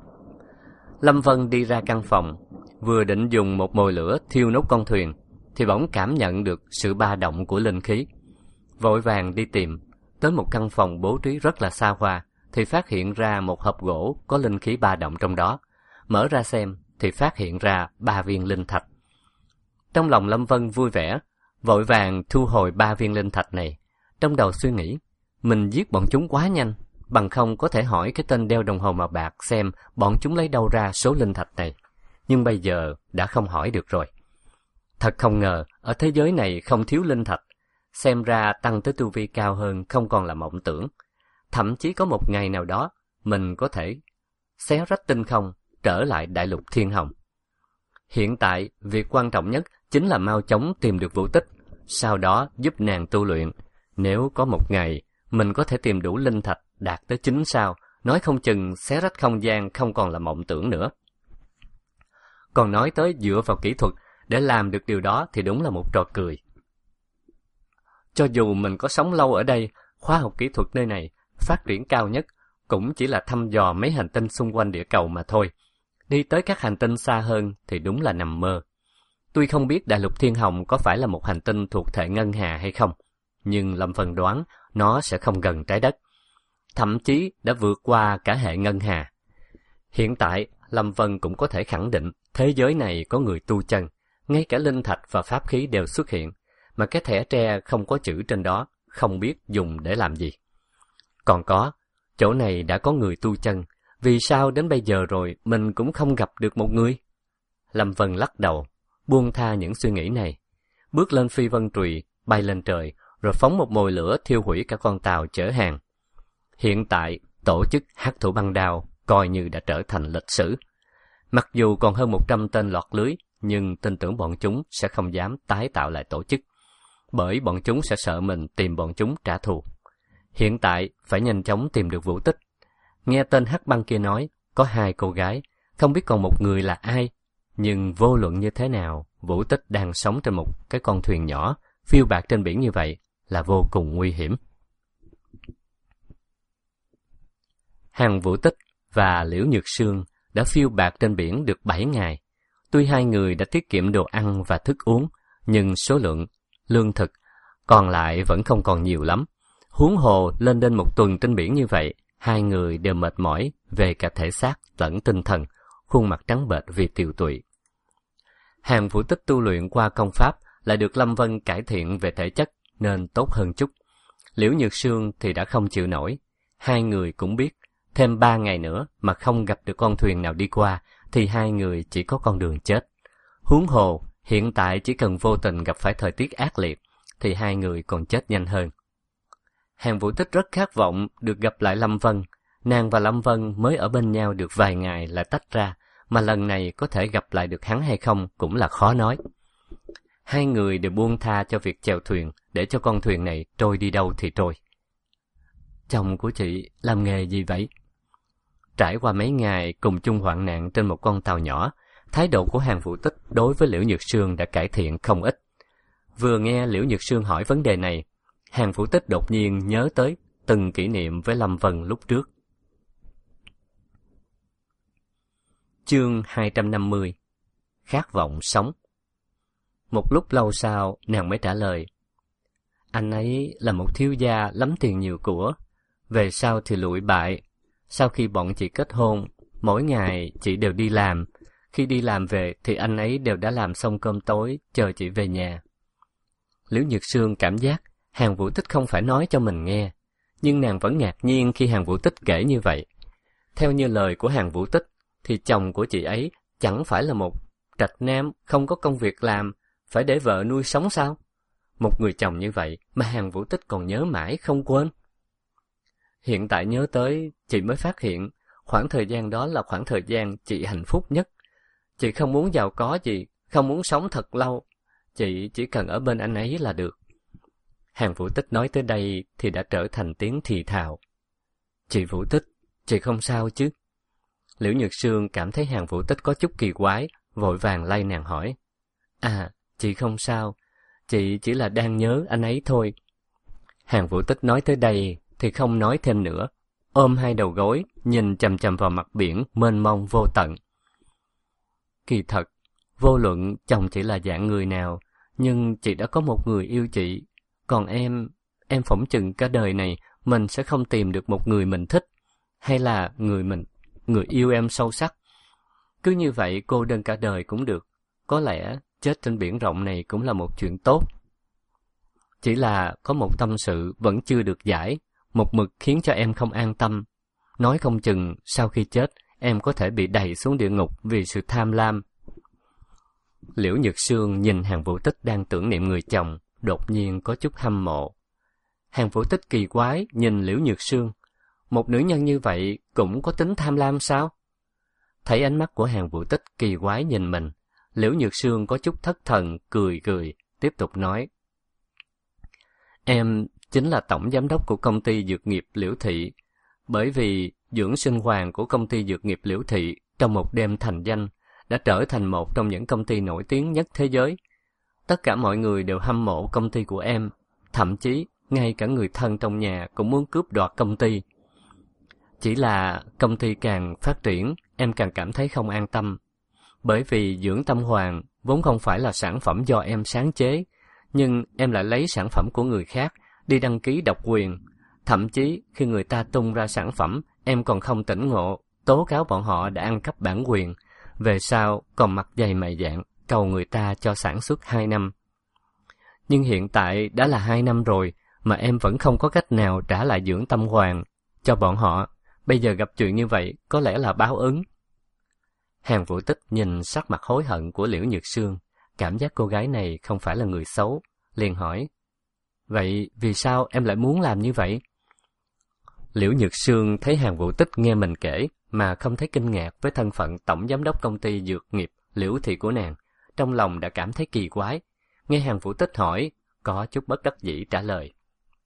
Lâm Vân đi ra căn phòng, vừa định dùng một mồi lửa thiêu nốt con thuyền thì bỗng cảm nhận được sự ba động của linh khí. Vội vàng đi tìm, tới một căn phòng bố trí rất là xa hoa thì phát hiện ra một hộp gỗ có linh khí ba động trong đó. Mở ra xem thì phát hiện ra ba viên linh thạch. Trong lòng Lâm Vân vui vẻ, vội vàng thu hồi ba viên linh thạch này. Trong đầu suy nghĩ, mình giết bọn chúng quá nhanh, bằng không có thể hỏi cái tên đeo đồng hồ màu bạc xem bọn chúng lấy đâu ra số linh thạch này. Nhưng bây giờ đã không hỏi được rồi. Thật không ngờ, ở thế giới này không thiếu linh thạch. Xem ra tăng tới tu vi cao hơn không còn là mộng tưởng. Thậm chí có một ngày nào đó, mình có thể xé rách tinh không, trở lại đại lục Thiên Hồng. Hiện tại, việc quan trọng nhất chính là mau chóng tìm được Vũ Tích, sau đó giúp nàng tu luyện. Nếu có một ngày, mình có thể tìm đủ linh thạch đạt tới chín sao, nói không chừng xé rách không gian không còn là mộng tưởng nữa. Còn nói tới dựa vào kỹ thuật để làm được điều đó thì đúng là một trò cười. Cho dù mình có sống lâu ở đây, khoa học kỹ thuật nơi này phát triển cao nhất cũng chỉ là thăm dò mấy hành tinh xung quanh địa cầu mà thôi. Đi tới các hành tinh xa hơn thì đúng là nằm mơ. Tuy không biết đại lục Thiên Hồng có phải là một hành tinh thuộc hệ ngân hà hay không, nhưng Lâm Vân đoán nó sẽ không gần trái đất. Thậm chí đã vượt qua cả hệ ngân hà. Hiện tại, Lâm Vân cũng có thể khẳng định thế giới này có người tu chân, ngay cả linh thạch và pháp khí đều xuất hiện, mà cái thẻ tre không có chữ trên đó, không biết dùng để làm gì. Còn có, chỗ này đã có người tu chân, vì sao đến bây giờ rồi mình cũng không gặp được một người? Lâm Vân lắc đầu, buông tha những suy nghĩ này, bước lên phi vân trùy, bay lên trời, rồi phóng một mồi lửa thiêu hủy cả con tàu chở hàng. Hiện tại, tổ chức Hắc Thủ Băng Đao coi như đã trở thành lịch sử. Mặc dù còn hơn một trăm tên lọt lưới, nhưng tin tưởng bọn chúng sẽ không dám tái tạo lại tổ chức, bởi bọn chúng sẽ sợ mình tìm bọn chúng trả thù. Hiện tại, phải nhanh chóng tìm được Vũ Tích. Nghe tên Hắc Băng kia nói, có hai cô gái, không biết còn một người là ai. Nhưng vô luận như thế nào, Vũ Tích đang sống trên một cái con thuyền nhỏ, phiêu bạt trên biển như vậy là vô cùng nguy hiểm. Hàn Vũ Tích và Liễu Nhược Sương đã phiêu bạt trên biển được bảy ngày. Tuy hai người đã tiết kiệm đồ ăn và thức uống, nhưng số lượng lương thực còn lại vẫn không còn nhiều lắm. Huống hồ lên đến một tuần trên biển như vậy, hai người đều mệt mỏi về cả thể xác lẫn tinh thần, khuôn mặt trắng bệch vì tiều tụy. Hàn Vũ Tích tu luyện qua công pháp lại được Lâm Vân cải thiện về thể chất nên tốt hơn chút. Liễu Nhược Sương thì đã không chịu nổi. Hai người cũng biết, thêm ba ngày nữa mà không gặp được con thuyền nào đi qua thì hai người chỉ có con đường chết. Huống hồ, hiện tại chỉ cần vô tình gặp phải thời tiết ác liệt thì hai người còn chết nhanh hơn. Hàn Vũ Tích rất khát vọng được gặp lại Lâm Vân. Nàng và Lâm Vân mới ở bên nhau được vài ngày lại tách ra, mà lần này có thể gặp lại được hắn hay không cũng là khó nói. Hai người đều buông tha cho việc chèo thuyền để cho con thuyền này trôi đi đâu thì trôi. Chồng của chị làm nghề gì vậy? Trải qua mấy ngày cùng chung hoạn nạn trên một con tàu nhỏ, thái độ của Hàn Vũ Tích đối với Liễu Nhược Sương đã cải thiện không ít. Vừa nghe Liễu Nhược Sương hỏi vấn đề này, Hàn Vũ Tích đột nhiên nhớ tới từng kỷ niệm với Lâm Vân lúc trước. Chương hai trăm năm mươi. Khát vọng sống. Một lúc lâu sau, nàng mới trả lời. Anh ấy là một thiếu gia lắm tiền nhiều của, về sau thì lụi bại. Sau khi bọn chị kết hôn, mỗi ngày chị đều đi làm. Khi đi làm về thì anh ấy đều đã làm xong cơm tối, chờ chị về nhà. Liễu Nhược Sương cảm giác Hàn Vũ Tích không phải nói cho mình nghe, nhưng nàng vẫn ngạc nhiên khi Hàn Vũ Tích kể như vậy. Theo như lời của Hàn Vũ Tích, thì chồng của chị ấy chẳng phải là một trạch nam không có công việc làm, phải để vợ nuôi sống sao? Một người chồng như vậy mà Hàn Vũ Tích còn nhớ mãi không quên. Hiện tại nhớ tới, chị mới phát hiện, khoảng thời gian đó là khoảng thời gian chị hạnh phúc nhất. Chị không muốn giàu có gì, không muốn sống thật lâu. Chị chỉ cần ở bên anh ấy là được. Hàn Vũ Tích nói tới đây thì đã trở thành tiếng thì thào. Chị Vũ Tích, chị không sao chứ? Liễu Nhược Sương cảm thấy Hàn Vũ Tích có chút kỳ quái, vội vàng lay nàng hỏi. À, chị không sao, chị chỉ là đang nhớ anh ấy thôi. Hàn Vũ Tích nói tới đây thì không nói thêm nữa, ôm hai đầu gối, nhìn chằm chằm vào mặt biển mênh mông vô tận. Kỳ thật, vô luận chồng chị là dạng người nào, nhưng chị đã có một người yêu chị. Còn em, em phỏng chừng cả đời này mình sẽ không tìm được một người mình thích, hay là người mình, người yêu em sâu sắc. Cứ như vậy cô đơn cả đời cũng được, có lẽ chết trên biển rộng này cũng là một chuyện tốt. Chỉ là có một tâm sự vẫn chưa được giải, một mực khiến cho em không an tâm. Nói không chừng sau khi chết em có thể bị đày xuống địa ngục vì sự tham lam. Liễu Nhược Sương nhìn Hàn Vũ Tích đang tưởng niệm người chồng, đột nhiên có chút hâm mộ. Hàn Vũ Tích kỳ quái nhìn Liễu Nhược Sương, một nữ nhân như vậy cũng có tính tham lam sao? Thấy ánh mắt của Hàn Vũ Tích kỳ quái nhìn mình, Liễu Nhược Sương có chút thất thần, cười cười, tiếp tục nói. Em chính là tổng giám đốc của công ty dược nghiệp Liễu Thị, bởi vì dưỡng sinh hoàng của công ty dược nghiệp Liễu Thị trong một đêm thành danh đã trở thành một trong những công ty nổi tiếng nhất thế giới. Tất cả mọi người đều hâm mộ công ty của em, thậm chí ngay cả người thân trong nhà cũng muốn cướp đoạt công ty. Chỉ là công ty càng phát triển, em càng cảm thấy không an tâm. Bởi vì dưỡng tâm hoàng vốn không phải là sản phẩm do em sáng chế, nhưng em lại lấy sản phẩm của người khác đi đăng ký độc quyền. Thậm chí khi người ta tung ra sản phẩm, em còn không tỉnh ngộ, tố cáo bọn họ đã ăn cắp bản quyền. Về sau còn mặt dày mày dạn cầu người ta cho sản xuất hai năm. Nhưng hiện tại đã là hai năm rồi mà em vẫn không có cách nào trả lại dưỡng tâm hoàng cho bọn họ. Bây giờ gặp chuyện như vậy có lẽ là báo ứng. Hàn Vũ Tích nhìn sắc mặt hối hận của Liễu Nhược Sương, cảm giác cô gái này không phải là người xấu, liền hỏi. Vậy vì sao em lại muốn làm như vậy? Liễu Nhược Sương thấy Hàn Vũ Tích nghe mình kể mà không thấy kinh ngạc với thân phận tổng giám đốc công ty dược nghiệp Liễu Thị của nàng, trong lòng đã cảm thấy kỳ quái. Nghe Hàn Vũ Tích hỏi, có chút bất đắc dĩ trả lời.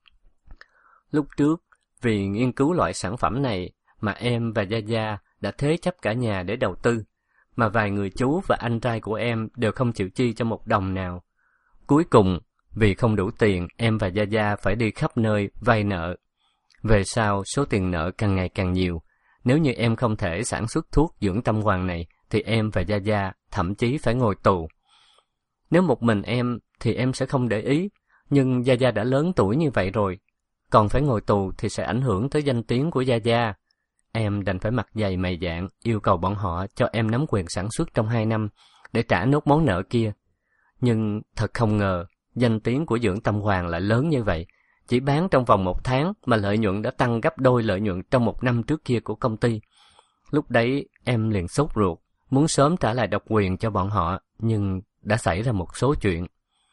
Lúc trước, vì nghiên cứu loại sản phẩm này mà em và Gia Gia đã thế chấp cả nhà để đầu tư, mà vài người chú và anh trai của em đều không chịu chi cho một đồng nào. Cuối cùng, vì không đủ tiền, em và Gia Gia phải đi khắp nơi vay nợ. Về sau, số tiền nợ càng ngày càng nhiều. Nếu như em không thể sản xuất thuốc dưỡng tâm hoàng này, thì em và Gia Gia thậm chí phải ngồi tù. Nếu một mình em, thì em sẽ không để ý, nhưng Gia Gia đã lớn tuổi như vậy rồi. Còn phải ngồi tù thì sẽ ảnh hưởng tới danh tiếng của Gia Gia. Em đành phải mặt dày mày dạn yêu cầu bọn họ cho em nắm quyền sản xuất trong hai năm để trả nốt món nợ kia. Nhưng thật không ngờ, danh tiếng của dưỡng tâm hoàng lại lớn như vậy. Chỉ bán trong vòng một tháng mà lợi nhuận đã tăng gấp đôi lợi nhuận trong một năm trước kia của công ty. Lúc đấy em liền sốt ruột, muốn sớm trả lại độc quyền cho bọn họ, nhưng đã xảy ra một số chuyện.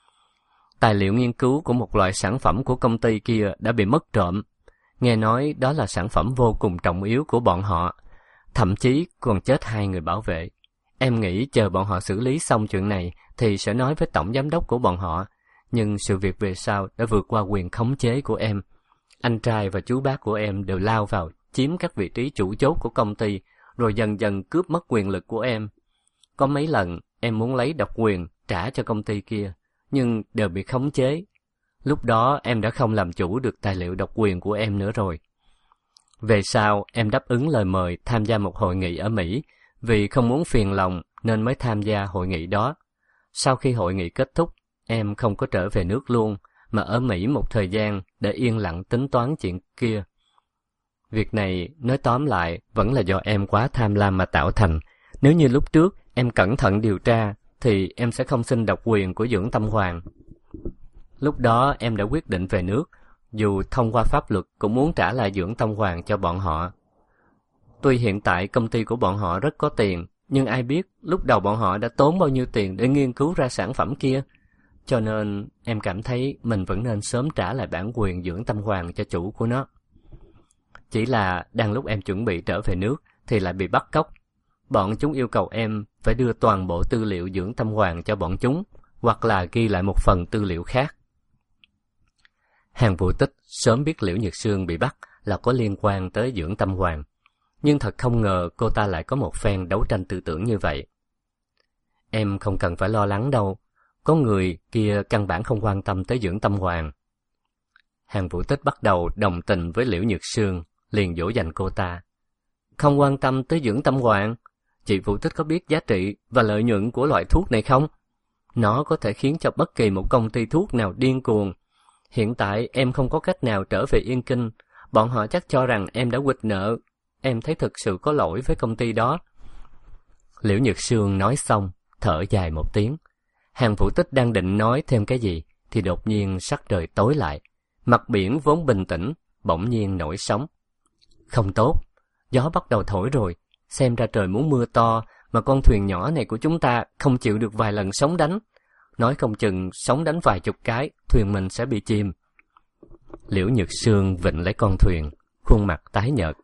Tài liệu nghiên cứu của một loại sản phẩm của công ty kia đã bị mất trộm. Nghe nói đó là sản phẩm vô cùng trọng yếu của bọn họ, thậm chí còn chết hai người bảo vệ. Em nghĩ chờ bọn họ xử lý xong chuyện này thì sẽ nói với tổng giám đốc của bọn họ, nhưng sự việc về sau đã vượt qua quyền khống chế của em. Anh trai và chú bác của em đều lao vào chiếm các vị trí chủ chốt của công ty, rồi dần dần cướp mất quyền lực của em. Có mấy lần em muốn lấy độc quyền trả cho công ty kia, nhưng đều bị khống chế. Lúc đó em đã không làm chủ được tài liệu độc quyền của em nữa rồi. Về sau em đáp ứng lời mời tham gia một hội nghị ở Mỹ, vì không muốn phiền lòng nên mới tham gia hội nghị đó. Sau khi hội nghị kết thúc, em không có trở về nước luôn, mà ở Mỹ một thời gian để yên lặng tính toán chuyện kia. Việc này, nói tóm lại, vẫn là do em quá tham lam mà tạo thành. Nếu như lúc trước em cẩn thận điều tra, thì em sẽ không xin độc quyền của dưỡng tâm hoàng. Lúc đó em đã quyết định về nước, dù thông qua pháp luật cũng muốn trả lại dưỡng tâm hoàng cho bọn họ. Tuy hiện tại công ty của bọn họ rất có tiền, nhưng ai biết lúc đầu bọn họ đã tốn bao nhiêu tiền để nghiên cứu ra sản phẩm kia. Cho nên em cảm thấy mình vẫn nên sớm trả lại bản quyền dưỡng tâm hoàng cho chủ của nó. Chỉ là đang lúc em chuẩn bị trở về nước thì lại bị bắt cóc. Bọn chúng yêu cầu em phải đưa toàn bộ tư liệu dưỡng tâm hoàng cho bọn chúng, hoặc là ghi lại một phần tư liệu khác. Hàn Vũ Tích sớm biết Liễu Nhược Sương bị bắt là có liên quan tới dưỡng tâm hoàng, nhưng thật không ngờ cô ta lại có một phen đấu tranh tư tưởng như vậy. Em không cần phải lo lắng đâu, có người kia căn bản không quan tâm tới dưỡng tâm hoàng. Hàn Vũ Tích bắt đầu đồng tình với Liễu Nhược Sương, liền dỗ dành cô ta. Không quan tâm tới dưỡng tâm hoàng? Chị Vũ Tích có biết giá trị và lợi nhuận của loại thuốc này không? Nó có thể khiến cho bất kỳ một công ty thuốc nào điên cuồng. Hiện tại em không có cách nào trở về Yên Kinh, bọn họ chắc cho rằng em đã quỵt nợ. Em thấy thực sự có lỗi với công ty đó. Liễu Nhược Sương nói xong, thở dài một tiếng. Hàn Vũ Tích đang định nói thêm cái gì, thì đột nhiên sắc trời tối lại. Mặt biển vốn bình tĩnh, bỗng nhiên nổi sóng. Không tốt, gió bắt đầu thổi rồi, xem ra trời muốn mưa to, mà con thuyền nhỏ này của chúng ta không chịu được vài lần sóng đánh. Nói không chừng sóng đánh vài chục cái, thuyền mình sẽ bị chìm. Liễu Nhược Sương vịn lấy con thuyền, khuôn mặt tái nhợt.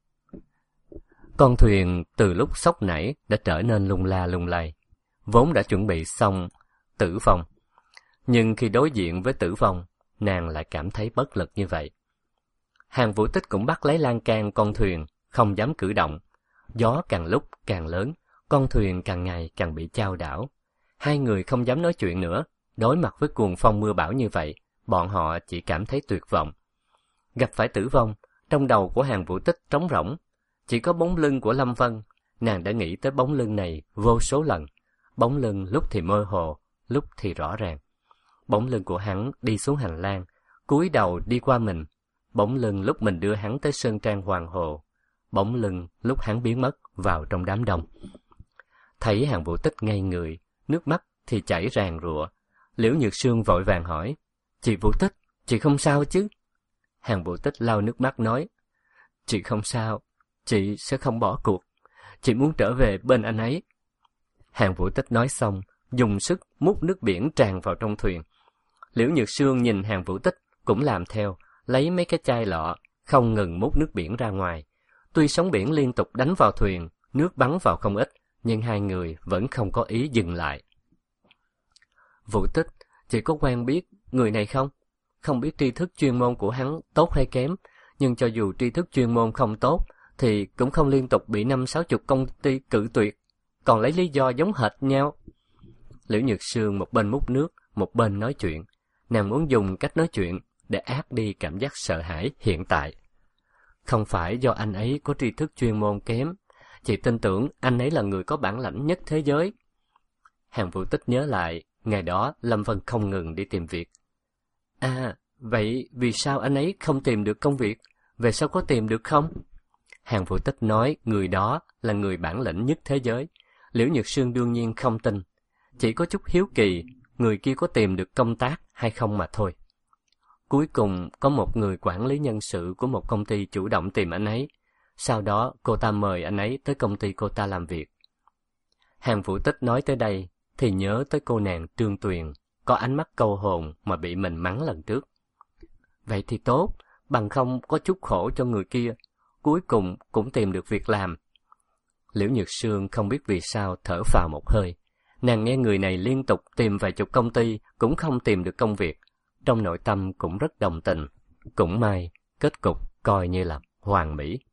Con thuyền từ lúc sốc nảy đã trở nên lung la lung lay, vốn đã chuẩn bị xong tử vong. Nhưng khi đối diện với tử vong, nàng lại cảm thấy bất lực như vậy. Hàn Vũ Tích cũng bắt lấy lan can con thuyền, không dám cử động. Gió càng lúc càng lớn, con thuyền càng ngày càng bị chao đảo. Hai người không dám nói chuyện nữa, đối mặt với cuồng phong mưa bão như vậy, bọn họ chỉ cảm thấy tuyệt vọng. Gặp phải tử vong, trong đầu của Hàn Vũ Tích trống rỗng, chỉ có bóng lưng của Lâm Vân. Nàng đã nghĩ tới bóng lưng này vô số lần. Bóng lưng lúc thì mơ hồ, lúc thì rõ ràng. Bóng lưng của hắn đi xuống hành lang, cúi đầu đi qua mình. Bóng lưng lúc mình đưa hắn tới sơn trang Hoàng Hồ. Bóng lưng lúc hắn biến mất vào trong đám đông. Thấy Hàn Vũ Tích ngây người, nước mắt thì chảy ràn rụa. Liễu Nhược Sương vội vàng hỏi, chị Vũ Tích, chị không sao chứ? Hàn Vũ Tích lau nước mắt nói, chị không sao, chị sẽ không bỏ cuộc, chị muốn trở về bên anh ấy. Hàn Vũ Tích nói xong, dùng sức múc nước biển tràn vào trong thuyền. Liễu Nhược Sương nhìn Hàn Vũ Tích cũng làm theo, lấy mấy cái chai lọ, không ngừng múc nước biển ra ngoài. Tuy sóng biển liên tục đánh vào thuyền, nước bắn vào không ít, nhưng hai người vẫn không có ý dừng lại. Vũ Tích, chị có quen biết người này không? Không biết tri thức chuyên môn của hắn tốt hay kém, nhưng cho dù tri thức chuyên môn không tốt, thì cũng không liên tục bị năm sáu chục công ty cự tuyệt, còn lấy lý do giống hệt nhau. Liễu Nhược Sương một bên múc nước, một bên nói chuyện. Nàng muốn dùng cách nói chuyện để át đi cảm giác sợ hãi hiện tại. Không phải do anh ấy có tri thức chuyên môn kém, chị tin tưởng anh ấy là người có bản lãnh nhất thế giới. Hàn Vũ Tích nhớ lại, ngày đó Lâm Vân không ngừng đi tìm việc. À, vậy vì sao anh ấy không tìm được công việc? Về sau có tìm được không? Hàn Vũ Tích nói người đó là người bản lĩnh nhất thế giới. Liễu Nhược Sương đương nhiên không tin. Chỉ có chút hiếu kỳ, người kia có tìm được công tác hay không mà thôi. Cuối cùng, có một người quản lý nhân sự của một công ty chủ động tìm anh ấy. Sau đó, cô ta mời anh ấy tới công ty cô ta làm việc. Hàn Vũ Tích nói tới đây, thì nhớ tới cô nàng Trương Tuyền, có ánh mắt câu hồn mà bị mình mắng lần trước. Vậy thì tốt, bằng không có chút khổ cho người kia, cuối cùng cũng tìm được việc làm. Liễu Nhược Sương không biết vì sao thở phào một hơi. Nàng nghe người này liên tục tìm vài chục công ty cũng không tìm được công việc. Trong nội tâm cũng rất đồng tình. Cũng may, kết cục coi như là hoàn mỹ.